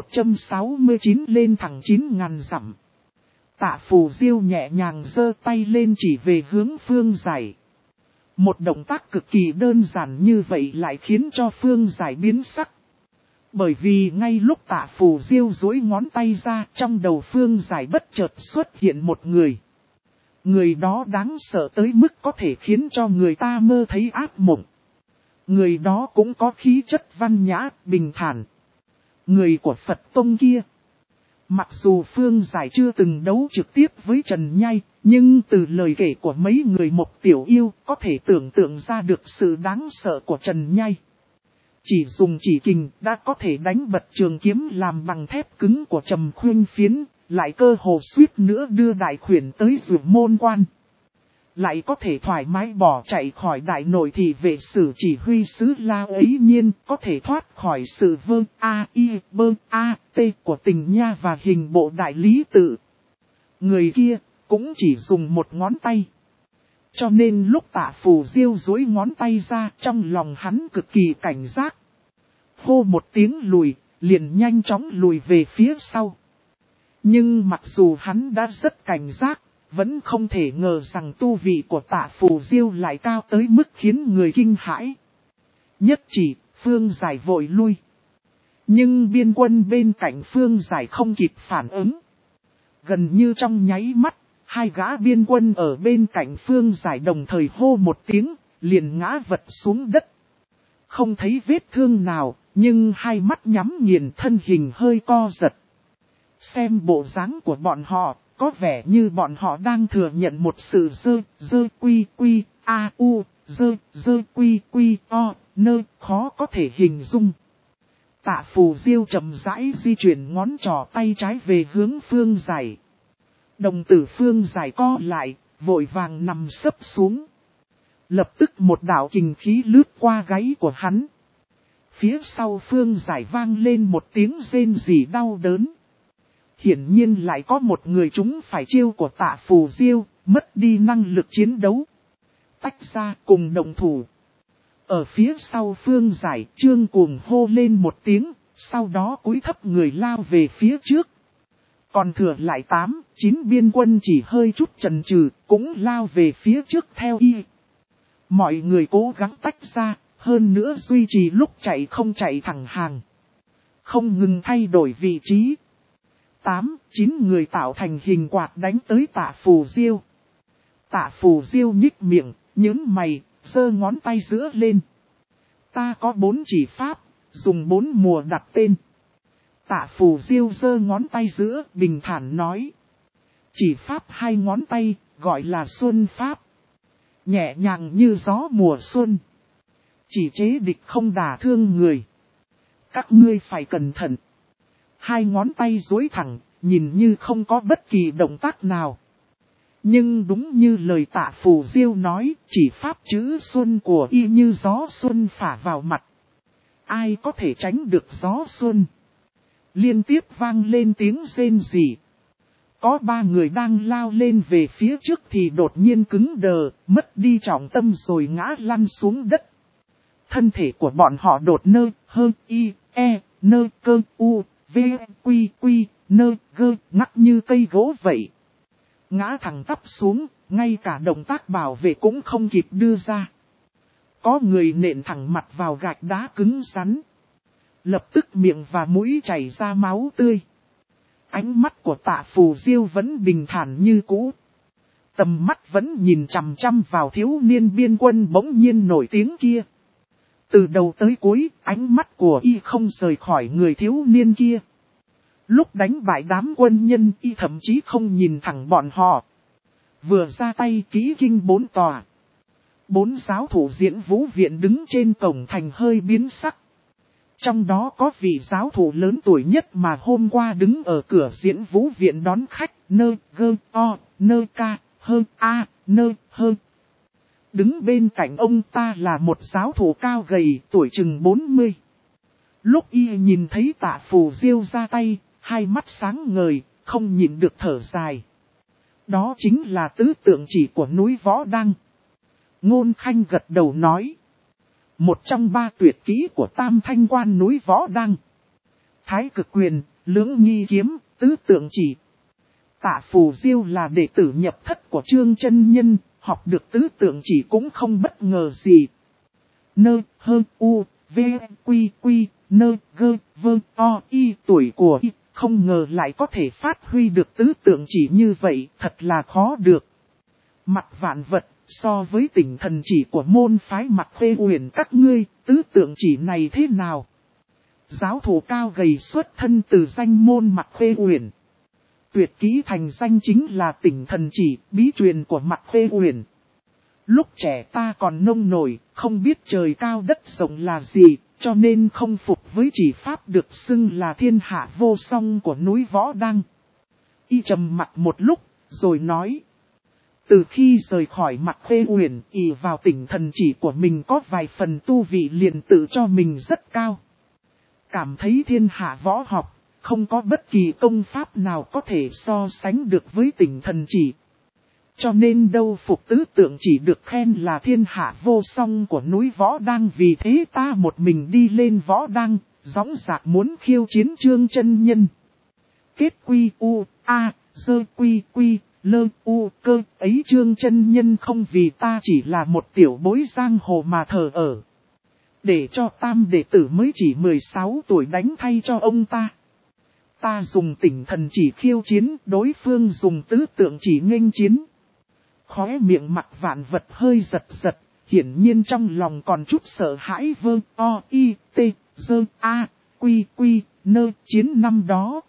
169 lên thẳng 9.000 dặm. Tạ Phù Diêu nhẹ nhàng giơ tay lên chỉ về hướng Phương Giải. Một động tác cực kỳ đơn giản như vậy lại khiến cho Phương Giải biến sắc. Bởi vì ngay lúc Tạ Phù Diêu duỗi ngón tay ra, trong đầu Phương Giải bất chợt xuất hiện một người. Người đó đáng sợ tới mức có thể khiến cho người ta mơ thấy ác mộng. Người đó cũng có khí chất văn nhã, bình thản. Người của Phật Tông kia. Mặc dù Phương Giải chưa từng đấu trực tiếp với Trần Nhai, nhưng từ lời kể của mấy người Mộc Tiểu Yêu có thể tưởng tượng ra được sự đáng sợ của Trần Nhai. Chỉ dùng chỉ kình đã có thể đánh bật trường kiếm làm bằng thép cứng của Trầm Khuyên Phiến, lại cơ hồ suýt nữa đưa đại khuyển tới Dược Môn Quan. Lại có thể thoải mái bỏ chạy khỏi đại nội thị vệ sử chỉ huy sứ La ấy nhiên, có thể thoát khỏi sự vương t của Tình Nha và hình bộ đại lý tự. Người kia cũng chỉ dùng một ngón tay. Cho nên lúc Tạ Phù Diêu duỗi ngón tay ra, trong lòng hắn cực kỳ cảnh giác. Hô một tiếng lùi, liền nhanh chóng lùi về phía sau. Nhưng mặc dù hắn đã rất cảnh giác, vẫn không thể ngờ rằng tu vị của Tạ Phù Diêu lại cao tới mức khiến người kinh hãi. Nhất chỉ, Phương Giải vội lui. Nhưng biên quân bên cạnh Phương Giải không kịp phản ứng. Gần như trong nháy mắt, hai gã biên quân ở bên cạnh Phương Giải đồng thời hô một tiếng, liền ngã vật xuống đất. Không thấy vết thương nào, nhưng hai mắt nhắm nghiền, thân hình hơi co giật. Xem bộ dáng của bọn họ, có vẻ như bọn họ đang thừa nhận một sự dơ quy o nơ khó có thể hình dung. Tạ Phù Diêu chậm rãi di chuyển ngón trỏ tay trái về hướng Phương Giải. Đồng tử Phương Giải co lại, vội vàng nằm sấp xuống. Lập tức một đạo kình khí lướt qua gáy của hắn. Phía sau Phương Giải vang lên một tiếng rên rỉ đau đớn. Hiển nhiên lại có một người chúng phải chiêu của Tạ Phù Diêu, mất đi năng lực chiến đấu. Tách ra cùng động thủ. Ở phía sau Phương Giải, Trương Cuồng hô lên một tiếng, sau đó cúi thấp người lao về phía trước. Còn thừa lại 8, 9 biên quân chỉ hơi chút chần chừ, cũng lao về phía trước theo y. Mọi người cố gắng tách ra, hơn nữa duy trì lúc chạy không chạy thẳng hàng. Không ngừng thay đổi vị trí. 8, 9 người tạo thành hình quạt đánh tới Tạ Phù Diêu. Tạ Phù Diêu nhích miệng, nhướng mày, giơ ngón tay giữa lên. Ta có 4 chỉ pháp, dùng 4 mùa đặt tên. Tạ Phù Diêu giơ ngón tay giữa, bình thản nói. Chỉ pháp 2 ngón tay, gọi là Xuân Pháp. Nhẹ nhàng như gió mùa xuân. Chỉ chế địch không đả thương người. Các ngươi phải cẩn thận. 2 ngón tay duỗi thẳng, nhìn như không có bất kỳ động tác nào. Nhưng đúng như lời Tạ Phù Diêu nói, chỉ pháp chữ xuân của y như gió xuân phả vào mặt. Ai có thể tránh được gió xuân? Liên tiếp vang lên tiếng rên rỉ. Có 3 người đang lao lên về phía trước thì đột nhiên cứng đờ, mất đi trọng tâm rồi ngã lăn xuống đất. Thân thể của bọn họ đột nơ, hơn y, e, nơ, cơ, u, v, quy, quy, nơ, gơ, ngắc như cây gỗ vậy. Ngã thẳng tắp xuống, ngay cả động tác bảo vệ cũng không kịp đưa ra. Có người nện thẳng mặt vào gạch đá cứng rắn. Lập tức miệng và mũi chảy ra máu tươi. Ánh mắt của Tạ Phù Diêu vẫn bình thản như cũ. Tầm mắt vẫn nhìn chằm chằm vào thiếu niên biên quân bỗng nhiên nổi tiếng kia. Từ đầu tới cuối, ánh mắt của y không rời khỏi người thiếu niên kia. Lúc đánh bại đám quân nhân, y thậm chí không nhìn thẳng bọn họ. Vừa ra tay ký kinh 4 tòa. 4 giáo thủ diễn vũ viện đứng trên cổng thành hơi biến sắc. Trong đó có vị giáo thủ lớn tuổi nhất mà hôm qua đứng ở cửa diễn vũ viện đón khách, nơ, gơ, o, nơ ca, hơ, a, nơ, hơ. Đứng bên cạnh ông ta là một giáo thủ cao gầy, tuổi chừng 40. Lúc y nhìn thấy Tạ Phù Diêu ra tay, hai mắt sáng ngời, không nhịn được thở dài. Đó chính là tứ tượng chỉ của núi Võ Đăng. Ngôn Khanh gật đầu nói. Một trong 3 tuyệt kỹ của Tam Thanh Quan núi Võ Đăng. Thái Cực Quyền, Lưỡng Nghi Kiếm, tứ tượng chỉ. Tạ Phù Diêu là đệ tử nhập thất của Trương Chân Nhân, học được tứ tượng chỉ cũng không bất ngờ gì. Nơ, hơ, u, v, quy, quy, nơ, gơ, vơ, o, y, tuổi của y, không ngờ lại có thể phát huy được tứ tượng chỉ như vậy, thật là khó được. Mặt vạn vật, so với tỉnh thần chỉ của môn phái Mặc Khê Uyển các ngươi, tứ tượng chỉ này thế nào? Giáo thủ cao gầy xuất thân từ danh môn Mặc Khê Uyển. Tuyệt kỹ thành danh chính là tỉnh thần chỉ, bí truyền của Mặc Khê Uyển. Lúc trẻ ta còn nông nổi, không biết trời cao đất rộng là gì, cho nên không phục với chỉ pháp được xưng là thiên hạ vô song của núi Võ Đăng. Y trầm mặt một lúc, rồi nói. Từ khi rời khỏi Mặc Khê Uyển, ỷ vào tỉnh thần chỉ của mình có vài phần tu vị liền tự cho mình rất cao. Cảm thấy thiên hạ võ học, không có bất kỳ công pháp nào có thể so sánh được với tỉnh thần chỉ. Cho nên đâu phục tứ tượng chỉ được khen là thiên hạ vô song của núi Võ Đăng, vì thế ta một mình đi lên Võ Đăng, dõng dạc muốn khiêu chiến Trương Chân Nhân. Kết quy u, a, dơ quy quy, lơ u cơ ấy Trương Chân Nhân không vì ta chỉ là một tiểu bối giang hồ mà thờ ở. Để cho tam đệ tử mới chỉ 16 tuổi đánh thay cho ông ta. Ta dùng tỉnh thần chỉ khiêu chiến, đối phương dùng tứ tượng chỉ nghênh chiến. Khóe miệng Mặc Vạn Vật hơi giật giật, hiển nhiên trong lòng còn chút sợ hãi. Vơ, o, y, t, dơ, a, quy, quy, nơ, chiến năm đó.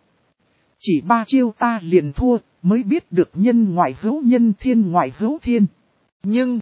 Chỉ 3 chiêu ta liền thua, mới biết được nhân ngoại hữu nhân, thiên ngoại hữu thiên. Nhưng,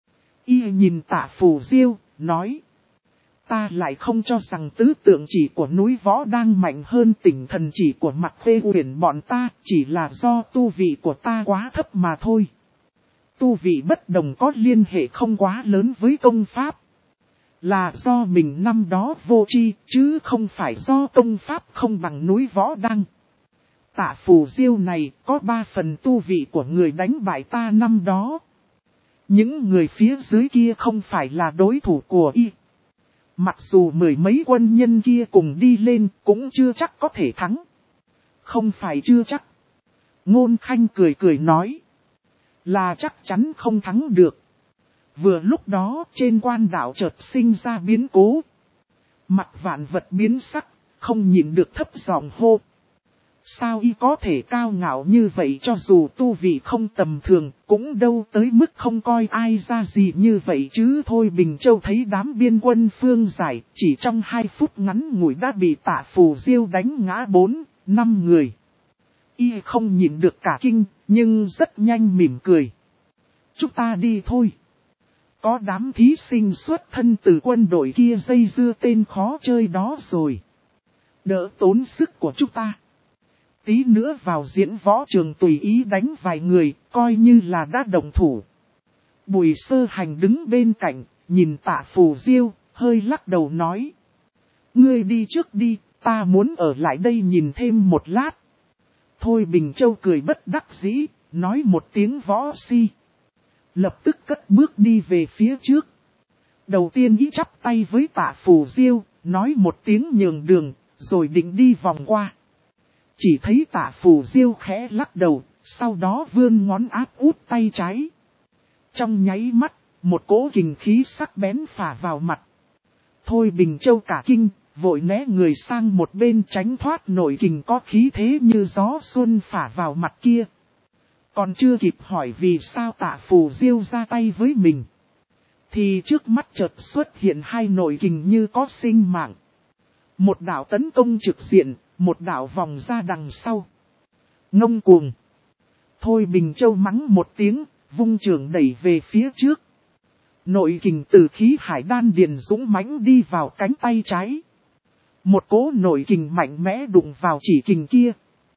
y nhìn Tạ Phù Diêu, nói. Ta lại không cho rằng tứ tượng chỉ của núi Võ Đăng mạnh hơn tỉnh thần chỉ của Mặc Khê Uyển bọn ta, chỉ là do tu vị của ta quá thấp mà thôi. Tu vị bất đồng có liên hệ không quá lớn với công pháp. Là do mình năm đó vô tri, chứ không phải do công pháp không bằng núi Võ Đăng. Tạ Phù Diêu này có 3 phần tu vị của người đánh bại ta năm đó. Những người phía dưới kia không phải là đối thủ của y. Mặc dù 10 mấy quân nhân kia cùng đi lên cũng chưa chắc có thể thắng. Không phải chưa chắc. Ngôn Khanh cười cười nói. Là chắc chắn không thắng được. Vừa lúc đó trên quan đảo chợt sinh ra biến cố. Mặt vạn vật biến sắc, không nhìn được thấp giọng hô. Sao y có thể cao ngạo như vậy, cho dù tu vị không tầm thường, cũng đâu tới mức không coi ai ra gì như vậy chứ. Thôi Bình Châu thấy đám biên quân phương giải, chỉ trong 2 phút ngắn ngủi đã bị Tạ Phù Diêu đánh ngã 4-5 người. Y không nhìn được cả kinh, nhưng rất nhanh mỉm cười. Chúng ta đi thôi. Có đám thí sinh xuất thân từ quân đội kia dây dưa tên khó chơi đó rồi. Đỡ tốn sức của chúng ta. Tí nữa vào diễn võ trường tùy ý đánh vài người, coi như là đã đồng thủ. Bùi Sơ Hành đứng bên cạnh, nhìn Tạ Phù Diêu, hơi lắc đầu nói. Ngươi đi trước đi, ta muốn ở lại đây nhìn thêm một lát. Thôi Bình Châu cười bất đắc dĩ, nói một tiếng võ si. Lập tức cất bước đi về phía trước. Đầu tiên ý chắp tay với Tạ Phù Diêu, nói một tiếng nhường đường, rồi định đi vòng qua. Chỉ thấy Tạ Phù Diêu khẽ lắc đầu, sau đó vươn ngón áp út tay trái. Trong nháy mắt, một cỗ kình khí sắc bén phả vào mặt. Thôi Bình Châu cả kinh, vội né người sang một bên tránh thoát nổi kình có khí thế như gió xuân phả vào mặt kia. Còn chưa kịp hỏi vì sao Tạ Phù Diêu ra tay với mình, thì trước mắt chợt xuất hiện 2 nội kình như có sinh mạng. Một đạo tấn công trực diện, một đạo vòng ra đằng sau. Ngông cuồng. Thôi Bình Châu mắng một tiếng, vung trường đẩy về phía trước. Nội kình từ khí hải đan điền dũng mãnh đi vào cánh tay trái. Một cỗ nội kình mạnh mẽ đụng vào chỉ kình kia.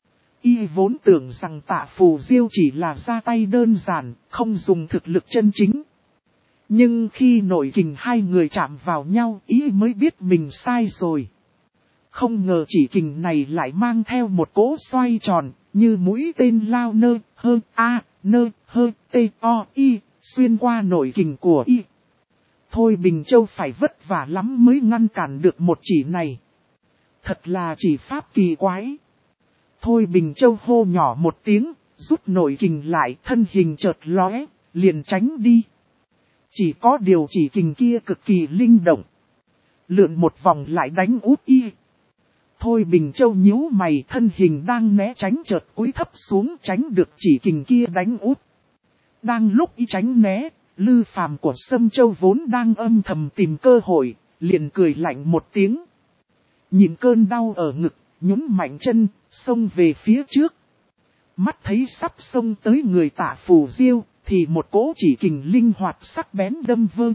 Y vốn tưởng rằng Tạ Phù Diêu chỉ là ra tay đơn giản, không dùng thực lực chân chính. Nhưng khi nội kình 2 người chạm vào nhau, Y mới biết mình sai rồi. Không ngờ chỉ kình này lại mang theo một cỗ xoay tròn, như mũi tên lao t-o-i, xuyên qua nội kình của Y. Thôi Bình Châu phải vất vả lắm mới ngăn cản được một chỉ này. Thật là chỉ pháp kỳ quái. Thôi Bình Châu hô nhỏ một tiếng, rút nội kình lại, thân hình chợt lóe, liền tránh đi. Chỉ có điều chỉ kình kia cực kỳ linh động. Lượn một vòng lại đánh úp Y. Thôi Bình Châu nhíu mày, thân hình đang né tránh chợt cúi thấp xuống tránh được chỉ kình kia đánh úp. Đang lúc Y tránh né, Lư Phàm của Sâm Châu vốn đang âm thầm tìm cơ hội, liền cười lạnh một tiếng. Nhìn cơn đau ở ngực, nhún mạnh chân, xông về phía trước. Mắt thấy sắp xông tới người Tạ Phù Diêu, thì một cỗ chỉ kình linh hoạt sắc bén đâm vơ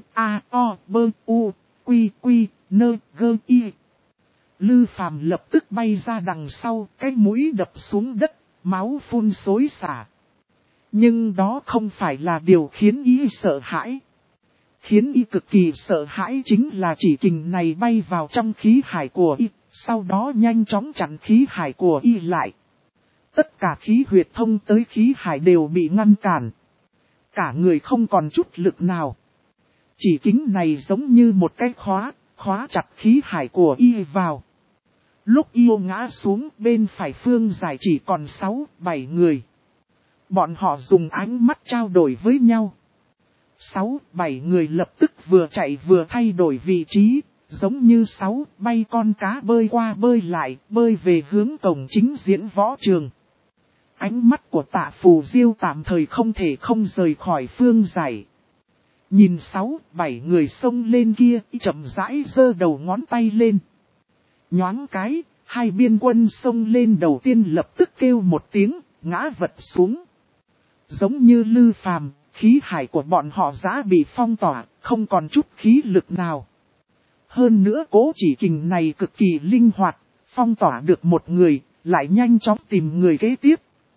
a-o-bơ-u-quy-quy-nơ-gơ-y. Lư Phàm lập tức bay ra đằng sau, cái mũi đập xuống đất, máu phun xối xả. Nhưng đó không phải là điều khiến Y sợ hãi. Khiến Y cực kỳ sợ hãi chính là chỉ kình này bay vào trong khí hải của Y, sau đó nhanh chóng chặn khí hải của Y lại. Tất cả khí huyệt thông tới khí hải đều bị ngăn cản. Cả người không còn chút lực nào. Chỉ kính này giống như một cái khóa chặt khí hải của Y vào. Lúc Y ngã xuống, bên phải phương giải chỉ còn 6-7 người. Bọn họ dùng ánh mắt trao đổi với nhau. 6-7 người lập tức vừa chạy vừa thay đổi vị trí, giống như 6-7 con cá bơi qua bơi lại, bơi về hướng cổng chính diễn võ trường. Ánh mắt của Tạ Phù Diêu tạm thời không thể không rời khỏi phương giải. Nhìn 6-7 người xông lên kia, chậm rãi giơ đầu ngón tay lên. Nhoáng cái, 2 biên quân xông lên đầu tiên lập tức kêu một tiếng, ngã vật xuống. Giống như Lư Phàm, khí hải của bọn họ đã bị phong tỏa, không còn chút khí lực nào. Hơn nữa cố chỉ kình này cực kỳ linh hoạt, phong tỏa được một người, lại nhanh chóng tìm người kế tiếp.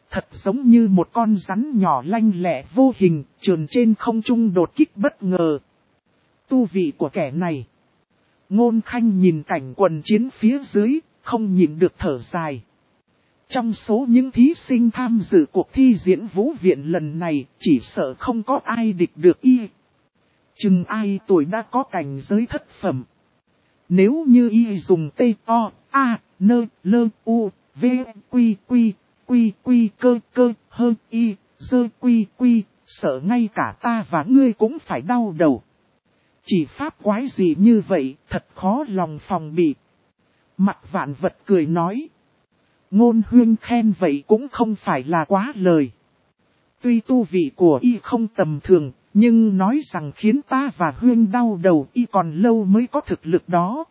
thật giống như một con rắn nhỏ lanh lẹ vô hình, trườn trên không trung đột kích bất ngờ. Tu vị của kẻ này. Ngôn Khanh nhìn cảnh quần chiến phía dưới, không nhìn được thở dài. Trong số những thí sinh tham dự cuộc thi diễn vũ viện lần này, chỉ sợ không có ai địch được y. Chừng ai tuổi đã có cảnh giới thất phẩm. Nếu như y dùng T, O, A, N, L, U, V, Quy, Quy, Quy, Quy, cơ, hơn y, dơ quy, quy, sợ ngay cả ta và ngươi cũng phải đau đầu. Chỉ pháp quái gì như vậy, thật khó lòng phòng bị. Mặt Vạn Vật cười nói. Ngôn Huyên khen vậy cũng không phải là quá lời. Tuy tu vị của y không tầm thường, nhưng nói rằng khiến ta và Huyên đau đầu y còn lâu mới có thực lực đó.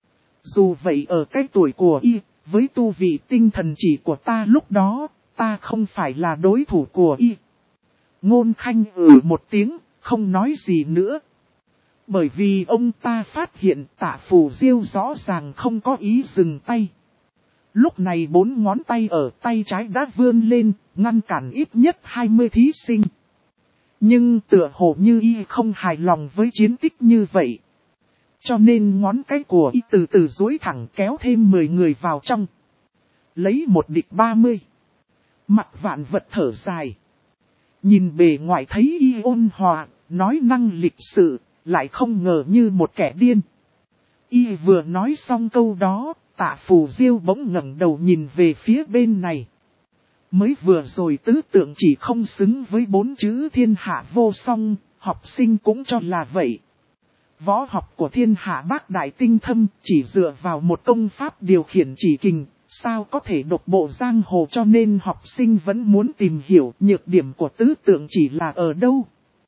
Dù vậy ở cái tuổi của y, với tu vị tinh thần chỉ của ta lúc đó, ta không phải là đối thủ của y. Ngôn Khanh một tiếng, không nói gì nữa. Bởi vì ông ta phát hiện Tạ Phù Diêu rõ ràng không có ý dừng tay. Lúc này 4 ngón tay ở tay trái đã vươn lên, ngăn cản ít nhất 20 thí sinh. Nhưng tựa hồ như y không hài lòng với chiến tích như vậy. Cho nên ngón cái của y từ từ duỗi thẳng kéo thêm 10 người vào trong. Lấy một địch 30. Mặt Vạn Vật thở dài. Nhìn bề ngoài thấy y ôn hòa, nói năng lịch sự, lại không ngờ như một kẻ điên. Y vừa nói xong câu đó, Tạ Phù Diêu bỗng ngẩng đầu nhìn về phía bên này. Mới vừa rồi tứ tượng chỉ không xứng với 4 chữ thiên hạ vô song, học sinh cũng cho là vậy. Võ học của thiên hạ bác đại tinh thâm chỉ dựa vào một công pháp điều khiển chỉ kình, sao có thể độc bộ giang hồ, cho nên học sinh vẫn muốn tìm hiểu nhược điểm của tứ tượng chỉ là ở đâu.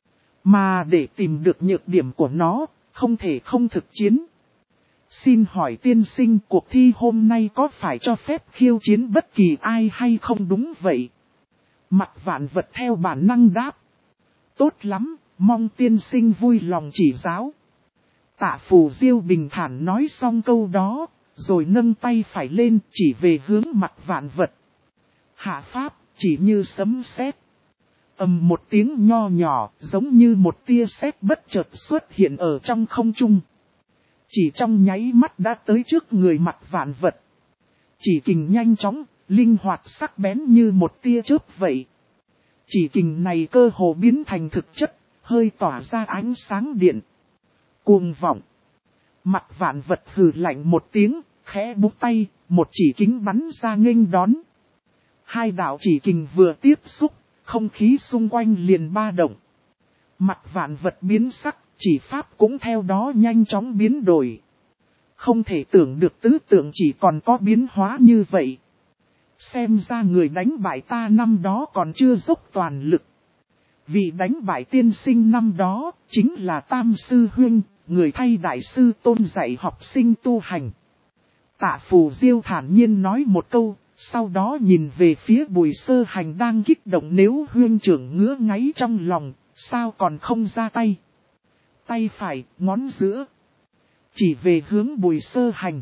Mà để tìm được nhược điểm của nó, không thể không thực chiến. Xin hỏi tiên sinh, cuộc thi hôm nay có phải cho phép khiêu chiến bất kỳ ai hay không? Đúng vậy. Mặt Vạn Vật theo bản năng đáp. Tốt lắm, mong tiên sinh vui lòng chỉ giáo. Tạ Phù Diêu bình thản nói xong câu đó, rồi nâng tay phải lên chỉ về hướng Mặt Vạn Vật. Hạ pháp, chỉ như sấm sét. Ầm một tiếng nho nhỏ, giống như một tia sét bất chợt xuất hiện ở trong không trung. Chỉ trong nháy mắt đã tới trước người Mặt Vạn Vật. Chỉ kình nhanh chóng, linh hoạt sắc bén như một tia chớp vậy. Chỉ kình này cơ hồ biến thành thực chất, hơi tỏa ra ánh sáng điện. Cuồng vọng. Mặt Vạn Vật hừ lạnh một tiếng, khẽ búng tay, một chỉ kính bắn ra nghênh đón. Hai đạo chỉ kình vừa tiếp xúc, không khí xung quanh liền ba động. Mặt Vạn Vật biến sắc, chỉ pháp cũng theo đó nhanh chóng biến đổi. Không thể tưởng được tứ tượng chỉ còn có biến hóa như vậy. Xem ra người đánh bại ta năm đó còn chưa dốc toàn lực. Vì đánh bại tiên sinh năm đó, chính là Tam Sư Huynh, người thay đại sư Tôn dạy học sinh tu hành. Tạ Phù Diêu thản nhiên nói một câu, sau đó nhìn về phía Bùi Sơ Hành đang kích động. Nếu huynh trưởng ngứa ngáy trong lòng, sao còn không ra tay? Tay phải, ngón giữa. Chỉ về hướng Bùi Sơ Hành.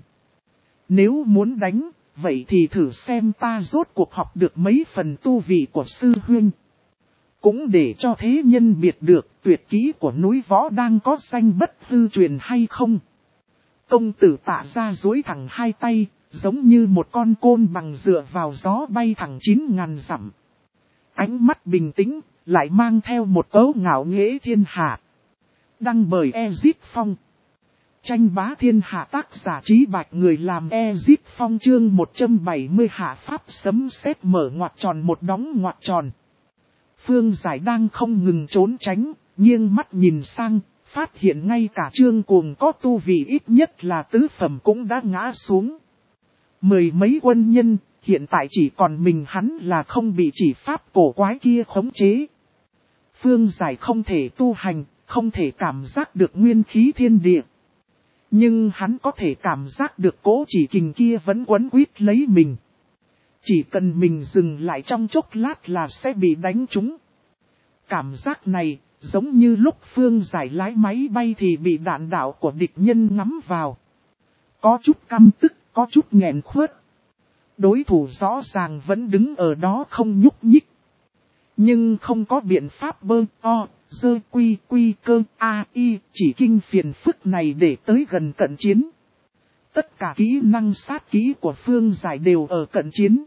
Nếu muốn đánh, vậy thì thử xem ta rốt cuộc học được mấy phần tu vị của sư huynh. Cũng để cho thế nhân biết được tuyệt kỹ của núi võ đang có danh bất hư truyền hay không. Công tử Tạ ra duỗi thẳng hai tay, giống như một con côn bằng dựa vào gió bay thẳng 9.000 dặm. Ánh mắt bình tĩnh, lại mang theo một cấu ngạo nghễ thiên hạ. Đăng bởi Ezip Phong. Tranh bá thiên hạ, tác giả Trí Bạch, người làm Ezip Phong. Chương 170 hạ pháp sấm sét mở ngoặc tròn một đóng ngoặc tròn. Phương Giải đang không ngừng trốn tránh, nghiêng mắt nhìn sang, phát hiện ngay cả Trương Cuồng có tu vị ít nhất là tứ phẩm cũng đã ngã xuống. 10 mấy quân nhân, hiện tại chỉ còn mình hắn là không bị chỉ pháp cổ quái kia khống chế. Phương Giải không thể tu hành, không thể cảm giác được nguyên khí thiên địa. Nhưng hắn có thể cảm giác được cỗ chỉ kình kia vẫn quấn quýt lấy mình. Chỉ cần mình dừng lại trong chốc lát là sẽ bị đánh trúng. Cảm giác này, giống như lúc Phương Giải lái máy bay thì bị đạn đạo của địch nhân ngắm vào. Có chút căm tức, có chút nghẹn khuất. Đối thủ rõ ràng vẫn đứng ở đó không nhúc nhích. Nhưng không có biện pháp bơ o, dơ quy quy cơ a y chỉ kinh phiền phức này để tới gần cận chiến. Tất cả kỹ năng sát kỹ của Phương Giải đều ở cận chiến.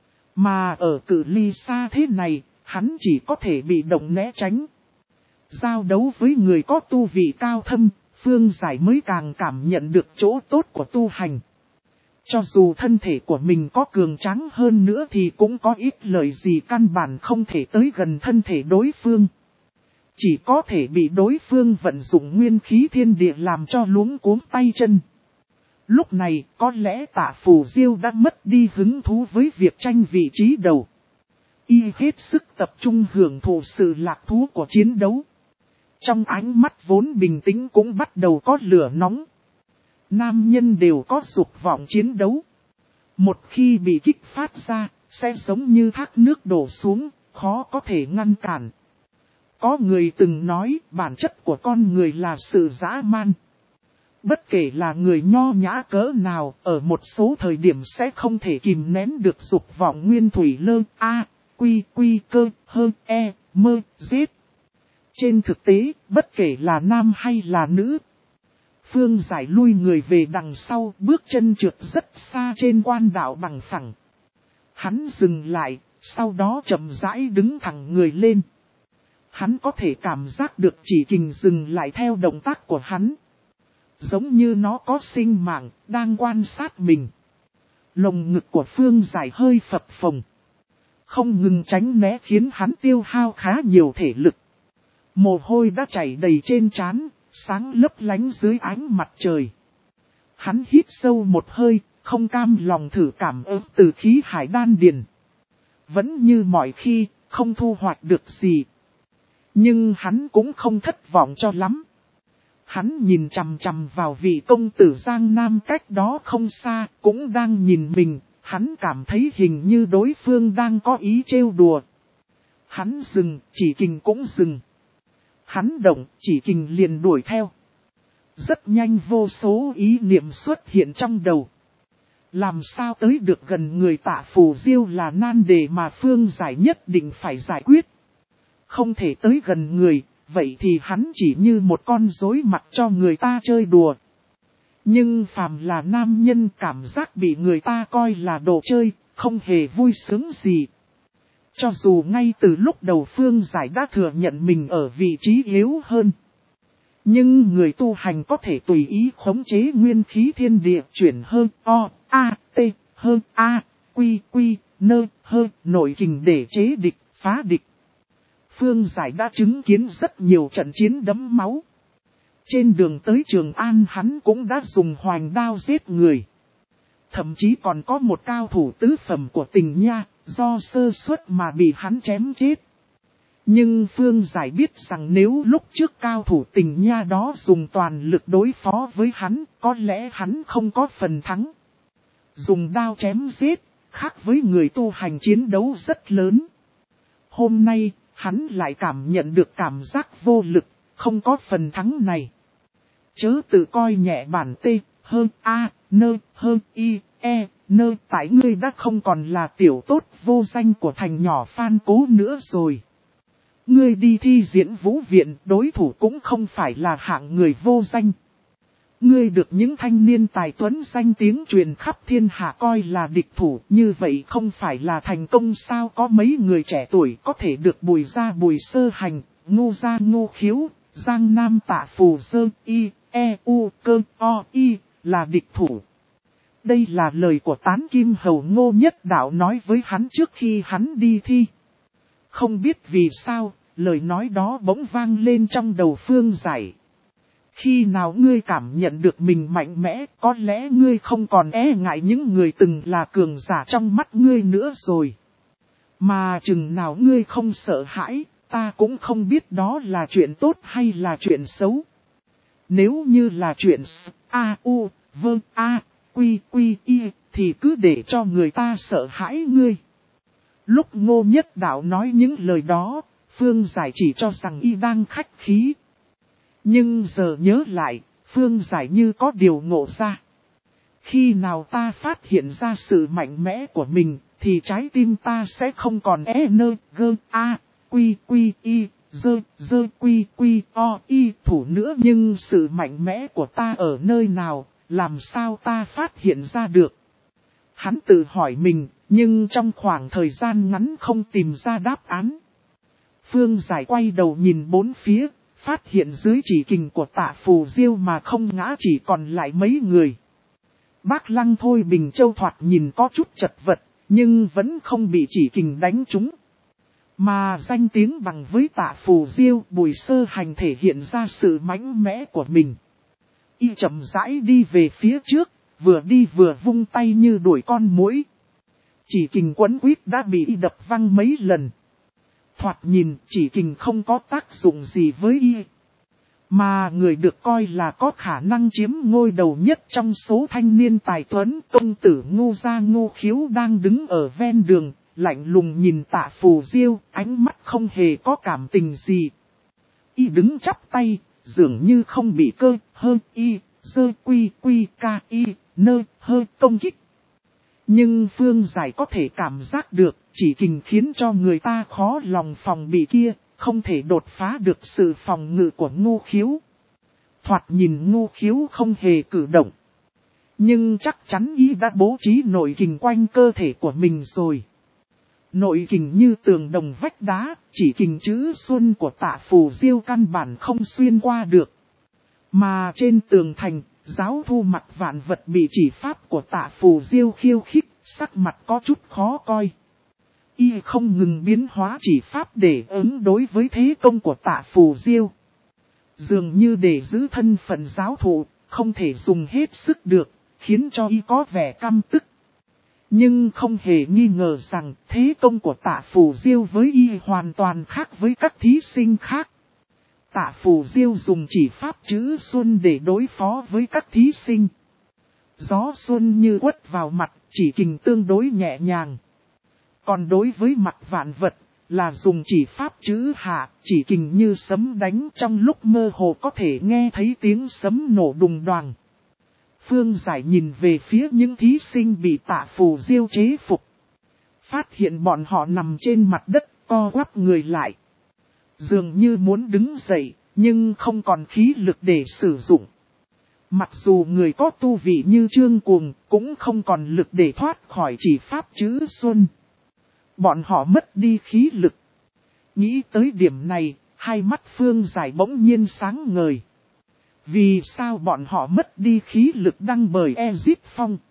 Mà ở cự ly xa thế này, hắn chỉ có thể bị động né tránh. Giao đấu với người có tu vị cao thâm, Phương Giải mới càng cảm nhận được chỗ tốt của tu hành. Cho dù thân thể của mình có cường tráng hơn nữa thì cũng có ít lợi gì, căn bản không thể tới gần thân thể đối phương. Chỉ có thể bị đối phương vận dụng nguyên khí thiên địa làm cho luống cuống tay chân. Lúc này có lẽ Tạ Phù Diêu đã mất đi hứng thú với việc tranh vị trí đầu. Y hết sức tập trung hưởng thụ sự lạc thú của chiến đấu. Trong ánh mắt vốn bình tĩnh cũng bắt đầu có lửa nóng. Nam nhân đều có dục vọng chiến đấu. Một khi bị kích phát ra, sẽ giống như thác nước đổ xuống, khó có thể ngăn cản. Có người từng nói bản chất của con người là sự dã man. Bất kể là người nho nhã cỡ nào, ở một số thời điểm sẽ không thể kìm nén được dục vọng nguyên thủy lơ, a, quy quy cơ, hơ, e, mơ, giết. Trên thực tế, bất kể là nam hay là nữ, Phương Giải lui người về đằng sau, bước chân trượt rất xa trên quan đạo bằng phẳng. Hắn dừng lại, sau đó chậm rãi đứng thẳng người lên. Hắn có thể cảm giác được chỉ kình dừng lại theo động tác của hắn. Giống như nó có sinh mạng, đang quan sát mình. Lồng ngực của Phương Giải hơi phập phồng. Không ngừng tránh né khiến hắn tiêu hao khá nhiều thể lực. Mồ hôi đã chảy đầy trên trán, sáng lấp lánh dưới ánh mặt trời. Hắn hít sâu một hơi, không cam lòng thử cảm ứng từ khí hải đan điền. Vẫn như mọi khi, không thu hoạch được gì. Nhưng hắn cũng không thất vọng cho lắm. Hắn nhìn chằm chằm vào vị công tử Giang Nam cách đó không xa, cũng đang nhìn mình, hắn cảm thấy hình như đối phương đang có ý trêu đùa. Hắn dừng, chỉ kình cũng dừng. Hắn động, chỉ kình liền đuổi theo. Rất nhanh vô số ý niệm xuất hiện trong đầu. Làm sao tới được gần người Tạ Phù Diêu là nan đề mà Phương Giải nhất định phải giải quyết. Không thể tới gần người, vậy thì hắn chỉ như một con rối mặc cho người ta chơi đùa. Nhưng phàm là nam nhân cảm giác bị người ta coi là đồ chơi, không hề vui sướng gì. Cho dù ngay từ lúc đầu Phương Giải đã thừa nhận mình ở vị trí yếu hơn. Nhưng người tu hành có thể tùy ý khống chế nguyên khí thiên địa chuyển hơn o, a, t, hơn a, quy, quy, nơ, hơn nội kình để chế địch, phá địch. Phương Giải đã chứng kiến rất nhiều trận chiến đẫm máu. Trên đường tới Trường An hắn cũng đã dùng hoành đao giết người. Thậm chí còn có một cao thủ tứ phẩm của Tình Nha, do sơ suất mà bị hắn chém chết. Nhưng Phương Giải biết rằng nếu lúc trước cao thủ Tình Nha đó dùng toàn lực đối phó với hắn, có lẽ hắn không có phần thắng. Dùng đao chém giết, khác với người tu hành chiến đấu rất lớn. Hôm nay, hắn lại cảm nhận được cảm giác vô lực, không có phần thắng này. Chớ tự coi nhẹ bản T, hơn A, nơ, hơn Y, E, nơ, tại ngươi đã không còn là tiểu tốt vô danh của thành nhỏ Phan Cố nữa rồi. Ngươi đi thi diễn vũ viện, đối thủ cũng không phải là hạng người vô danh. Ngươi được những thanh niên tài tuấn danh tiếng truyền khắp thiên hạ coi là địch thủ, như vậy không phải là thành công sao? Có mấy người trẻ tuổi có thể được Bùi Gia Bùi Sơ Hành, Ngô Gia Ngô Khiếu, Giang Nam Tạ Phù Dơ, Y, E, U, Cơ, O, Y, là địch thủ. Đây là lời của Tán Kim Hầu Ngô Nhất Đạo nói với hắn trước khi hắn đi thi. Không biết vì sao, lời nói đó bỗng vang lên trong đầu Phương Giải. Khi nào ngươi cảm nhận được mình mạnh mẽ, có lẽ ngươi không còn e ngại những người từng là cường giả trong mắt ngươi nữa rồi. Mà chừng nào ngươi không sợ hãi, ta cũng không biết đó là chuyện tốt hay là chuyện xấu. Nếu như là chuyện A, U, V, A, Quy, Quy, Y, thì cứ để cho người ta sợ hãi ngươi. Lúc Ngô Nhất Đạo nói những lời đó, Phương Giải chỉ cho rằng y đang khách khí. Nhưng giờ nhớ lại, Phương Giải như có điều ngộ ra. Khi nào ta phát hiện ra sự mạnh mẽ của mình, thì trái tim ta sẽ không còn thủ nữa. Nhưng sự mạnh mẽ của ta ở nơi nào, làm sao ta phát hiện ra được? Hắn tự hỏi mình, nhưng trong khoảng thời gian ngắn không tìm ra đáp án. Phương Giải quay đầu nhìn bốn phía, phát hiện dưới chỉ kình của Tạ Phù Diêu mà không ngã chỉ còn lại mấy người. Bác Lăng Thôi Bình Châu thoạt nhìn có chút chật vật, nhưng vẫn không bị chỉ kình đánh trúng. Mà danh tiếng bằng với Tạ Phù Diêu, Bùi Sơ Hành thể hiện ra sự mạnh mẽ của mình. Y chậm rãi đi về phía trước, vừa đi vừa vung tay như đuổi con muỗi. Chỉ kình quấn quýt đã bị y đập văng mấy lần. Thoạt nhìn chỉ kình không có tác dụng gì với y. Mà người được coi là có khả năng chiếm ngôi đầu nhất trong số thanh niên tài tuấn, công tử Ngô Gia Ngô Khiếu đang đứng ở ven đường, lạnh lùng nhìn Tạ Phù Diêu, ánh mắt không hề có cảm tình gì. Y đứng chắp tay, dường như không bị công kích. Nhưng Phương Giải có thể cảm giác được, chỉ kình khiến cho người ta khó lòng phòng bị kia, không thể đột phá được sự phòng ngự của Ngô Khiếu. Thoạt nhìn Ngô Khiếu không hề cử động. Nhưng chắc chắn y đã bố trí nội kình quanh cơ thể của mình rồi. Nội kình như tường đồng vách đá, chỉ kình chữ xuân của Tạ Phù Diêu căn bản không xuyên qua được. Mà trên tường thành, Giáo Thu mặt vạn vật bị chỉ pháp của Tạ Phù Diêu khiêu khích, sắc mặt có chút khó coi. Y không ngừng biến hóa chỉ pháp để ứng đối với thế công của Tạ Phù Diêu. Dường như để giữ thân phận giáo thụ, không thể dùng hết sức được, khiến cho y có vẻ căm tức. Nhưng không hề nghi ngờ rằng thế công của Tạ Phù Diêu với y hoàn toàn khác với các thí sinh khác. Tạ Phù Diêu dùng chỉ pháp chữ xuân để đối phó với các thí sinh. Gió xuân như quất vào mặt, chỉ kình tương đối nhẹ nhàng. Còn đối với mặt vạn vật, là dùng chỉ pháp chữ hạ, chỉ kình như sấm đánh, trong lúc mơ hồ có thể nghe thấy tiếng sấm nổ đùng đoàng. Phương Giải nhìn về phía những thí sinh bị Tạ Phù Diêu chế phục. Phát hiện bọn họ nằm trên mặt đất, co quắp người lại. Dường như muốn đứng dậy, nhưng không còn khí lực để sử dụng. Mặc dù người có tu vị như Trương Cuồng, cũng không còn lực để thoát khỏi chỉ pháp chữ xuân. Bọn họ mất đi khí lực. Nghĩ tới điểm này, hai mắt Phương Giải bỗng nhiên sáng ngời. Vì sao bọn họ mất đi khí lực đăng bởi Ezip Phong?